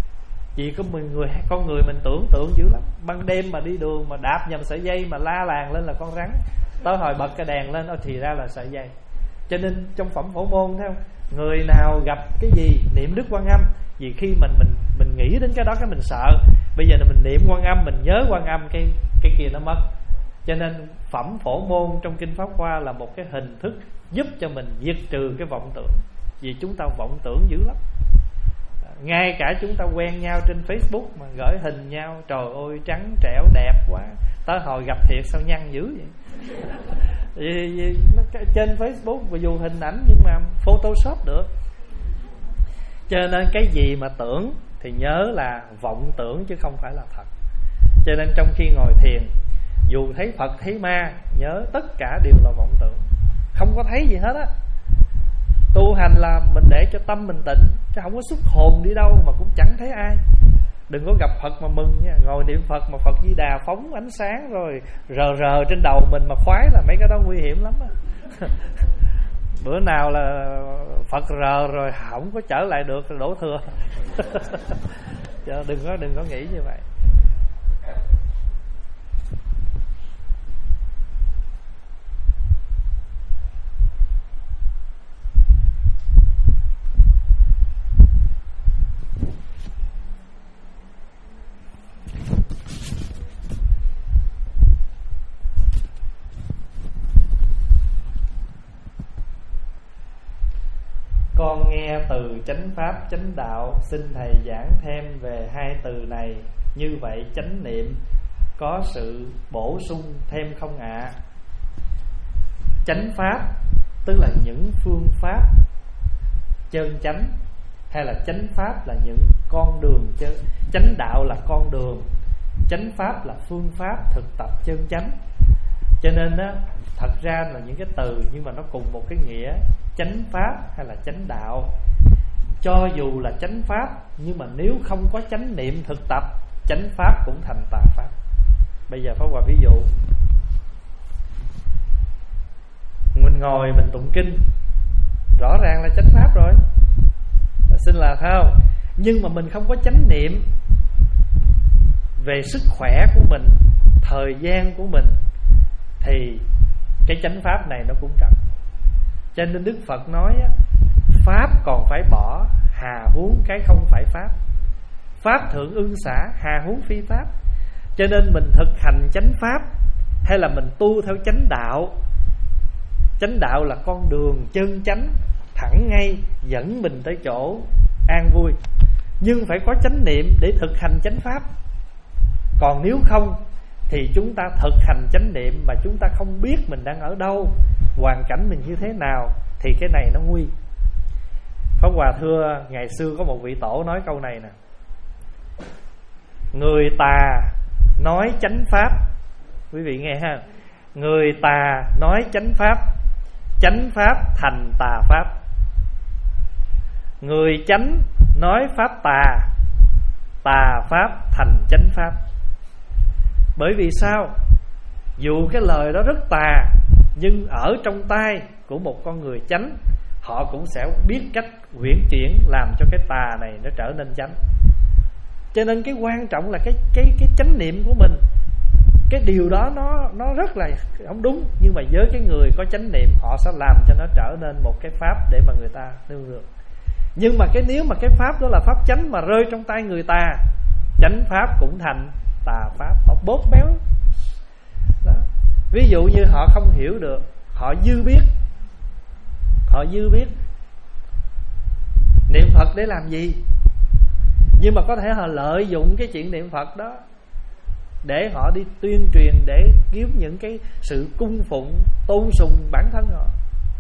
Vì có mình người con người mình tưởng tượng dữ lắm. Ban đêm mà đi đường mà đạp nhầm sợi dây mà la làng lên là con rắn, tới hồi bật cái đèn lên thì ra là sợi dây. Cho nên trong phẩm Phổ Môn thấy không, người nào gặp cái gì niệm Đức Quan Âm. Vì khi mình mình mình nghĩ đến cái đó cái mình sợ. Bây giờ là mình niệm Quan Âm, mình nhớ Quan Âm, cái cái kia nó mất. Cho nên phẩm Phổ Môn trong kinh Pháp Hoa là một cái hình thức giúp cho mình diệt trừ cái vọng tưởng. Vì chúng ta vọng tưởng dữ lắm. Ngay cả chúng ta quen nhau trên Facebook mà gửi hình nhau, trời ơi trắng trẻo đẹp quá, tới hồi gặp thiệt sao nhăn dữ vậy. vì, vì, nó, trên Facebook và dù hình ảnh nhưng mà Photoshop được. Cho nên cái gì mà tưởng thì nhớ là vọng tưởng chứ không phải là thật. Cho nên trong khi ngồi thiền, dù thấy Phật thấy ma, nhớ tất cả đều là vọng tưởng, không có thấy gì hết á. Tu hành là mình để cho tâm mình tịnh, chứ không có xuất hồn đi đâu mà cũng chẳng thấy ai. Đừng có gặp Phật mà mừng nha. Ngồi niệm Phật mà Phật Di Đà phóng ánh sáng rồi rờ rờ trên đầu mình mà khoái là mấy cái đó nguy hiểm lắm á. Bữa nào là Phật rờ rồi không có trở lại được đổ thừa. Đừng có đừng có nghĩ như vậy. Con nghe từ chánh pháp chánh đạo, xin thầy giảng thêm về hai từ này. Như vậy chánh niệm có sự bổ sung thêm không ạ? À? Chánh pháp tức là những phương pháp chân chánh, hay là chánh pháp là những con đường chân. Chánh đạo là con đường, chánh pháp là phương pháp thực tập chân chánh. Cho nên á, thật ra là những cái từ nhưng mà nó cùng một cái nghĩa, chánh pháp hay là chánh đạo. cho dù là chánh pháp, nhưng mà nếu không có chánh niệm thực tập, chánh pháp cũng thành tà pháp. Bây giờ Pháp Hòa ví dụ, mình ngồi mình tụng kinh, rõ ràng là chánh pháp rồi, xin là phải không? Nhưng mà mình không có chánh niệm về sức khỏe của mình, thời gian của mình, thì cái chánh pháp này nó cũng trật. Cho nên Đức Phật nói pháp còn phải bỏ, hà huống cái không phải pháp. Pháp thượng ưng xả, hà huống phi pháp. Cho nên mình thực hành chánh pháp hay là mình tu theo chánh đạo, chánh đạo là con đường chân chánh, thẳng ngay, dẫn mình tới chỗ an vui. Nhưng phải có chánh niệm để thực hành chánh pháp. Còn nếu không thì chúng ta thực hành chánh niệm mà chúng ta không biết mình đang ở đâu, hoàn cảnh mình như thế nào, thì cái này nó nguy. Pháp Hòa thưa, ngày xưa có một vị tổ nói câu này nè: người tà nói chánh pháp. Quý vị nghe ha, người tà nói chánh pháp, chánh pháp thành tà pháp. Người chánh nói pháp tà, tà pháp thành chánh pháp. Bởi vì sao? Dù cái lời đó rất tà, nhưng ở trong tai của một con người chánh, họ cũng sẽ biết cách uyển chuyển làm cho cái tà này nó trở nên chánh. Cho nên cái quan trọng là cái cái cái chánh niệm của mình. Cái điều đó nó nó rất là không đúng, nhưng mà với cái người có chánh niệm, họ sẽ làm cho nó trở nên một cái pháp để mà người ta nương được. Nhưng mà cái nếu mà cái pháp đó là pháp chánh mà rơi trong tay người ta, chánh pháp cũng thành tà pháp. Họ bóp méo đó. Ví dụ như họ không hiểu được, họ dư biết, họ dư biết niệm Phật để làm gì, nhưng mà có thể họ lợi dụng cái chuyện niệm Phật đó để họ đi tuyên truyền, để kiếm những cái sự cung phụng, tôn sùng bản thân họ.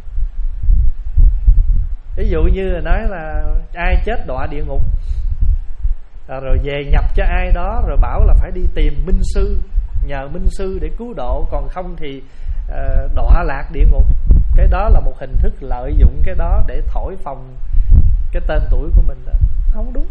Ví dụ như là nói là ai chết đọa địa ngục, rồi về nhập cho ai đó, rồi bảo là phải đi tìm minh sư, nhờ minh sư để cứu độ, còn không thì uh, đọa lạc địa ngục. Cái đó là một hình thức lợi dụng cái đó để thổi phồng cái tên tuổi của mình đó. Không đúng.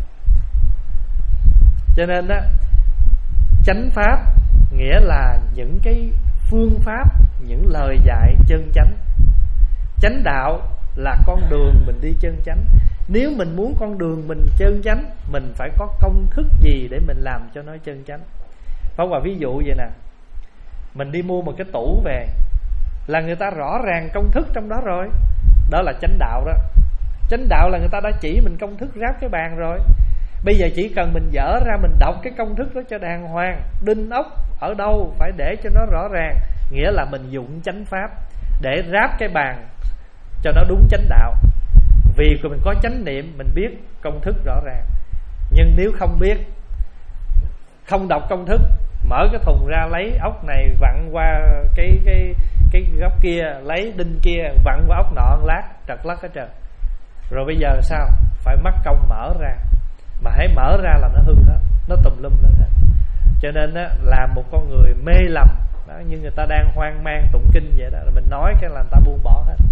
Cho nên đó, chánh pháp nghĩa là những cái phương pháp, những lời dạy chân chánh. Chánh đạo là con đường mình đi chân chánh. Nếu mình muốn con đường mình chân chánh, mình phải có công thức gì để mình làm cho nó chân chánh. Pháp Hòa ví dụ vậy nè, mình đi mua một cái tủ về là người ta rõ ràng công thức trong đó rồi, đó là chánh đạo đó. Chánh đạo là người ta đã chỉ mình công thức ráp cái bàn rồi. Bây giờ chỉ cần mình dở ra, mình đọc cái công thức đó cho đàng hoàng, đinh ốc ở đâu phải để cho nó rõ ràng, nghĩa là mình dụng chánh pháp để ráp cái bàn cho nó đúng chánh đạo. Vì mình có chánh niệm, mình biết công thức rõ ràng. Nhưng nếu không biết, không đọc công thức, mở cái thùng ra lấy ốc này vặn qua cái cái cái góc kia, lấy đinh kia vặn qua ốc nọ, lát trật lắc hết trơn. Rồi bây giờ sao? Phải mất công mở ra, mà hãy mở ra là nó hư hết, nó tùm lum lên hết. Cho nên á, làm một con người mê lầm đó, như người ta đang hoang mang tụng kinh vậy đó, là mình nói cái là người ta buông bỏ hết.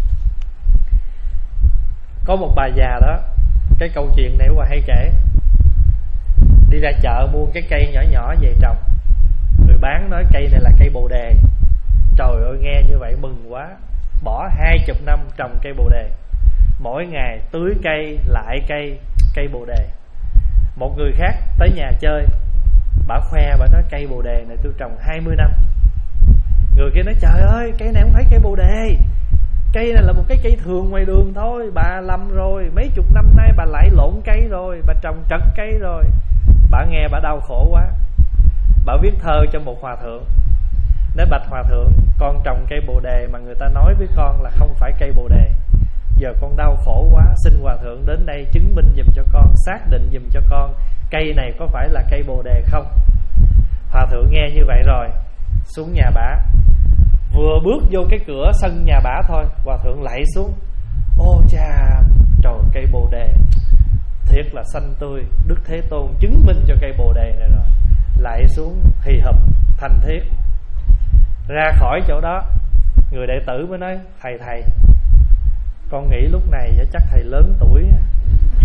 Có một bà già đó, cái câu chuyện này Hòa hay kể. Đi ra chợ mua cái cây nhỏ nhỏ về trồng, người bán nói cây này là cây bồ đề. Trời ơi, nghe như vậy mừng quá. Bỏ hai chục năm trồng cây bồ đề, mỗi ngày tưới cây, lại cây, cây bồ đề. Một người khác tới nhà chơi, bà khoe, bà nói cây bồ đề này tôi trồng hai mươi năm. Người kia nói trời ơi, cây này không phải cây bồ đề, cây này là một cái cây thường ngoài đường thôi. Bà lầm rồi, mấy chục năm nay bà lại lộn cây rồi, bà trồng trật cây rồi. Bà nghe bà đau khổ quá. Bà viết thơ cho một hòa thượng, nói bạch hòa thượng, con trồng cây bồ đề mà người ta nói với con là không phải cây bồ đề. Giờ con đau khổ quá, xin hòa thượng đến đây chứng minh giùm cho con, xác định giùm cho con cây này có phải là cây bồ đề không. Hòa thượng nghe như vậy rồi xuống nhà bả. Vừa bước vô cái cửa sân nhà bả thôi, hòa thượng lạy xuống. Ô cha, trời, cây bồ đề thiệt là xanh tươi, Đức Thế Tôn chứng minh cho cây bồ đề này rồi. Lạy xuống hì hụp thành thiết. Ra khỏi chỗ đó, người đệ tử mới nói thầy thầy, con nghĩ lúc này chắc thầy lớn tuổi,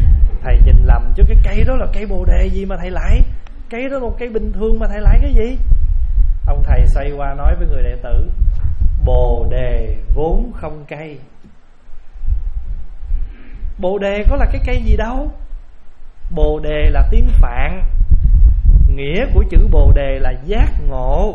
thầy nhìn lầm chứ cái cây đó là cây bồ đề gì mà thầy lại, cây đó là một cây bình thường mà thầy lại cái gì. Ông thầy xoay qua nói với người đệ tử: bồ đề vốn không cây. Bồ đề có là cái cây gì đâu. Bồ đề là tiếng Phạn, nghĩa của chữ bồ đề là giác ngộ.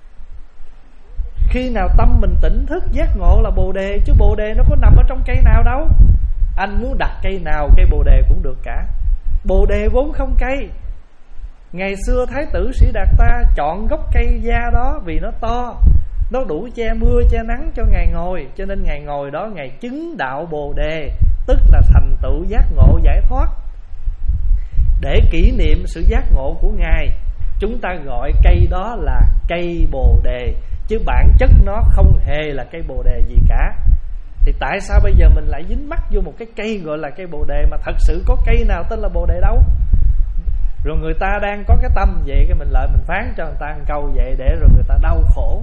Khi nào tâm mình tỉnh thức giác ngộ là bồ đề, chứ bồ đề nó có nằm ở trong cây nào đâu. Anh muốn đặt cây nào cây bồ đề cũng được cả. Bồ đề vốn không cây. Ngày xưa Thái tử Sĩ Đạt Ta chọn gốc cây gia đó vì nó to, nó đủ che mưa che nắng cho Ngài ngồi. Cho nên Ngài ngồi đó Ngài chứng đạo bồ đề, tức là thành tựu giác ngộ giải thoát. Để kỷ niệm sự giác ngộ của Ngài, chúng ta gọi cây đó là cây bồ đề, chứ bản chất nó không hề là cây bồ đề gì cả. Thì tại sao bây giờ mình lại dính mắc vô một cái cây gọi là cây bồ đề, mà thật sự có cây nào tên là bồ đề đâu. Rồi người ta đang có cái tâm vậy, cái mình lại mình phán cho người ta một câu vậy để rồi người ta đau khổ.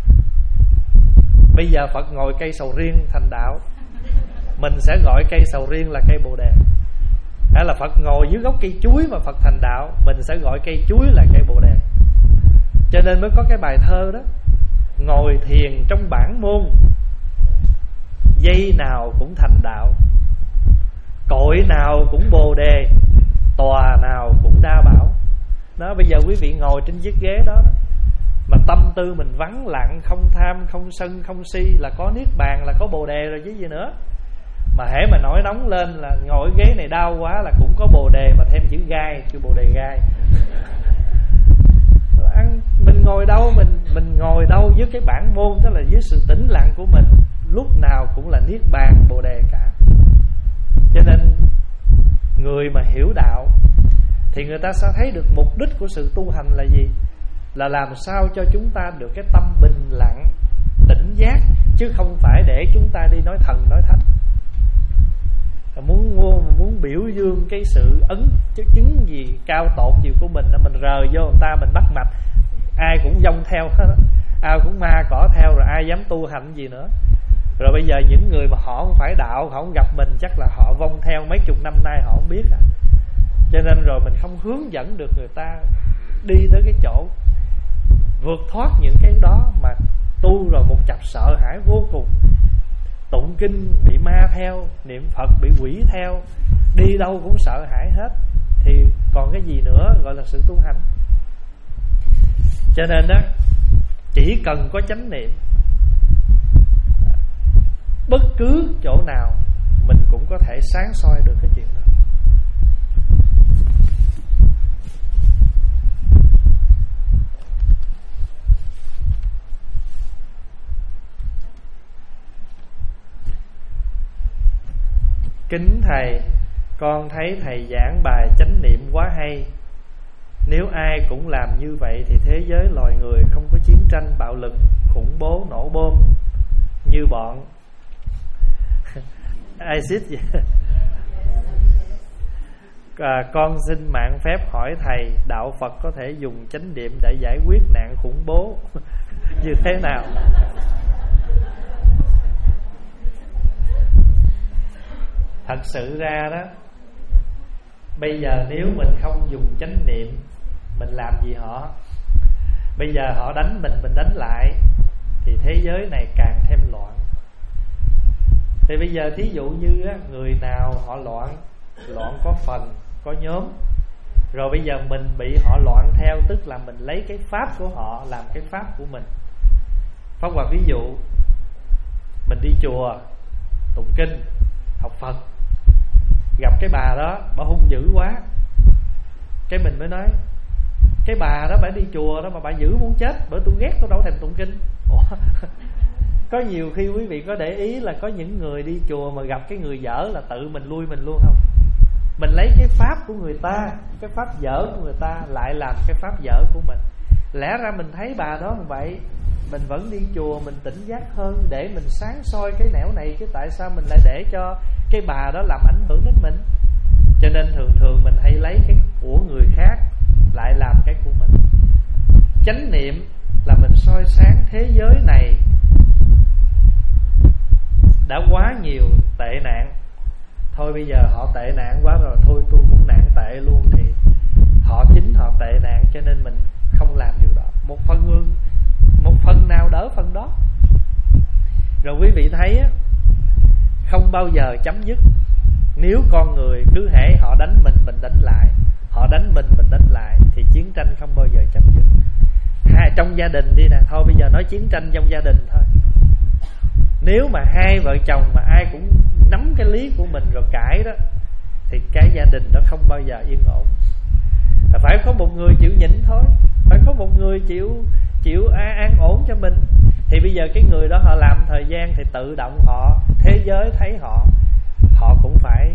Bây giờ Phật ngồi cây sầu riêng thành đạo, mình sẽ gọi cây sầu riêng là cây bồ đề. Hay là Phật ngồi dưới gốc cây chuối mà Phật thành đạo, mình sẽ gọi cây chuối là cây bồ đề. Cho nên mới có cái bài thơ đó: ngồi thiền trong bản môn, dây nào cũng thành đạo, cội nào cũng bồ đề, tòa nào cũng đa bảo. Đó, bây giờ quý vị ngồi trên chiếc ghế đó, mà tâm tư mình vắng lặng, không tham, không sân, không si, là có niết bàn, là có bồ đề rồi chứ gì nữa. Mà hễ mà nổi nóng lên là ngồi ghế này đau quá là cũng có bồ đề, mà thêm chữ gai, chữ bồ đề gai. Ăn, mình ngồi đâu, mình mình ngồi đâu với cái bản môn, tức là với sự tĩnh lặng của mình, lúc nào cũng là niết bàn bồ đề cả. Cho nên người mà hiểu đạo thì người ta sẽ thấy được mục đích của sự tu hành là gì, là làm sao cho chúng ta được cái tâm bình lặng, tỉnh giác, chứ không phải để chúng ta đi nói thần nói thánh. Muốn muốn biểu dương cái sự ấn chứng gì cao tột gì của mình, mình rờ vô người ta mình bắt mạch, ai cũng dông theo hết, ai cũng ma cỏ theo, rồi ai dám tu hành gì nữa. Rồi bây giờ những người mà họ không phải đạo, họ không gặp mình, chắc là họ vong theo mấy chục năm nay họ không biết à. Cho nên rồi mình không hướng dẫn được người ta đi tới cái chỗ vượt thoát những cái đó, mà tu rồi một chập sợ hãi vô cùng. Tụng kinh bị ma theo, niệm Phật bị quỷ theo, đi đâu cũng sợ hãi hết, thì còn cái gì nữa gọi là sự tu hành. Cho nên đó, chỉ cần có chánh niệm, bất cứ chỗ nào mình cũng có thể sáng soi được cái chuyện đó. Kính thầy, con thấy thầy giảng bài chánh niệm quá hay. Nếu ai cũng làm như vậy thì thế giới loài người không có chiến tranh, bạo lực, khủng bố, nổ bom như bọn ISIS vậy. À, con xin mạng phép hỏi thầy, đạo Phật có thể dùng chánh niệm để giải quyết nạn khủng bố như thế nào? Thật sự ra đó, bây giờ nếu mình không dùng chánh niệm, mình làm gì họ? Bây giờ họ đánh mình, mình đánh lại, thì thế giới này càng thêm loạn. Thì bây giờ thí dụ như á, người nào họ loạn, loạn có phần, có nhóm, rồi bây giờ mình bị họ loạn theo, tức là mình lấy cái pháp của họ làm cái pháp của mình. Pháp Hòa ví dụ, mình đi chùa tụng kinh, học Phật, gặp cái bà đó, bà hung dữ quá, cái mình mới nói, cái bà đó bà đi chùa đó mà bà dữ muốn chết, bởi tôi ghét, tôi đâu thèm tụng kinh. Ủa? Có nhiều khi quý vị có để ý là có những người đi chùa mà gặp cái người dở là tự mình lui mình luôn không? Mình lấy cái pháp của người ta, cái pháp dở của người ta lại làm cái pháp dở của mình. Lẽ ra mình thấy bà đó như vậy, mình vẫn đi chùa, mình tỉnh giác hơn để mình sáng soi cái nẻo này, chứ tại sao mình lại để cho cái bà đó làm ảnh hưởng đến mình? Cho nên thường thường mình hay lấy cái của người khác lại làm cái của mình. Chánh niệm là mình soi sáng thế giới này đã quá nhiều tệ nạn. thôi bây giờ họ tệ nạn quá rồi, thôi tôi muốn nạn tệ luôn, thì họ chính họ tệ nạn, cho nên mình không làm điều đó. Một phần một phần nào đỡ phần đó. Rồi quý vị thấy á, không bao giờ chấm dứt. Nếu con người cứ hễ họ đánh mình, mình đánh lại, họ đánh mình, mình đánh lại, thì chiến tranh không bao giờ chấm dứt. Hai, trong gia đình đi nè, thôi bây giờ nói chiến tranh trong gia đình thôi. Nếu mà hai vợ chồng mà ai cũng nắm cái lý của mình rồi cãi đó, thì cái gia đình đó không bao giờ yên ổn. Phải có một người chịu nhịn thôi, phải có một người chịu chịu an ổn cho mình. Thì bây giờ cái người đó họ làm thời gian, thì tự động họ, thế giới thấy họ, họ cũng phải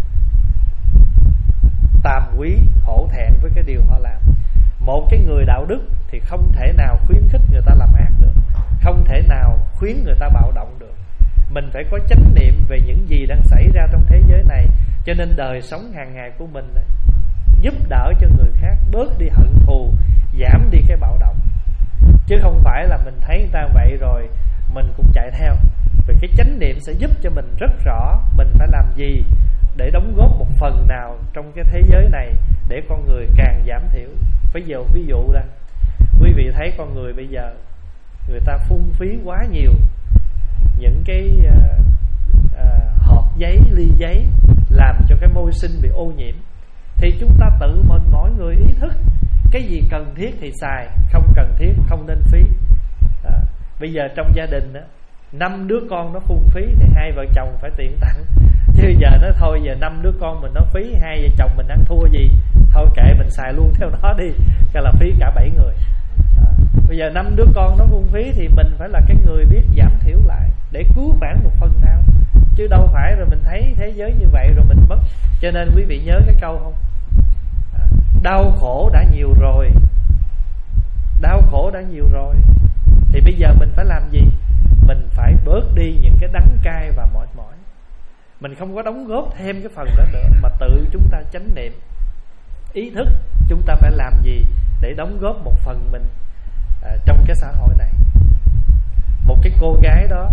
tàm quý, hổ thẹn với cái điều họ làm. Một cái người đạo đức thì không thể nào khuyến khích người ta làm ác được, không thể nào khuyến người ta bạo động được. Mình phải có chánh niệm về những gì đang xảy ra trong thế giới này. Cho nên đời sống hàng ngày của mình ấy, giúp đỡ cho người khác, bớt đi hận thù, giảm đi cái bạo động. Chứ không phải là mình thấy người ta vậy rồi mình cũng chạy theo. Vì cái chánh niệm sẽ giúp cho mình rất rõ mình phải làm gì để đóng góp một phần nào trong cái thế giới này, để con người càng giảm thiểu. Ví dụ, ví dụ là quý vị thấy con người bây giờ người ta phung phí quá nhiều những cái uh, uh, hộp giấy, ly giấy, làm cho cái môi sinh bị ô nhiễm. Thì chúng ta tự mình mỗi người ý thức, cái gì cần thiết thì xài, không cần thiết không nên phí. À, bây giờ trong gia đình đó, năm đứa con nó phung phí thì hai vợ chồng phải tiện tặng. Chứ bây giờ nó thôi, giờ năm đứa con mình nó phí, hai vợ chồng mình ăn thua gì, thôi kệ mình xài luôn theo nó đi, cái là phí cả bảy người. À, bây giờ năm đứa con nó phung phí thì mình phải là cái người biết giảm thiểu lại để cứu vãn một phần nào. Chứ đâu phải rồi mình thấy thế giới như vậy rồi mình mất. Cho nên quý vị nhớ cái câu không? À, đau khổ đã nhiều rồi, đau khổ đã nhiều rồi, thì bây giờ mình phải làm gì? Mình phải bớt đi những cái đắng cay và mỏi mỏi. Mình không có đóng góp thêm cái phần đó nữa, mà tự chúng ta chánh niệm, ý thức chúng ta phải làm gì để đóng góp một phần mình à, trong cái xã hội này. Một cái cô gái đó,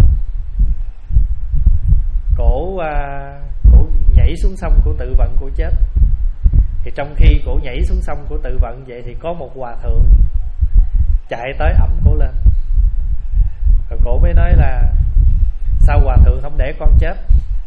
cổ à, cổ nhảy xuống sông, cổ tự vận cổ chết. Thì trong khi cổ nhảy xuống sông, cổ tự vận vậy, thì có một hòa thượng chạy tới ẵm cổ lên. Rồi cổ mới nói là sao hòa thượng không để con chết?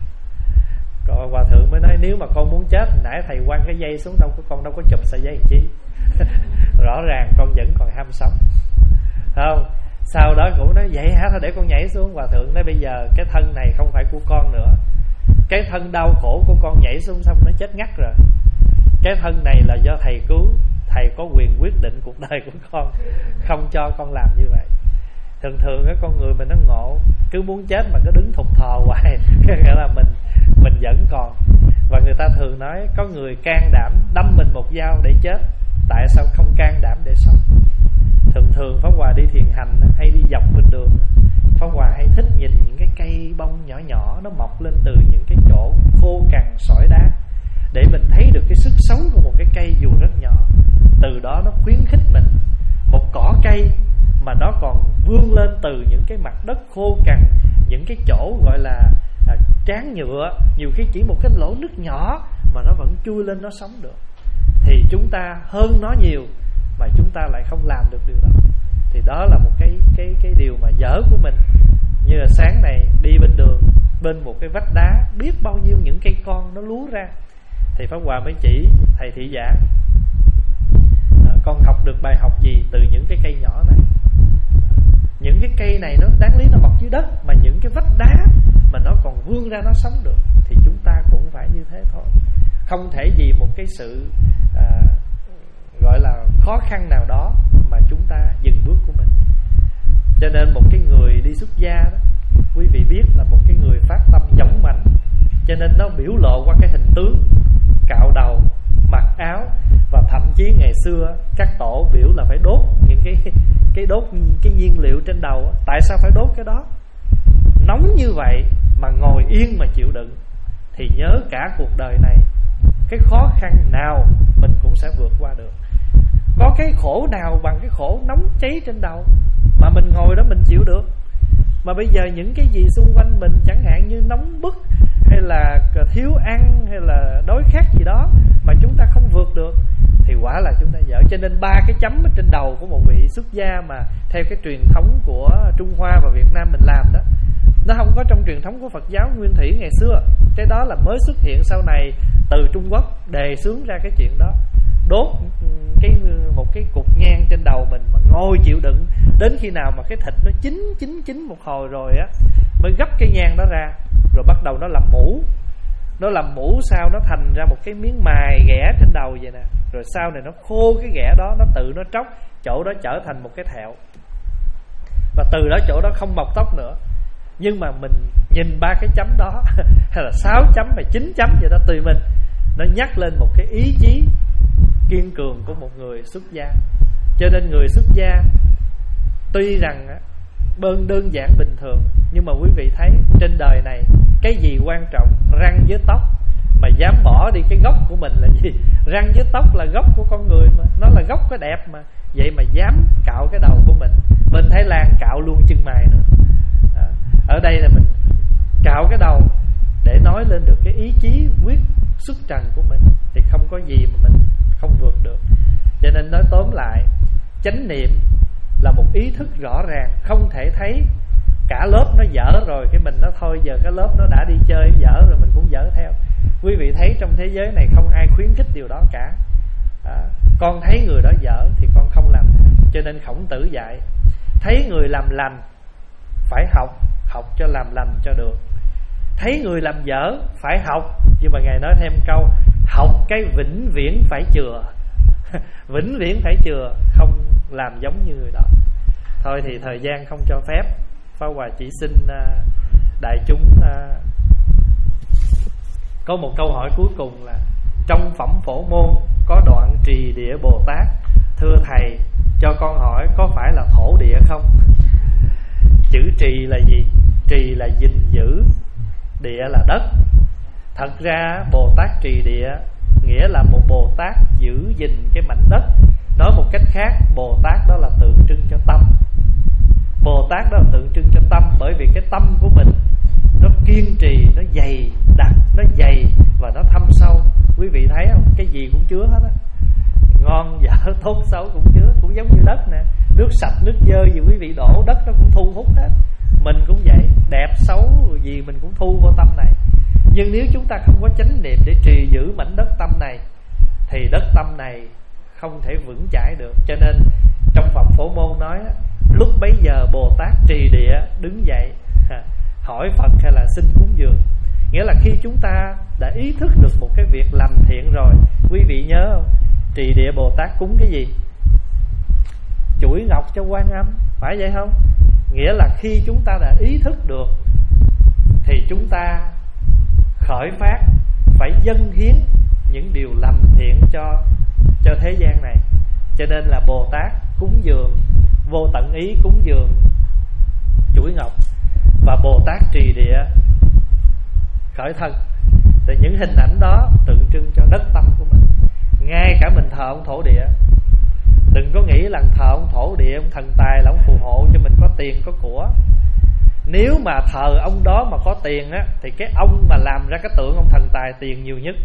Rồi hòa thượng mới nói nếu mà con muốn chết, nãy thầy quăng cái dây xuống, đâu có, con đâu có chụp sợi dây làm chi. Rõ ràng con vẫn còn ham sống, không? Sau đó cổ nói vậy hả, thôi để con nhảy xuống. Hòa thượng nói bây giờ cái thân này không phải của con nữa, cái thân đau khổ của con nhảy xuống xong nó chết ngắt rồi. Cái thân này là do thầy cứu, thầy có quyền quyết định cuộc đời của con, không cho con làm như vậy. Thường thường cái con người mình nó ngộ, cứ muốn chết mà cứ đứng thục thò hoài, nghĩa là mình mình vẫn còn. Và người ta thường nói có người can đảm đâm mình một dao để chết, tại sao không can đảm để sống? Thường thường Pháp Hòa đi thiền hành hay đi dọc bên đường, Pháp Hòa hay thích nhìn những cái cây bông nhỏ nhỏ nó mọc lên từ những cái chỗ khô cằn sỏi đá, để mình thấy được cái sức sống của một cái cây dù rất nhỏ. Từ đó nó khuyến khích mình. Một cỏ cây mà nó còn vươn lên từ những cái mặt đất khô cằn, những cái chỗ gọi là à, tráng nhựa, nhiều khi chỉ một cái lỗ nứt nhỏ mà nó vẫn chui lên nó sống được. Thì chúng ta hơn nó nhiều mà chúng ta lại không làm được điều đó. Thì đó là một cái cái cái điều mà dở của mình. Như là sáng này đi bên đường, bên một cái vách đá, biết bao nhiêu những cây con nó lú ra. Thì Pháp Hòa mới chỉ thầy thị giảng, à, con học được bài học gì từ những cái cây nhỏ này? Những cái cây này nó đáng lý nó mọc dưới đất, mà những cái vách đá mà nó còn vươn ra nó sống được. Thì chúng ta cũng phải như thế thôi. Không thể vì một cái sự à, gọi là khó khăn nào đó mà chúng ta dừng bước của mình. Cho nên một cái người đi xuất gia đó, quý vị biết là một cái người phát tâm dũng mãnh, cho nên nó biểu lộ qua cái hình tướng, cạo đầu, mặc áo. Và thậm chí ngày xưa các tổ biểu là phải đốt những cái cái đốt cái nhiên liệu trên đầu. Tại sao phải đốt cái đó? Nóng như vậy mà ngồi yên mà chịu đựng, thì nhớ cả cuộc đời này cái khó khăn nào mình cũng sẽ vượt qua được. Có cái khổ nào bằng cái khổ nóng cháy trên đầu mà mình ngồi đó mình chịu được. Mà bây giờ những cái gì xung quanh mình, chẳng hạn như nóng bức hay là thiếu ăn hay là đói khát gì đó mà chúng ta không vượt được thì quả là chúng ta dở. Cho nên ba cái chấm ở trên đầu của một vị xuất gia mà theo cái truyền thống của Trung Hoa và Việt Nam mình làm đó, nó không có trong truyền thống của Phật giáo nguyên thủy ngày xưa. Cái đó là mới xuất hiện sau này, từ Trung Quốc đề xướng ra cái chuyện đó. Đốt cái một cái cục nhang trên đầu mình mà ngồi chịu đựng đến khi nào mà cái thịt nó chín chín chín một hồi rồi á, mới gấp cái nhang đó ra, rồi bắt đầu nó làm mũ. Nó làm mũ sao nó thành ra một cái miếng mài ghẻ trên đầu vậy nè. Rồi sau này nó khô cái ghẻ đó, nó tự nó tróc, chỗ đó trở thành một cái thẹo. Và từ đó chỗ đó không mọc tóc nữa. Nhưng mà mình nhìn ba cái chấm đó hay là sáu chấm hay chín chấm vậy đó tùy mình, nó nhắc lên một cái ý chí kiên cường của một người xuất gia. Cho nên người xuất gia tuy rằng đơn đơn giản bình thường, nhưng mà quý vị thấy trên đời này cái gì quan trọng? Răng với tóc. Mà dám bỏ đi cái gốc của mình là gì? Răng với tóc là gốc của con người mà, nó là gốc cái đẹp mà. Vậy mà dám cạo cái đầu của mình. Bên Thái Lan cạo luôn chân mày nữa. À, ở đây là mình cạo cái đầu để nói lên được cái ý chí quyết xuất trần của mình, thì không có gì mà mình không vượt được. Cho nên nói tóm lại, chánh niệm là một ý thức rõ ràng, không thể thấy cả lớp nó dở rồi cái mình nó thôi giờ cái lớp nó đã đi chơi dở rồi mình cũng dở theo. Quý vị thấy trong thế giới này không ai khuyến khích điều đó cả. À, con thấy người đó dở thì con không làm. Cho nên Khổng Tử dạy, thấy người làm lành phải học, học cho làm lành cho được. Thấy người làm dở phải học, nhưng mà Ngài nói thêm câu, học cái vĩnh viễn phải chừa. Vĩnh viễn phải chừa, không làm giống như người đó. Thôi thì thời gian không cho phép, Pháp Hòa chỉ xin uh, đại chúng uh, có một câu hỏi cuối cùng là trong Phẩm Phổ Môn có đoạn Trì Địa Bồ Tát: thưa thầy, cho con hỏi có phải là thổ địa không? Chữ trì là gì? Trì là gìn giữ, địa là đất. Thật ra Bồ Tát trì địa nghĩa là một Bồ Tát giữ gìn cái mảnh đất. Nói một cách khác, Bồ Tát đó là tượng trưng cho tâm. Bồ Tát đó là tượng trưng cho tâm, bởi vì cái tâm của mình nó kiên trì, nó dày đặc, nó dày và nó thâm sâu. Quý vị thấy không? Cái gì cũng chứa hết á. Ngon, dở, tốt, xấu cũng chứa. Cũng giống như đất nè. Nước sạch, nước dơ gì quý vị đổ đất nó cũng thu hút hết. Mình cũng vậy, đẹp, xấu gì mình cũng thu vô tâm này. Nhưng nếu chúng ta không có chánh niệm để trì giữ mảnh đất tâm này, thì đất tâm này không thể vững chãi được. Cho nên trong Phẩm Phổ Môn nói, lúc bấy giờ Bồ Tát trì địa đứng dậy hỏi Phật hay là xin cúng dường. Nghĩa là khi chúng ta đã ý thức được một cái việc làm thiện rồi, quý vị nhớ không? Trì địa Bồ Tát cúng cái gì? Chuỗi ngọc cho Quan Âm, phải vậy không? Nghĩa là khi chúng ta đã ý thức được thì chúng ta khởi phát phải dâng hiến những điều làm thiện cho cho thế gian này. Cho nên là Bồ Tát cúng dường vô tận ý, cúng dường chuỗi ngọc, và Bồ Tát trì địa khởi thân. Thì những hình ảnh đó tượng trưng cho đất tâm của mình. Ngay cả mình thờ ông thổ địa, đừng có nghĩ là thờ ông thổ địa, ông thần tài là ông phù hộ cho mình có tiền có của. Nếu mà thờ ông đó mà có tiền á, thì cái ông mà làm ra cái tượng ông thần tài tiền nhiều nhất,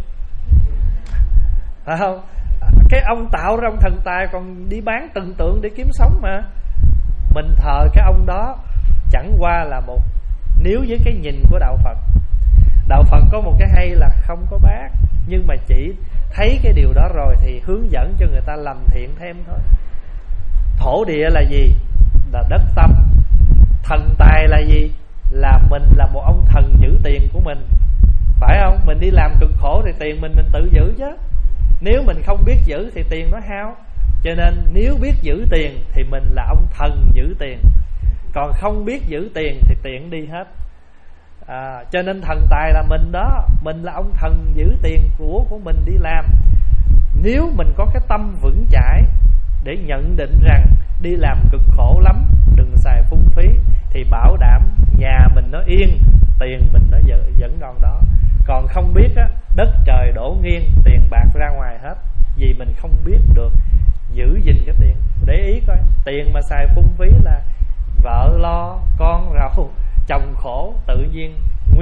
phải không? Cái ông tạo ra ông thần tài còn đi bán từng tượng để kiếm sống mà. Mình thờ cái ông đó chẳng qua là một, nếu với cái nhìn của Đạo Phật, Đạo Phật có một cái hay là không có bác, nhưng mà chỉ thấy cái điều đó rồi thì hướng dẫn cho người ta làm thiện thêm thôi. Thổ địa là gì? Là đất tâm. Thần tài là gì? Là mình là một ông thần giữ tiền của mình, phải không? Mình đi làm cực khổ thì tiền mình mình tự giữ chứ. Nếu mình không biết giữ thì tiền nó hao. Cho nên nếu biết giữ tiền thì mình là ông thần giữ tiền. Còn không biết giữ tiền thì tiền đi hết. à, Cho nên thần tài là mình đó. Mình là ông thần giữ tiền của của mình đi làm. Nếu mình có cái tâm vững chãi để nhận định rằng đi làm cực khổ lắm, đừng xài phung phí, thì bảo đảm nhà mình nó yên, tiền mình nó vẫn còn đó. Còn không biết á, đất trời đổ nghiêng, tiền bạc ra ngoài hết, vì mình không biết được giữ gìn cái tiền. Để ý coi, tiền mà xài phung phí là vợ lo, con rầu, chồng khổ, tự nhiên nguyên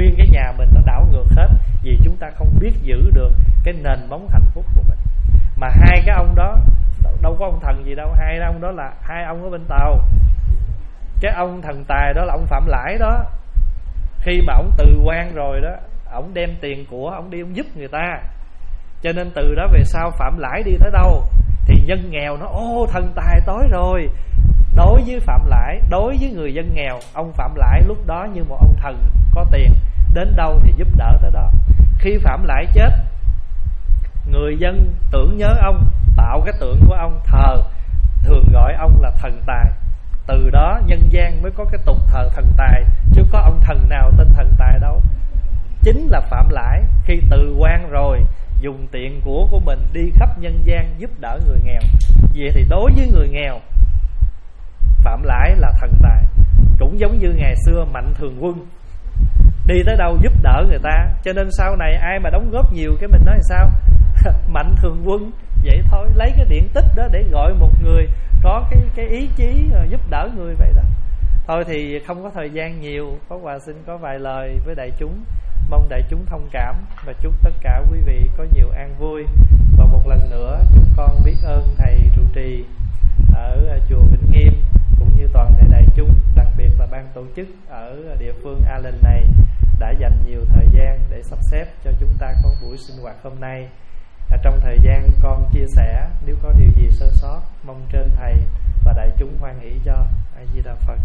nguyên cái nhà mình nó đảo ngược hết, vì chúng ta không biết giữ được cái nền móng hạnh phúc của mình. Mà hai cái ông đó đâu có ông thần gì đâu, hai ông đó là hai ông ở bên Tàu. Cái ông thần tài đó là ông Phạm Lãi đó, khi mà ông từ quan rồi đó, ông đem tiền của ông đi ông giúp người ta, cho nên từ đó về sau Phạm Lãi đi tới đâu thì nhân nghèo nó ô thần tài tới rồi. Đối với Phạm Lãi, đối với người dân nghèo, ông Phạm Lãi lúc đó như một ông thần có tiền, đến đâu thì giúp đỡ tới đó. Khi Phạm Lãi chết, người dân tưởng nhớ ông, tạo cái tượng của ông thờ, thường gọi ông là thần tài. Từ đó nhân gian mới có cái tục thờ thần tài, chứ có ông thần nào tên thần tài đâu. Chính là Phạm Lãi khi từ quan rồi dùng tiền của của mình đi khắp nhân gian giúp đỡ người nghèo. Vậy thì đối với người nghèo, Phạm Lãi là thần tài. Cũng giống như ngày xưa Mạnh Thường Quân đi tới đâu giúp đỡ người ta, cho nên sau này ai mà đóng góp nhiều cái mình nói là sao Mạnh Thường Quân. Vậy thôi, lấy cái điển tích đó để gọi một người có cái, cái ý chí giúp đỡ người vậy đó. Thôi thì không có thời gian nhiều, Pháp Hòa xin có vài lời với đại chúng, mong đại chúng thông cảm, và chúc tất cả quý vị có nhiều an vui. Và một lần nữa chúng con biết ơn thầy trụ trì ở chùa Vĩnh Nghiêm cũng như toàn thể đại chúng, đặc biệt là ban tổ chức ở địa phương Allen này đã dành nhiều thời gian để sắp xếp cho chúng ta có buổi sinh hoạt hôm nay. À, trong thời gian con chia sẻ, nếu có điều gì sơ sót, mong trên thầy và đại chúng hoan hỷ cho. A Di Đà Phật.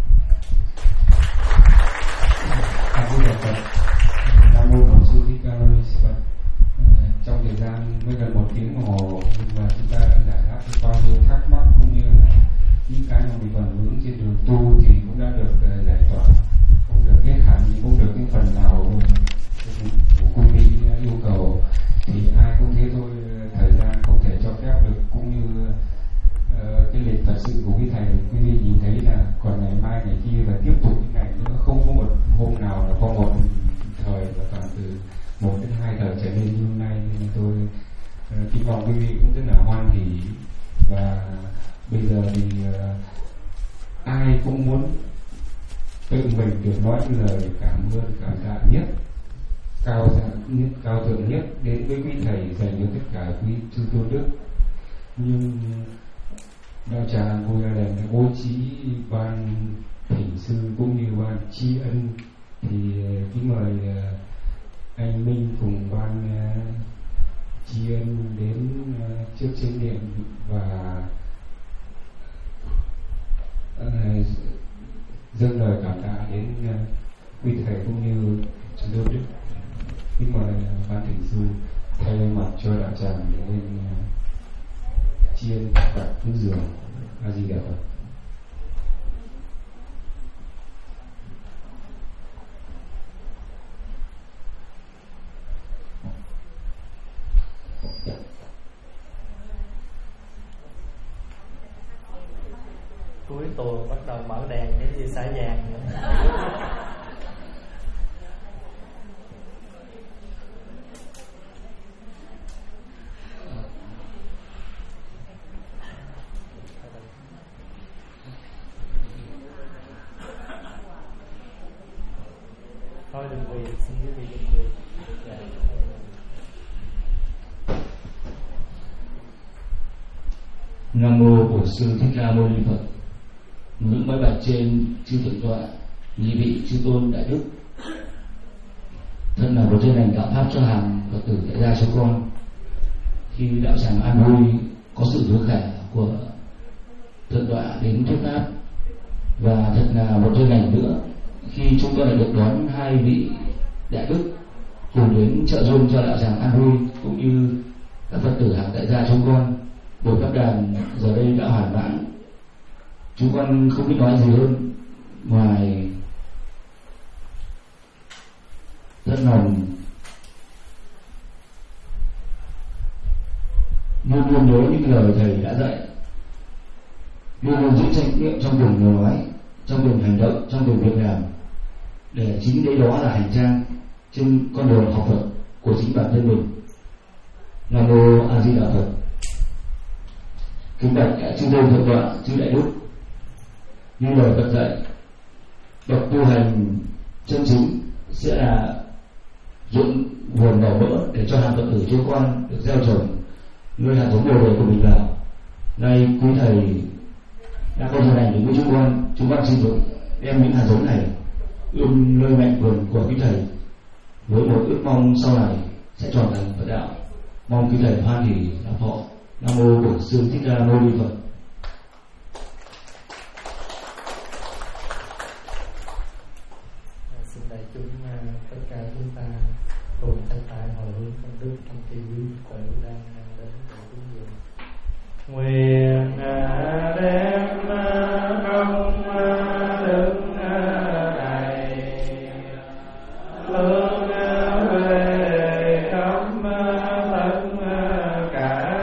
A Di Đà Phật. Nam mô Bổn Sư Thích Ca Mâu Ni Phật. Trong thời gian mới gần một tiếng đồng hồ mà chúng ta đã giải đáp bao nhiêu thắc mắc cũng như là những cái mà mình còn vướng trên đường tu thì cũng đã được giải tỏa, không được hết hẳn nhưng cũng được những phần nào của quý vị yêu cầu. Thì ai cũng thế thôi, thời gian không thể cho phép được, cũng như uh, cái lịch thật sự của quý thầy, quý vị nhìn thấy là còn ngày mai ngày kia và tiếp tục những ngày nữa, không có một hôm nào là có một thời và toàn từ một đến hai thời trở lên như hôm nay. Nên tôi uh, kính mong quý vị cũng rất là hoan hỉ, và bây giờ thì uh, ai cũng muốn tự mình được nói những lời cảm ơn cảm tạ nhất, cao nhất, cao thượng nhất đến với quý thầy dành cho tất cả quý chư tôn đức. Nhưng đạo tràng Vui Allen đã bố trí ban thỉnh sư cũng như ban tri ân, thì kính mời anh Minh cùng ban tri ân đến trước chánh điện và dâng lời cảm tạ đến quý thầy cũng như chư tôn đức. Kính mời ban thỉnh sư thay mặt cho đạo tràng để lên tri ân và cúng dường. A Di Đà Phật. Cuối tuần bắt đầu mở đèn giống như xả vàng nữa. Thôi đừng quỳ, xin quý vị đừng quỳ. Nam mô Bổn Sư Thích Ca Mâu Ni Phật. Ngưỡng bái bạch trên chư thượng tọa, nhị vị chư tôn đại đức, thân là một chân lành đạo pháp cho hàng Phật tử tại gia cho con. Khi đạo tràng An Vui có sự hứa khả của thượng tọa đến thuyết pháp, và thật là một chân lành nữa khi chúng tôi lại được đón hai vị đại đức cùng đến trợ duyên cho đạo tràng An Vui cũng như các Phật tử hàng tại gia chúng con. Buổi pháp đàn giờ đây đã hoàn mãn, chúng con không biết nói gì hơn ngoài rất lòng luôn luôn nhớ những lời thầy đã dạy, luôn luôn giữ trách nhiệm trong đường nói, trong đường hành động, trong đường việc làm, để chính đấy đó là hành trang trên con đường học Phật của chính bản thân mình. Nam mô A Di Đà Phật. Kính bạch cả chư tôn thượng tọa, chư đại đức, như lời Phật dạy, bậc tu hành chân chính sẽ là dụng vườn đỏ mỡ để cho hạt Phật tử chiếu quan được gieo trồng nuôi hạt giống bồ đề của mình vào. Nay quý thầy đã có gia đình với quý chúng con, chúng con xin được đem những hạt giống này ươm nuôi mạnh vườn của quý thầy với một ước mong sau này sẽ tròn thành Phật đạo. Mong quý thầy hoan hỷ làm thọ. Nam mô Bổn Sư Thích Ca Mâu Ni Phật. Xin đại chúng tất cả chúng ta cùng thanh tại hồi hướng công đức trong kỳ quý cội đang đến để cúng dường. Nguyện đem công đức này lương về khắp tất cả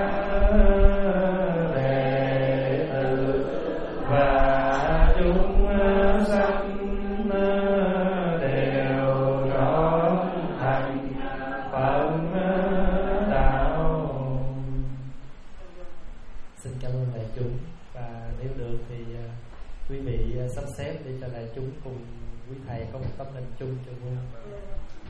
đệ tử và chúng sanh đều trọn thành Phật đạo. Xin cảm ơn đại chúng, và nếu được thì quý vị sắp xếp để cho đại chúng cùng quý thầy có một tấm hình chung cho vui.